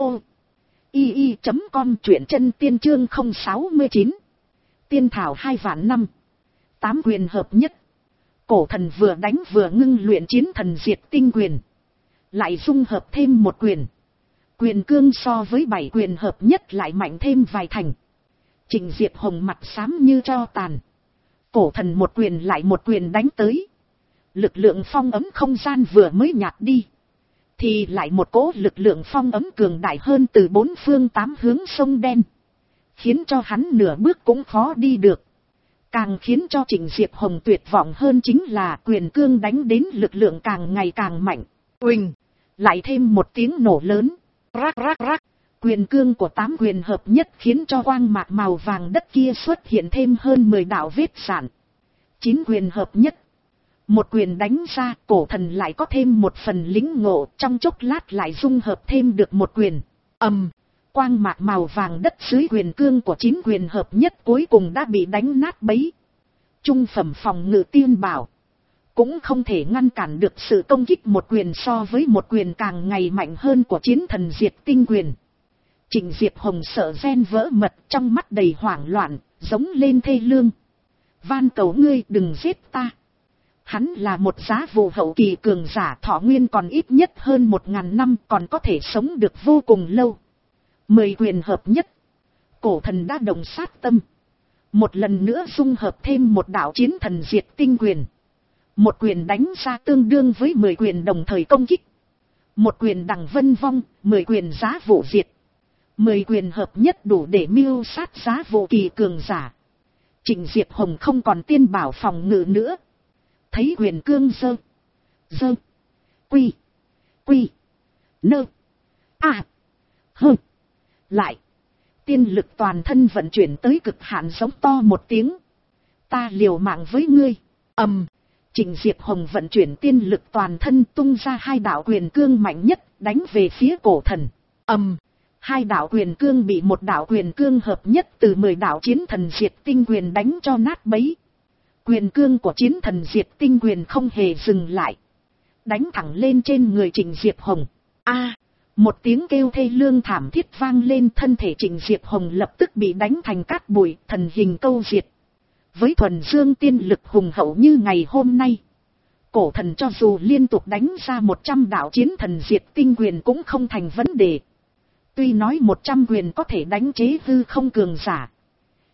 Speaker 1: i i chấm com, truyện chân tiên chương không sáu chín. Tiên thảo hai vạn năm. Tám quyền hợp nhất. Cổ thần vừa đánh vừa ngưng luyện chiến thần diệt tinh quyền. Lại dung hợp thêm một quyền. Quyền cương so với bảy quyền hợp nhất lại mạnh thêm vài thành. Trịnh Diệp Hồng mặt xám như tro tàn. Cổ thần một quyền lại một quyền đánh tới. Lực lượng phong ấm không gian vừa mới nhạt đi. Thì lại một cỗ lực lượng phong ấm cường đại hơn từ bốn phương tám hướng sông đen. Khiến cho hắn nửa bước cũng khó đi được. Càng khiến cho Trịnh Diệp Hồng tuyệt vọng hơn chính là quyền cương đánh đến lực lượng càng ngày càng mạnh. Uỳnh, lại thêm một tiếng nổ lớn. Rắc rắc rắc, quyền cương của tám quyền hợp nhất khiến cho quang mạc màu vàng đất kia xuất hiện thêm hơn mười đạo vết sạn. Chín quyền hợp nhất. Một quyền đánh ra, cổ thần lại có thêm một phần lĩnh ngộ, trong chốc lát lại dung hợp thêm được một quyền. Ầm, quang mạc màu vàng đất dưới quyền cương của chín quyền hợp nhất cuối cùng đã bị đánh nát bấy. Trung phẩm phòng ngự tiên bảo cũng không thể ngăn cản được sự công kích một quyền so với một quyền càng ngày mạnh hơn của chiến thần diệt tinh quyền. Trịnh Diệp Hồng sợ gen vỡ mật, trong mắt đầy hoảng loạn, giống lên thê lương. Van cầu ngươi đừng giết ta. Hắn là một giá vụ hậu kỳ cường giả, thọ nguyên còn ít nhất hơn một ngàn năm, còn có thể sống được vô cùng lâu. Mười quyền hợp nhất. Cổ thần đã đồng sát tâm. Một lần nữa dung hợp thêm một đạo chiến thần diệt tinh quyền. Một quyền đánh ra tương đương với mười quyền đồng thời công kích. Một quyền đằng vân vong, mười quyền giá vụ diệt. Mười quyền hợp nhất đủ để mưu sát giá vụ kỳ cường giả. Trịnh Diệp Hồng không còn tiên bảo phòng ngự nữa. Thấy quyền cương dơ, dơ, quy, quy, nơ, à, hơ, lại. Tiên lực toàn thân vận chuyển tới cực hạn, giống to một tiếng. Ta liều mạng với ngươi. Ầm, Trịnh Diệp Hồng vận chuyển tiên lực toàn thân tung ra hai đạo quyền cương mạnh nhất, đánh về phía cổ thần. Ầm, hai đạo quyền cương bị một đạo quyền cương hợp nhất từ mười đạo chiến thần diệt tinh quyền đánh cho nát bấy. Quyền cương của chiến thần diệt tinh quyền không hề dừng lại. Đánh thẳng lên trên người Trịnh Diệp Hồng. A, một tiếng kêu thê lương thảm thiết vang lên, thân thể Trịnh Diệp Hồng lập tức bị đánh thành cát bụi, thần hình câu diệt. Với thuần dương tiên lực hùng hậu như ngày hôm nay, cổ thần cho dù liên tục đánh ra một trăm đạo chiến thần diệt tinh quyền cũng không thành vấn đề. Tuy nói một trăm quyền có thể đánh chế hư không cường giả,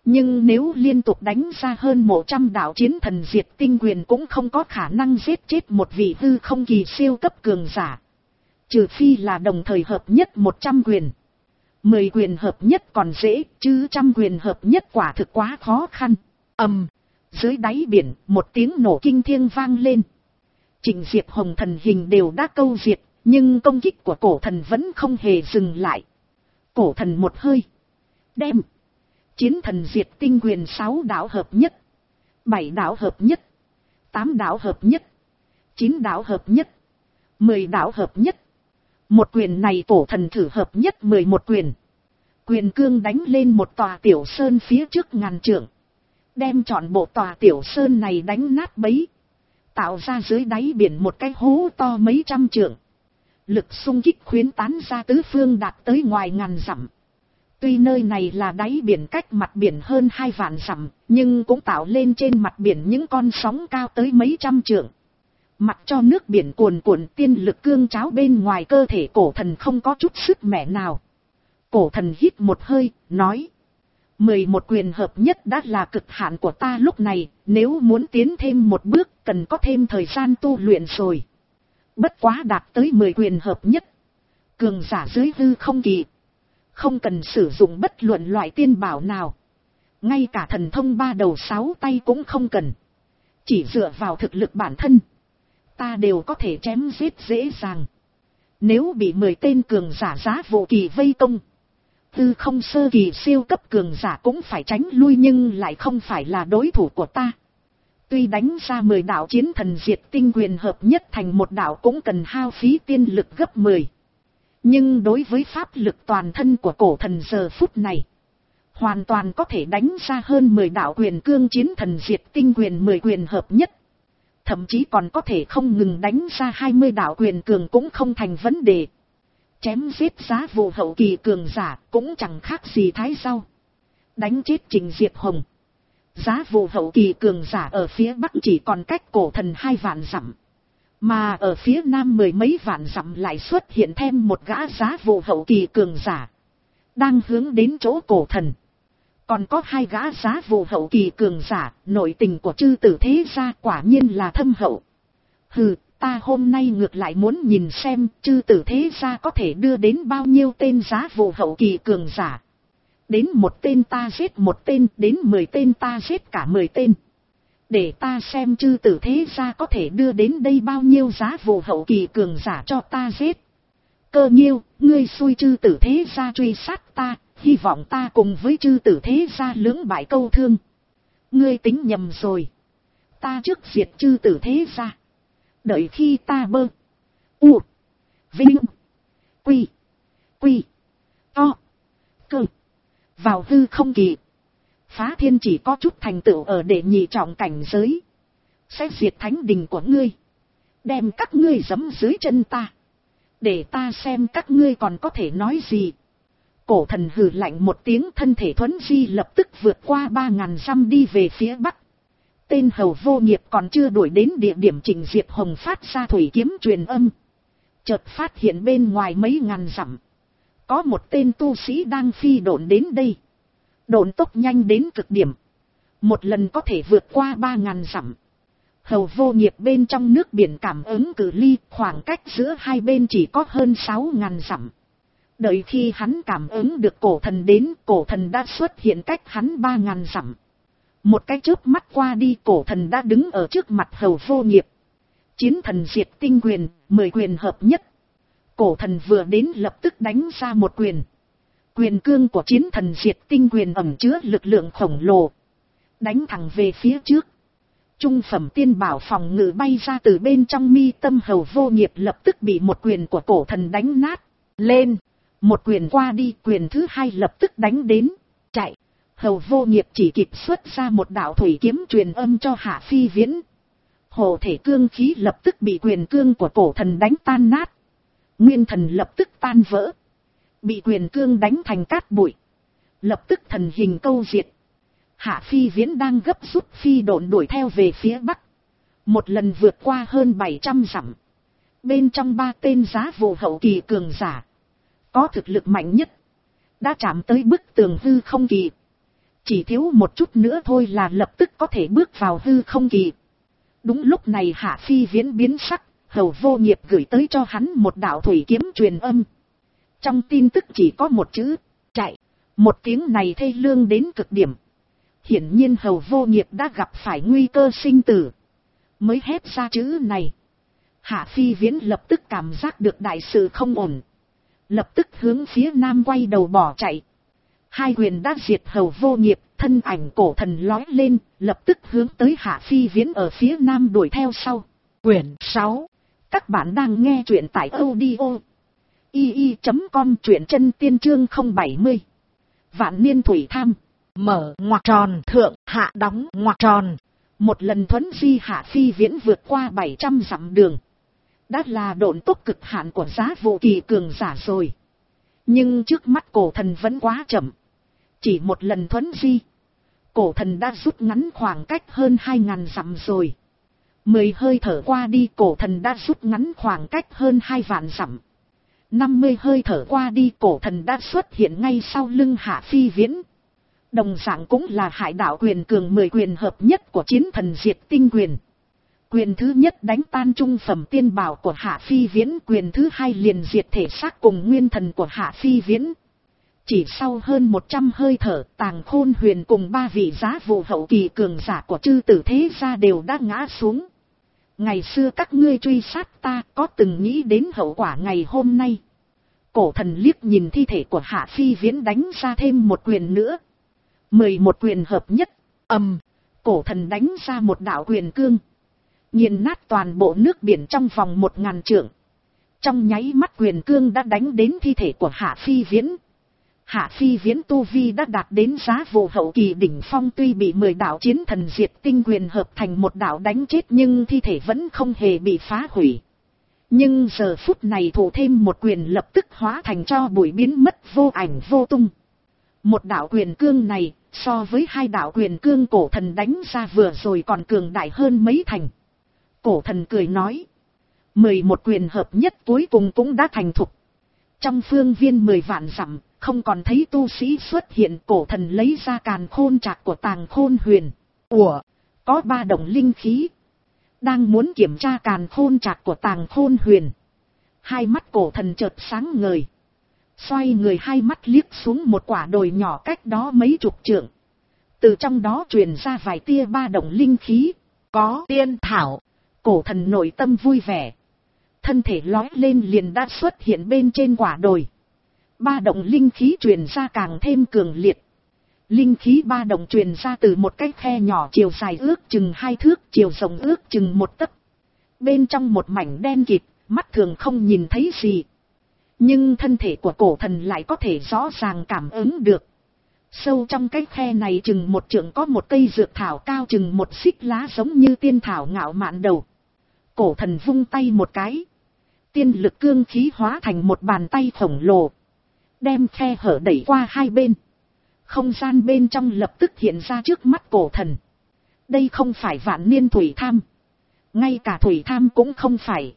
Speaker 1: Nhưng nếu liên tục đánh ra hơn một trăm đạo chiến thần diệt tinh quyền cũng không có khả năng giết chết một vị hư không kỳ siêu cấp cường giả. Trừ phi là đồng thời hợp nhất một trăm quyền. mười quyền hợp nhất còn dễ, chứ trăm quyền hợp nhất quả thực quá khó khăn. Ầm, dưới đáy biển, một tiếng nổ kinh thiên vang lên. Trịnh Diệp Hồng thần hình đều đã câu diệt, nhưng công kích của cổ thần vẫn không hề dừng lại. Cổ thần một hơi đem chiến thần diệt tinh quyền sáu đạo hợp nhất, bảy đạo hợp nhất, tám đạo hợp nhất, chín đạo hợp nhất, mười đạo hợp nhất. Một quyền này cổ thần thử hợp nhất mười một quyền. Quyền cương đánh lên một tòa tiểu sơn phía trước ngàn trượng, đem trọn bộ tòa tiểu sơn này đánh nát bấy, tạo ra dưới đáy biển một cái hố to mấy trăm trượng. Lực xung kích khuyến tán ra tứ phương đạt tới ngoài ngàn dặm. Tuy nơi này là đáy biển cách mặt biển hơn hai vạn dặm, nhưng cũng tạo lên trên mặt biển những con sóng cao tới mấy trăm trượng. Mặc cho nước biển cuồn cuộn, tiên lực cương cháo bên ngoài cơ thể cổ thần không có chút sức mẻ nào. Cổ thần hít một hơi, nói: mười một quyền hợp nhất đã là cực hạn của ta lúc này, nếu muốn tiến thêm một bước cần có thêm thời gian tu luyện rồi. Bất quá đạt tới mười quyền hợp nhất, cường giả dưới hư không kỳ, không cần sử dụng bất luận loại tiên bảo nào, ngay cả thần thông ba đầu sáu tay cũng không cần. Chỉ dựa vào thực lực bản thân, ta đều có thể chém giết dễ dàng. Nếu bị mười tên cường giả giá vô kỳ vây công, hư không sơ kỳ siêu cấp cường giả cũng phải tránh lui, nhưng lại không phải là đối thủ của ta. Tuy đánh ra mười đạo chiến thần diệt tinh quyền hợp nhất thành một đạo cũng cần hao phí tiên lực gấp mười. Nhưng đối với pháp lực toàn thân của cổ thần giờ phút này, hoàn toàn có thể đánh ra hơn mười đạo quyền cương chiến thần diệt tinh quyền mười quyền hợp nhất. Thậm chí còn có thể không ngừng đánh ra hai mươi đạo quyền cường cũng không thành vấn đề. Chém giết giá vụ hậu kỳ cường giả cũng chẳng khác gì thái rau. Đánh chết Trịnh Diệp Hồng, giá vụ hậu kỳ cường giả ở phía bắc chỉ còn cách cổ thần hai vạn dặm, mà ở phía nam mười mấy vạn dặm lại xuất hiện thêm một gã giá vụ hậu kỳ cường giả, đang hướng đến chỗ cổ thần. Còn có hai gã giá vụ hậu kỳ cường giả, nội tình của chư tử thế gia quả nhiên là thâm hậu. Hừ, ta hôm nay ngược lại muốn nhìn xem chư tử thế gia có thể đưa đến bao nhiêu tên giá vụ hậu kỳ cường giả. Đến một tên ta giết một tên, đến mười tên ta giết cả mười tên. Để ta xem chư tử thế gia có thể đưa đến đây bao nhiêu giá vụ hậu kỳ cường giả cho ta giết. Cơ Nhiêu, ngươi xui chư tử thế gia truy sát ta, hy vọng ta cùng với chư tử thế gia lưỡng bại câu thương. Ngươi tính nhầm rồi. Ta trước diệt chư tử thế gia. Đợi khi ta bơ. U. Vinh. Quy. Quy. To. Cơ. Vào hư không kỳ. Phá thiên chỉ có chút thành tựu ở đệ nhị trọng cảnh giới. Sẽ diệt thánh đình của ngươi. Đem các ngươi giẫm dưới chân ta. Để ta xem các ngươi còn có thể nói gì. Cổ thần hừ lạnh một tiếng, thân thể thuấn di lập tức vượt qua ba ngàn dặm đi về phía bắc. Tên hầu vô nghiệp còn chưa đuổi đến địa điểm Trịnh Diệp Hồng phát ra thủy kiếm truyền âm. Chợt phát hiện bên ngoài mấy ngàn dặm có một tên tu sĩ đang phi độn đến đây. Độn tốc nhanh đến cực điểm, một lần có thể vượt qua ba ngàn dặm. Hầu vô nghiệp bên trong nước biển cảm ứng cự ly, khoảng cách giữa hai bên chỉ có hơn sáu ngàn dặm. Đợi khi hắn cảm ứng được cổ thần đến, cổ thần đã xuất hiện cách hắn ba ngàn dặm. Một cái chớp mắt qua đi, cổ thần đã đứng ở trước mặt hầu vô nghiệp. Chiến thần diệt tinh quyền, mười quyền hợp nhất. Cổ thần vừa đến lập tức đánh ra một quyền. Quyền cương của chiến thần diệt tinh quyền ẩn chứa lực lượng khổng lồ, đánh thẳng về phía trước. Trung phẩm tiên bảo phòng ngự bay ra từ bên trong mi tâm hầu vô nghiệp, lập tức bị một quyền của cổ thần đánh nát. Lên, một quyền qua đi, quyền thứ hai lập tức đánh đến. Chạy, hầu vô nghiệp chỉ kịp xuất ra một đạo thủy kiếm truyền âm cho Hạ Phi Viễn. Hộ thể cương khí lập tức bị quyền cương của cổ thần đánh tan nát. Nguyên thần lập tức tan vỡ, bị quyền cương đánh thành cát bụi, lập tức thần hình câu diệt. Hạ Phi Viễn đang gấp rút phi độn đuổi theo về phía bắc, một lần vượt qua hơn bảy trăm dặm. Bên trong ba tên giá vụ hậu kỳ cường giả, có thực lực mạnh nhất, đã chạm tới bức tường hư không kỳ. Chỉ thiếu một chút nữa thôi là lập tức có thể bước vào hư không kỳ. Đúng lúc này Hạ Phi Viễn biến sắc, Hầu Vô Nghiệp gửi tới cho hắn một đạo thủy kiếm truyền âm. Trong tin tức chỉ có một chữ, chạy. Một tiếng này thê lương đến cực điểm. Hiển nhiên Hầu Vô Nghiệp đã gặp phải nguy cơ sinh tử, mới hét ra chữ này. Hạ Phi Viễn lập tức cảm giác được đại sự không ổn, lập tức hướng phía nam quay đầu bỏ chạy. Hai quyền đã diệt Hầu Vô Nghiệp, thân ảnh cổ thần lói lên, lập tức hướng tới Hạ Phi Viễn ở phía nam đuổi theo sau. Quyển sáu. Các bạn đang nghe truyện tại audio i i chấm com, truyện chân tiên chương không bảy mươi. Vạn niên thủy tham. Mở ngoặc tròn thượng hạ đóng ngoặc tròn. Một lần thuấn di Hạ Phi Viễn vượt qua bảy trăm dặm đường. Đã là độn tốc cực hạn của giá vụ kỳ cường giả rồi. Nhưng trước mắt cổ thần vẫn quá chậm. Chỉ một lần thuấn di, cổ thần đã rút ngắn khoảng cách hơn hai ngàn dặm rồi. Mười hơi thở qua đi, cổ thần đã rút ngắn khoảng cách hơn hai vạn dặm. Năm mươi hơi thở qua đi, cổ thần đã xuất hiện ngay sau lưng Hạ Phi Viễn. Đồng dạng cũng là Hải Đạo quyền cường mười quyền hợp nhất của chiến thần diệt tinh quyền. Quyền thứ nhất đánh tan trung phẩm tiên bảo của Hạ Phi Viễn, quyền thứ hai liền diệt thể xác cùng nguyên thần của Hạ Phi Viễn. Chỉ sau hơn một trăm hơi thở, Tàng Khôn Huyền cùng ba vị giá vụ hậu kỳ cường giả của chư tử thế gia đều đã ngã xuống. Ngày xưa các ngươi truy sát ta, có từng nghĩ đến hậu quả ngày hôm nay? Cổ thần liếc nhìn thi thể của Hạ Phi Viễn đánh ra thêm một quyền nữa. Mười một quyền hợp nhất, ầm, cổ thần đánh ra một đạo quyền cương, nghiền nát toàn bộ nước biển trong vòng một ngàn trượng. Trong nháy mắt quyền cương đã đánh đến thi thể của Hạ Phi Viễn. Hạ Phi Viễn tu vi đã đạt đến giá vụ hậu kỳ đỉnh phong, tuy bị mười đạo chiến thần diệt tinh quyền hợp thành một đạo đánh chết nhưng thi thể vẫn không hề bị phá hủy. Nhưng giờ phút này thủ thêm một quyền lập tức hóa thành tro bụi biến mất vô ảnh vô tung. Một đạo quyền cương này so với hai đạo quyền cương cổ thần đánh ra vừa rồi còn cường đại hơn mấy thành. Cổ thần cười nói, mười một quyền hợp nhất cuối cùng cũng đã thành thục. Trong phương viên mười vạn dặm, không còn thấy tu sĩ xuất hiện. Cổ thần lấy ra càn khôn trạc của Tàng Khôn Huyền. Ủa, có ba đồng linh khí. Đang muốn kiểm tra càn khôn trạc của Tàng Khôn Huyền, hai mắt cổ thần chợt sáng ngời. Xoay người hai mắt liếc xuống một quả đồi nhỏ cách đó mấy chục trượng. Từ trong đó truyền ra vài tia ba đồng linh khí. Có tiên thảo. Cổ thần nội tâm vui vẻ. Thân thể lói lên liền đã xuất hiện bên trên quả đồi. Ba động linh khí truyền ra càng thêm cường liệt. Linh khí ba động truyền ra từ một cái khe nhỏ chiều dài ước chừng hai thước, chiều rộng ước chừng một tấc. Bên trong một mảnh đen kịt, mắt thường không nhìn thấy gì. Nhưng thân thể của cổ thần lại có thể rõ ràng cảm ứng được. Sâu trong cái khe này chừng một trượng có một cây dược thảo cao chừng một xích lá giống như tiên thảo ngạo mạn đầu. Cổ thần vung tay một cái. Tiên lực cương khí hóa thành một bàn tay khổng lồ. Đem khe hở đẩy qua hai bên. Không gian bên trong lập tức hiện ra trước mắt cổ thần. Đây không phải vạn niên thủy tham. Ngay cả thủy tham cũng không phải.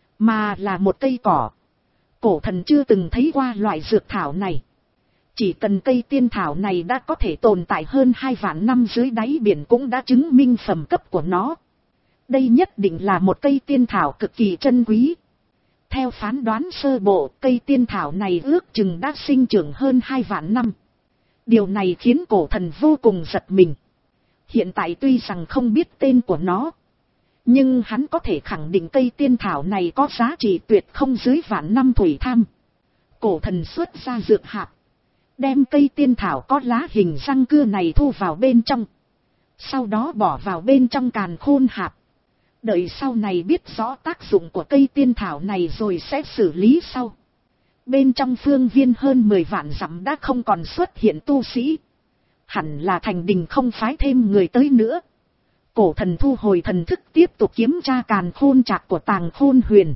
Speaker 1: Mà là một cây cỏ. Cổ thần chưa từng thấy qua loại dược thảo này. Chỉ cần cây tiên thảo này đã có thể tồn tại hơn hai vạn năm dưới đáy biển cũng đã chứng minh phẩm cấp của nó. Đây nhất định là một cây tiên thảo cực kỳ珍quý. Theo phán đoán sơ bộ, cây tiên thảo này ước chừng đã sinh trưởng hơn hai vạn năm. Điều này khiến cổ thần vô cùng giật mình. Hiện tại tuy rằng không biết tên của nó, nhưng hắn có thể khẳng định cây tiên thảo này có giá trị tuyệt không dưới vạn năm thủy tham. Cổ thần xuất ra dược hạt, đem cây tiên thảo có lá hình răng cưa này thu vào bên trong. Sau đó bỏ vào bên trong càn khôn hạt. Đợi sau này biết rõ tác dụng của cây tiên thảo này rồi sẽ xử lý sau. Bên trong phương viên hơn mười vạn dặm đã không còn xuất hiện tu sĩ. Hẳn là thành đình không phái thêm người tới nữa. Cổ thần thu hồi thần thức tiếp tục kiểm tra càn khôn trạc của Tàng Khôn Huyền.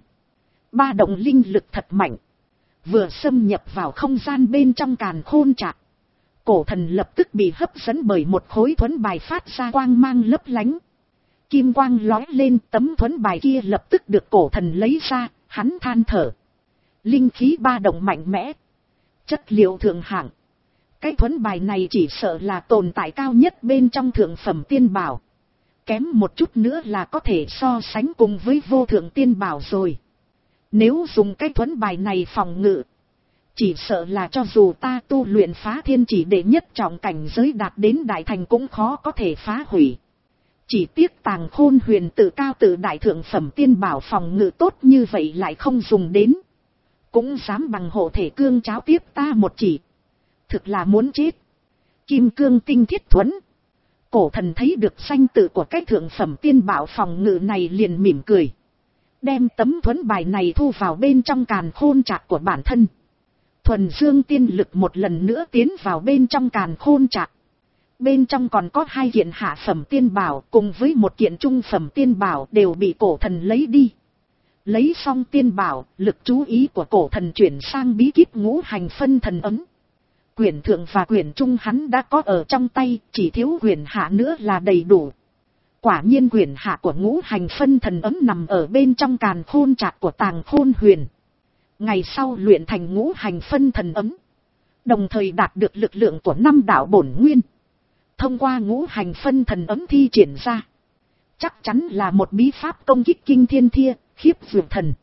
Speaker 1: Ba động linh lực thật mạnh. Vừa xâm nhập vào không gian bên trong càn khôn trạc. Cổ thần lập tức bị hấp dẫn bởi một khối thuẫn bài phát ra quang mang lấp lánh. Kim quang lói lên, tấm thuẫn bài kia lập tức được cổ thần lấy ra, hắn than thở. Linh khí ba động mạnh mẽ. Chất liệu thượng hạng. Cái thuẫn bài này chỉ sợ là tồn tại cao nhất bên trong thượng phẩm tiên bảo. Kém một chút nữa là có thể so sánh cùng với vô thượng tiên bảo rồi. Nếu dùng cái thuẫn bài này phòng ngự, chỉ sợ là cho dù ta tu luyện phá thiên chỉ đệ nhất trọng cảnh giới đạt đến đại thành cũng khó có thể phá hủy. Chỉ tiếc Tàng Khôn Huyền tự cao tự đại thượng phẩm tiên bảo phòng ngự tốt như vậy lại không dùng đến. Cũng dám bằng hộ thể cương cháo tiếp ta một chỉ. Thực là muốn chết. Kim cương tinh thiết thuẫn. Cổ thần thấy được danh tự của cái thượng phẩm tiên bảo phòng ngự này liền mỉm cười. Đem tấm thuẫn bài này thu vào bên trong càn khôn trạc của bản thân. Thuần dương tiên lực một lần nữa tiến vào bên trong càn khôn trạc. Bên trong còn có hai kiện hạ phẩm tiên bảo cùng với một kiện trung phẩm tiên bảo đều bị cổ thần lấy đi. Lấy xong tiên bảo, lực chú ý của cổ thần chuyển sang bí kíp ngũ hành phân thần ấm. Quyển thượng và quyển trung hắn đã có ở trong tay, chỉ thiếu quyển hạ nữa là đầy đủ. Quả nhiên quyển hạ của ngũ hành phân thần ấm nằm ở bên trong càn khôn trạc của Tàng Khôn Huyền. Ngày sau luyện thành ngũ hành phân thần ấm, đồng thời đạt được lực lượng của năm đạo bổn nguyên. Thông qua ngũ hành phân thần ấm thi triển ra, chắc chắn là một bí pháp công kích kinh thiên thia, khiếp vượt thần.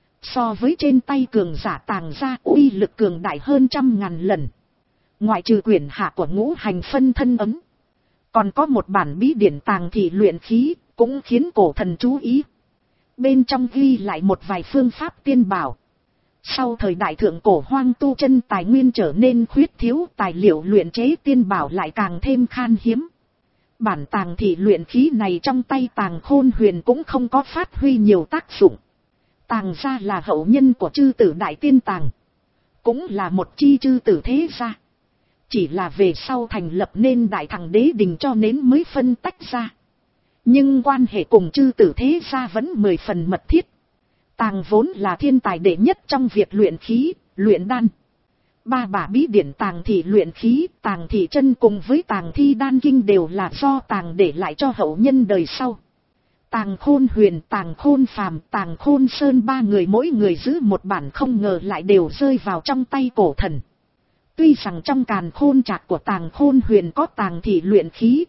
Speaker 1: So với trên tay cường giả Tàng gia uy lực cường đại hơn trăm ngàn lần. Ngoại trừ quyển hạ của ngũ hành phân thân ấm, còn có một bản bí điển Tàng thị luyện khí, cũng khiến cổ thần chú ý. Bên trong ghi lại một vài phương pháp tiên bảo. Sau thời đại thượng cổ hoang tu chân tài nguyên trở nên khuyết thiếu, tài liệu luyện chế tiên bảo lại càng thêm khan hiếm. Bản Tàng thị luyện khí này trong tay Tàng Khôn Huyền cũng không có phát huy nhiều tác dụng. Tàng gia là hậu nhân của chư tử đại tiên Tàng, cũng là một chi chư tử thế gia. Chỉ là về sau thành lập nên đại thằng đế đình cho nên mới phân tách ra. Nhưng quan hệ cùng chư tử thế gia vẫn mười phần mật thiết. Tàng vốn là thiên tài đệ nhất trong việc luyện khí, luyện đan. Ba bả bí điển Tàng thị luyện khí, Tàng thị chân cùng với Tàng thi đan kinh đều là do Tàng để lại cho hậu nhân đời sau. Tàng Khôn Huyền, Tàng Khôn Phàm, Tàng Khôn Sơn ba người mỗi người giữ một bản, không ngờ lại đều rơi vào trong tay cổ thần. Tuy rằng trong càn khôn trạc của Tàng Khôn Huyền có Tàng thị luyện khí,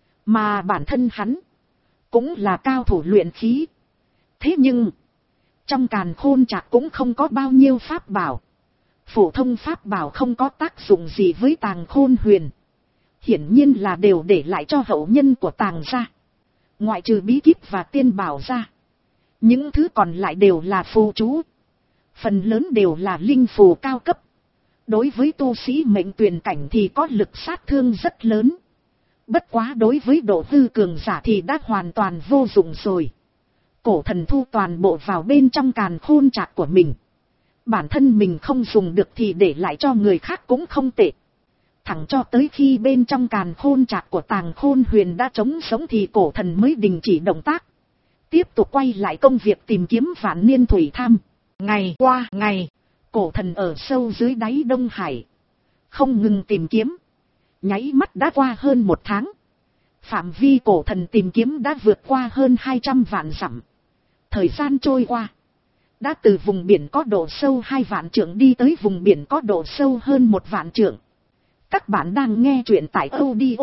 Speaker 1: mà bản thân hắn cũng là cao thủ luyện khí. Thế nhưng trong càn khôn trạc cũng không có bao nhiêu pháp bảo. Phổ thông pháp bảo không có tác dụng gì với Tàng Khôn Huyền. Hiển nhiên là đều để lại cho hậu nhân của Tàng gia. Ngoại trừ bí kíp và tiên bảo ra, những thứ còn lại đều là phù chú. Phần lớn đều là linh phù cao cấp. Đối với tu sĩ mệnh tuyển cảnh thì có lực sát thương rất lớn. Bất quá đối với độ hư cường giả thì đã hoàn toàn vô dụng rồi. Cổ thần thu toàn bộ vào bên trong càn khôn trạc của mình. Bản thân mình không dùng được thì để lại cho người khác cũng không tệ. Thẳng cho tới khi bên trong càn khôn trạc của Tàng Khôn Huyền đã trống sống thì cổ thần mới đình chỉ động tác. Tiếp tục quay lại công việc tìm kiếm vạn niên thủy tham. Ngày qua ngày, cổ thần ở sâu dưới đáy Đông Hải, không ngừng tìm kiếm. Nháy mắt đã qua hơn một tháng. Phạm vi cổ thần tìm kiếm đã vượt qua hơn hai trăm vạn dặm. Thời gian trôi qua, đã từ vùng biển có độ sâu hai vạn trượng đi tới vùng biển có độ sâu hơn một vạn trượng. Các bạn đang nghe truyện tại audio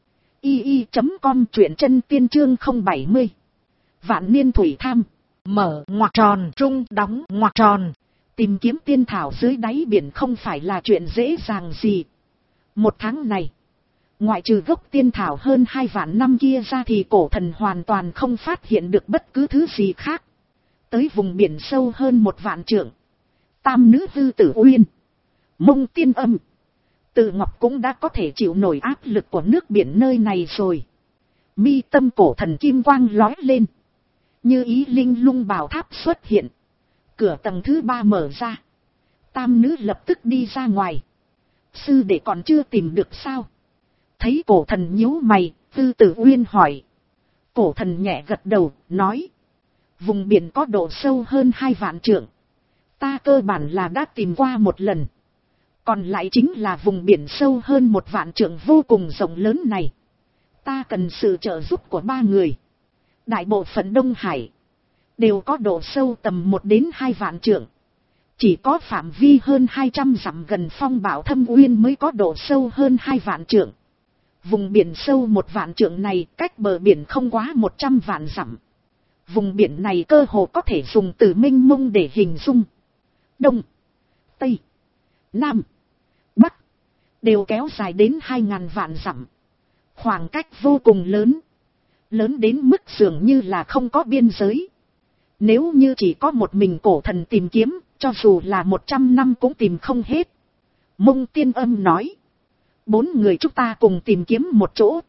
Speaker 1: i i chấm com, truyện chân tiên chương không bảy mươi. Vạn niên thủy tham, mở ngoặc tròn, trung đóng ngoặc tròn. Tìm kiếm tiên thảo dưới đáy biển không phải là chuyện dễ dàng gì. Một tháng này, ngoại trừ gốc tiên thảo hơn hai vạn năm kia ra thì cổ thần hoàn toàn không phát hiện được bất cứ thứ gì khác. Tới vùng biển sâu hơn một vạn trượng, Tam nữ hư tử uyên, Mông tiên âm, Tự Ngọc cũng đã có thể chịu nổi áp lực của nước biển nơi này rồi. Mi tâm cổ thần kim quang lói lên, như ý linh lung bảo tháp xuất hiện. Cửa tầng thứ ba mở ra, tam nữ lập tức đi ra ngoài. Sư đệ còn chưa tìm được sao? Thấy cổ thần nhíu mày, Tư Tử Uyên hỏi. Cổ thần nhẹ gật đầu, nói. Vùng biển có độ sâu hơn hai vạn trượng. Ta cơ bản là đã tìm qua một lần. Còn lại chính là vùng biển sâu hơn một vạn trượng vô cùng rộng lớn này. Ta cần sự trợ giúp của ba người. Đại bộ phận Đông Hải đều có độ sâu tầm một đến hai vạn trượng. Chỉ có phạm vi hơn hai trăm dặm gần phong bảo thâm uyên mới có độ sâu hơn hai vạn trượng. Vùng biển sâu một vạn trượng này cách bờ biển không quá một trăm vạn dặm. Vùng biển này cơ hồ có thể dùng từ mênh mông để hình dung. Đông, Tây, Nam, Bắc đều kéo dài đến hai ngàn vạn dặm. Khoảng cách vô cùng lớn. Lớn đến mức dường như là không có biên giới. Nếu như chỉ có một mình cổ thần tìm kiếm, cho dù là một trăm năm cũng tìm không hết. Mông Tiên Âm nói. Bốn người chúng ta cùng tìm kiếm một chỗ.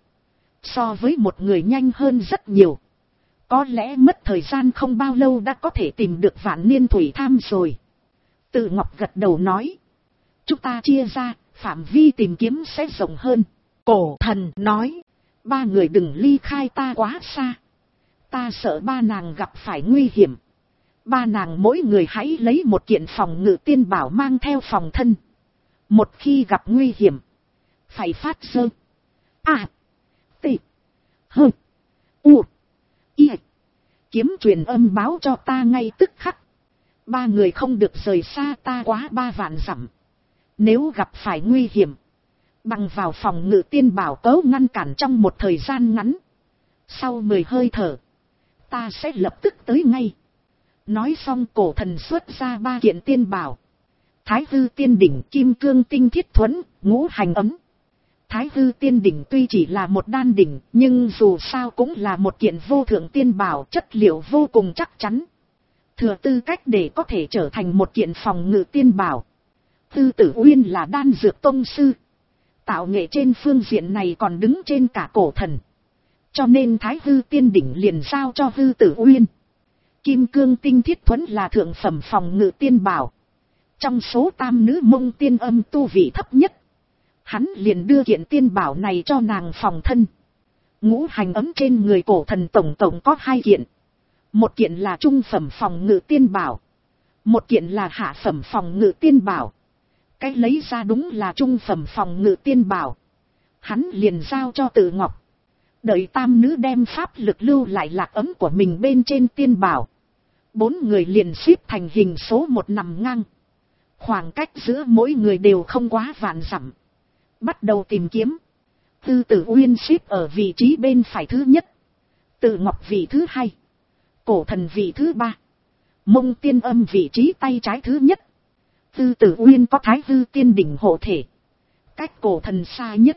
Speaker 1: So với một người nhanh hơn rất nhiều. Có lẽ mất thời gian không bao lâu đã có thể tìm được Vạn Niên Thủy Tham rồi. Tự Ngọc gật đầu nói. Chúng ta chia ra, phạm vi tìm kiếm sẽ rộng hơn. Cổ thần nói. Ba người đừng ly khai ta quá xa. Ta sợ ba nàng gặp phải nguy hiểm. Ba nàng mỗi người hãy lấy một kiện phòng ngự tiên bảo mang theo phòng thân. Một khi gặp nguy hiểm. Phải phát sơ. A. T. H. U. I. Kiếm truyền âm báo cho ta ngay tức khắc. Ba người không được rời xa ta quá ba vạn dặm. Nếu gặp phải nguy hiểm. Bằng vào phòng ngự tiên bảo cấu ngăn cản trong một thời gian ngắn. Sau mười hơi thở. Ta sẽ lập tức tới ngay. Nói xong cổ thần xuất ra ba kiện tiên bảo. Thái hư tiên đỉnh, kim cương tinh thiết thuẫn, ngũ hành ấm. Thái hư tiên đỉnh tuy chỉ là một đan đỉnh, nhưng dù sao cũng là một kiện vô thượng tiên bảo, chất liệu vô cùng chắc chắn. Thừa tư cách để có thể trở thành một kiện phòng ngự tiên bảo. Tư Tử Uyên là đan dược tông sư. Tạo nghệ trên phương diện này còn đứng trên cả cổ thần. Cho nên Thái hư tiên đỉnh liền giao cho Tư Tử Uyên. Kim cương tinh thiết thuẫn là thượng phẩm phòng ngự tiên bảo. Trong số tam nữ Mông Tiên Âm tu vị thấp nhất. Hắn liền đưa kiện tiên bảo này cho nàng phòng thân. Ngũ hành ấm trên người cổ thần tổng tổng có hai kiện. Một kiện là trung phẩm phòng ngự tiên bảo. Một kiện là hạ phẩm phòng ngự tiên bảo. Cái lấy ra đúng là trung phẩm phòng ngự tiên bảo. Hắn liền giao cho Tự Ngọc. Đợi tam nữ đem pháp lực lưu lại lạc ấm của mình bên trên tiên bảo. Bốn người liền xếp thành hình số một nằm ngang. Khoảng cách giữa mỗi người đều không quá vạn dặm. Bắt đầu tìm kiếm. Tư Tử Uyên xếp ở vị trí bên phải thứ nhất. Tự Ngọc vị thứ hai. Cổ thần vị thứ ba. Mông Tiên Âm vị trí tay trái thứ nhất. Tư Tử Uyên có Thái hư tiên đỉnh hộ thể. Cách cổ thần xa nhất.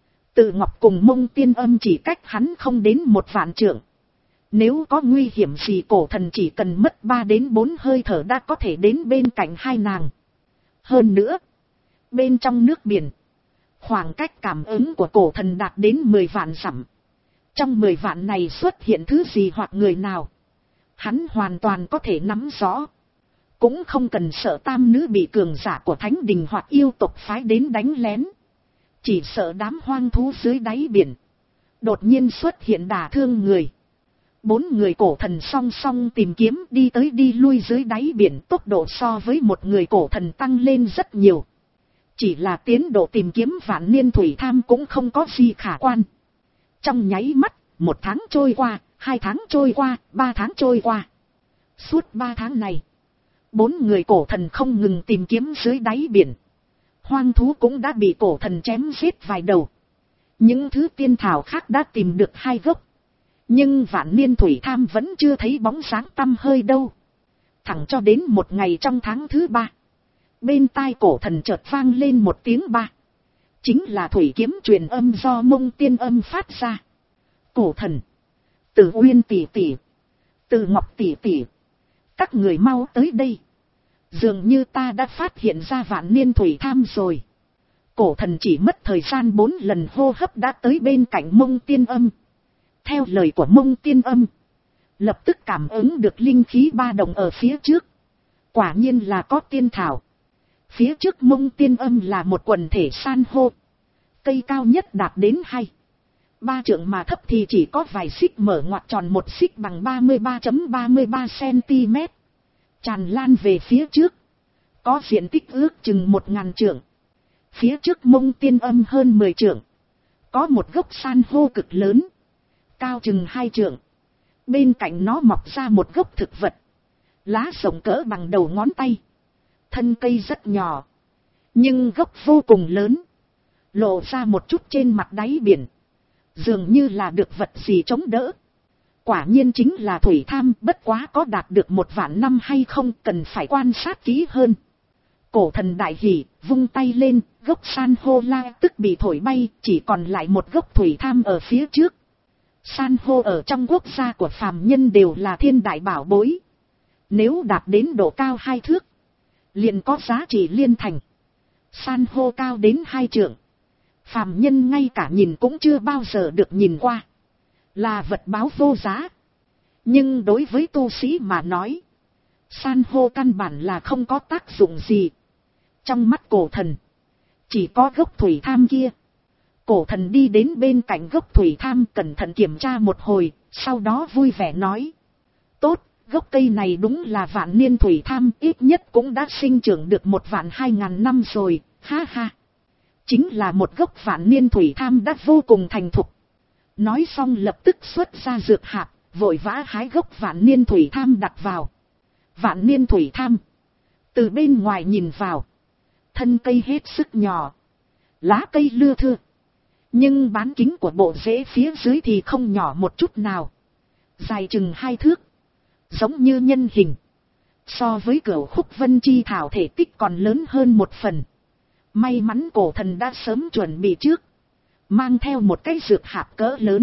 Speaker 1: Tự Ngọc cùng Mông Tiên Âm chỉ cách hắn không đến một vạn trượng. Nếu có nguy hiểm gì cổ thần chỉ cần mất ba đến bốn hơi thở đã có thể đến bên cạnh hai nàng. Hơn nữa. Bên trong nước biển. Khoảng cách cảm ứng của cổ thần đạt đến mười vạn dặm. Trong mười vạn này xuất hiện thứ gì hoặc người nào. Hắn hoàn toàn có thể nắm rõ. Cũng không cần sợ tam nữ bị cường giả của thánh đình hoặc yêu tộc phái đến đánh lén. Chỉ sợ đám hoang thú dưới đáy biển. Đột nhiên xuất hiện đả thương người. Bốn người cổ thần song song tìm kiếm đi tới đi lui dưới đáy biển, tốc độ so với một người cổ thần tăng lên rất nhiều. Chỉ là tiến độ tìm kiếm Vạn Niên Thủy Tham cũng không có gì khả quan. Trong nháy mắt, một tháng trôi qua, hai tháng trôi qua, ba tháng trôi qua. Suốt ba tháng này, bốn người cổ thần không ngừng tìm kiếm dưới đáy biển. Hoang thú cũng đã bị cổ thần chém giết vài đầu. Những thứ tiên thảo khác đã tìm được hai gốc. Nhưng Vạn Niên Thủy Tham vẫn chưa thấy bóng dáng tăm hơi đâu. Thẳng cho đến một ngày trong tháng thứ ba. Bên tai cổ thần chợt vang lên một tiếng ba. Chính là thủy kiếm truyền âm do Mông Tiên Âm phát ra. Cổ thần. Từ Uyên tỷ tỷ. Từ Ngọc tỷ tỷ. Các người mau tới đây. Dường như ta đã phát hiện ra Vạn Niên Thủy Tham rồi. Cổ thần chỉ mất thời gian bốn lần hô hấp đã tới bên cạnh Mông Tiên Âm. Theo lời của Mông Tiên Âm. Lập tức cảm ứng được linh khí ba động ở phía trước. Quả nhiên là có tiên thảo. Phía trước Mông Tiên Âm là một quần thể san hô. Cây cao nhất đạt đến hai. Ba trượng mà thấp thì chỉ có vài xích mở ngoặt tròn một xích bằng ba mươi ba phẩy ba mươi ba xăng-ti-mét. Tràn lan về phía trước. Có diện tích ước chừng một ngàn trượng. Phía trước Mông Tiên Âm hơn mười trượng. Có một gốc san hô cực lớn. Cao chừng hai trượng. Bên cạnh nó mọc ra một gốc thực vật. Lá rộng cỡ bằng đầu ngón tay. Thân cây rất nhỏ, nhưng gốc vô cùng lớn, lộ ra một chút trên mặt đáy biển, dường như là được vật gì chống đỡ. Quả nhiên chính là thủy tham, bất quá có đạt được một vạn năm hay không cần phải quan sát kỹ hơn. Cổ thần đại hỉ, vung tay lên, gốc san hô la tức bị thổi bay, chỉ còn lại một gốc thủy tham ở phía trước. San hô ở trong quốc gia của phàm nhân đều là thiên đại bảo bối. Nếu đạt đến độ cao hai thước, liền có giá trị liên thành. San hô cao đến hai trượng, phàm nhân ngay cả nhìn cũng chưa bao giờ được nhìn qua, là vật báo vô giá. Nhưng đối với tu sĩ mà nói, san hô căn bản là không có tác dụng gì. Trong mắt cổ thần, chỉ có gốc thủy tham kia. Cổ thần đi đến bên cạnh gốc thủy tham, cẩn thận kiểm tra một hồi, sau đó vui vẻ nói: tốt, gốc cây này đúng là vạn niên thủy tham, ít nhất cũng đã sinh trưởng được một vạn hai ngàn năm rồi, ha ha. Chính là một gốc vạn niên thủy tham đã vô cùng thành thục. Nói xong lập tức xuất ra dược hạt, vội vã hái gốc vạn niên thủy tham đặt vào. Vạn niên thủy tham, từ bên ngoài nhìn vào, thân cây hết sức nhỏ, lá cây lưa thưa, nhưng bán kính của bộ rễ phía dưới thì không nhỏ một chút nào, dài chừng hai thước, giống như nhân hình. So với cửu khúc vân chi thảo thể tích còn lớn hơn một phần. May mắn cổ thần đã sớm chuẩn bị trước, mang theo một cái dược hạt cỡ lớn.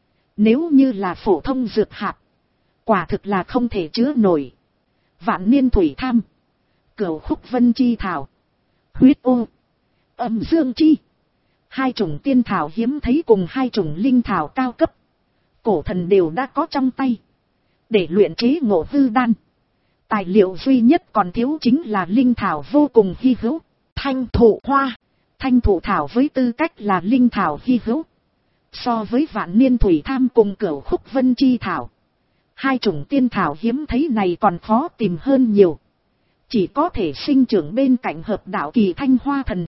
Speaker 1: Nếu như là phổ thông dược hạt, quả thực là không thể chứa nổi. Vạn niên thủy tham, cửu khúc vân chi thảo, huyết ô, âm dương chi, hai chủng tiên thảo hiếm thấy cùng hai chủng linh thảo cao cấp, cổ thần đều đã có trong tay để luyện chế ngộ hư đan. Tài liệu duy nhất còn thiếu chính là linh thảo vô cùng hy hữu, thanh thụ hoa. Thanh thụ thảo với tư cách là linh thảo hy hữu, so với vạn niên thủy tham cùng cửu khúc vân chi thảo, hai chủng tiên thảo hiếm thấy này còn khó tìm hơn nhiều. Chỉ có thể sinh trưởng bên cạnh hợp đạo kỳ thanh hoa thần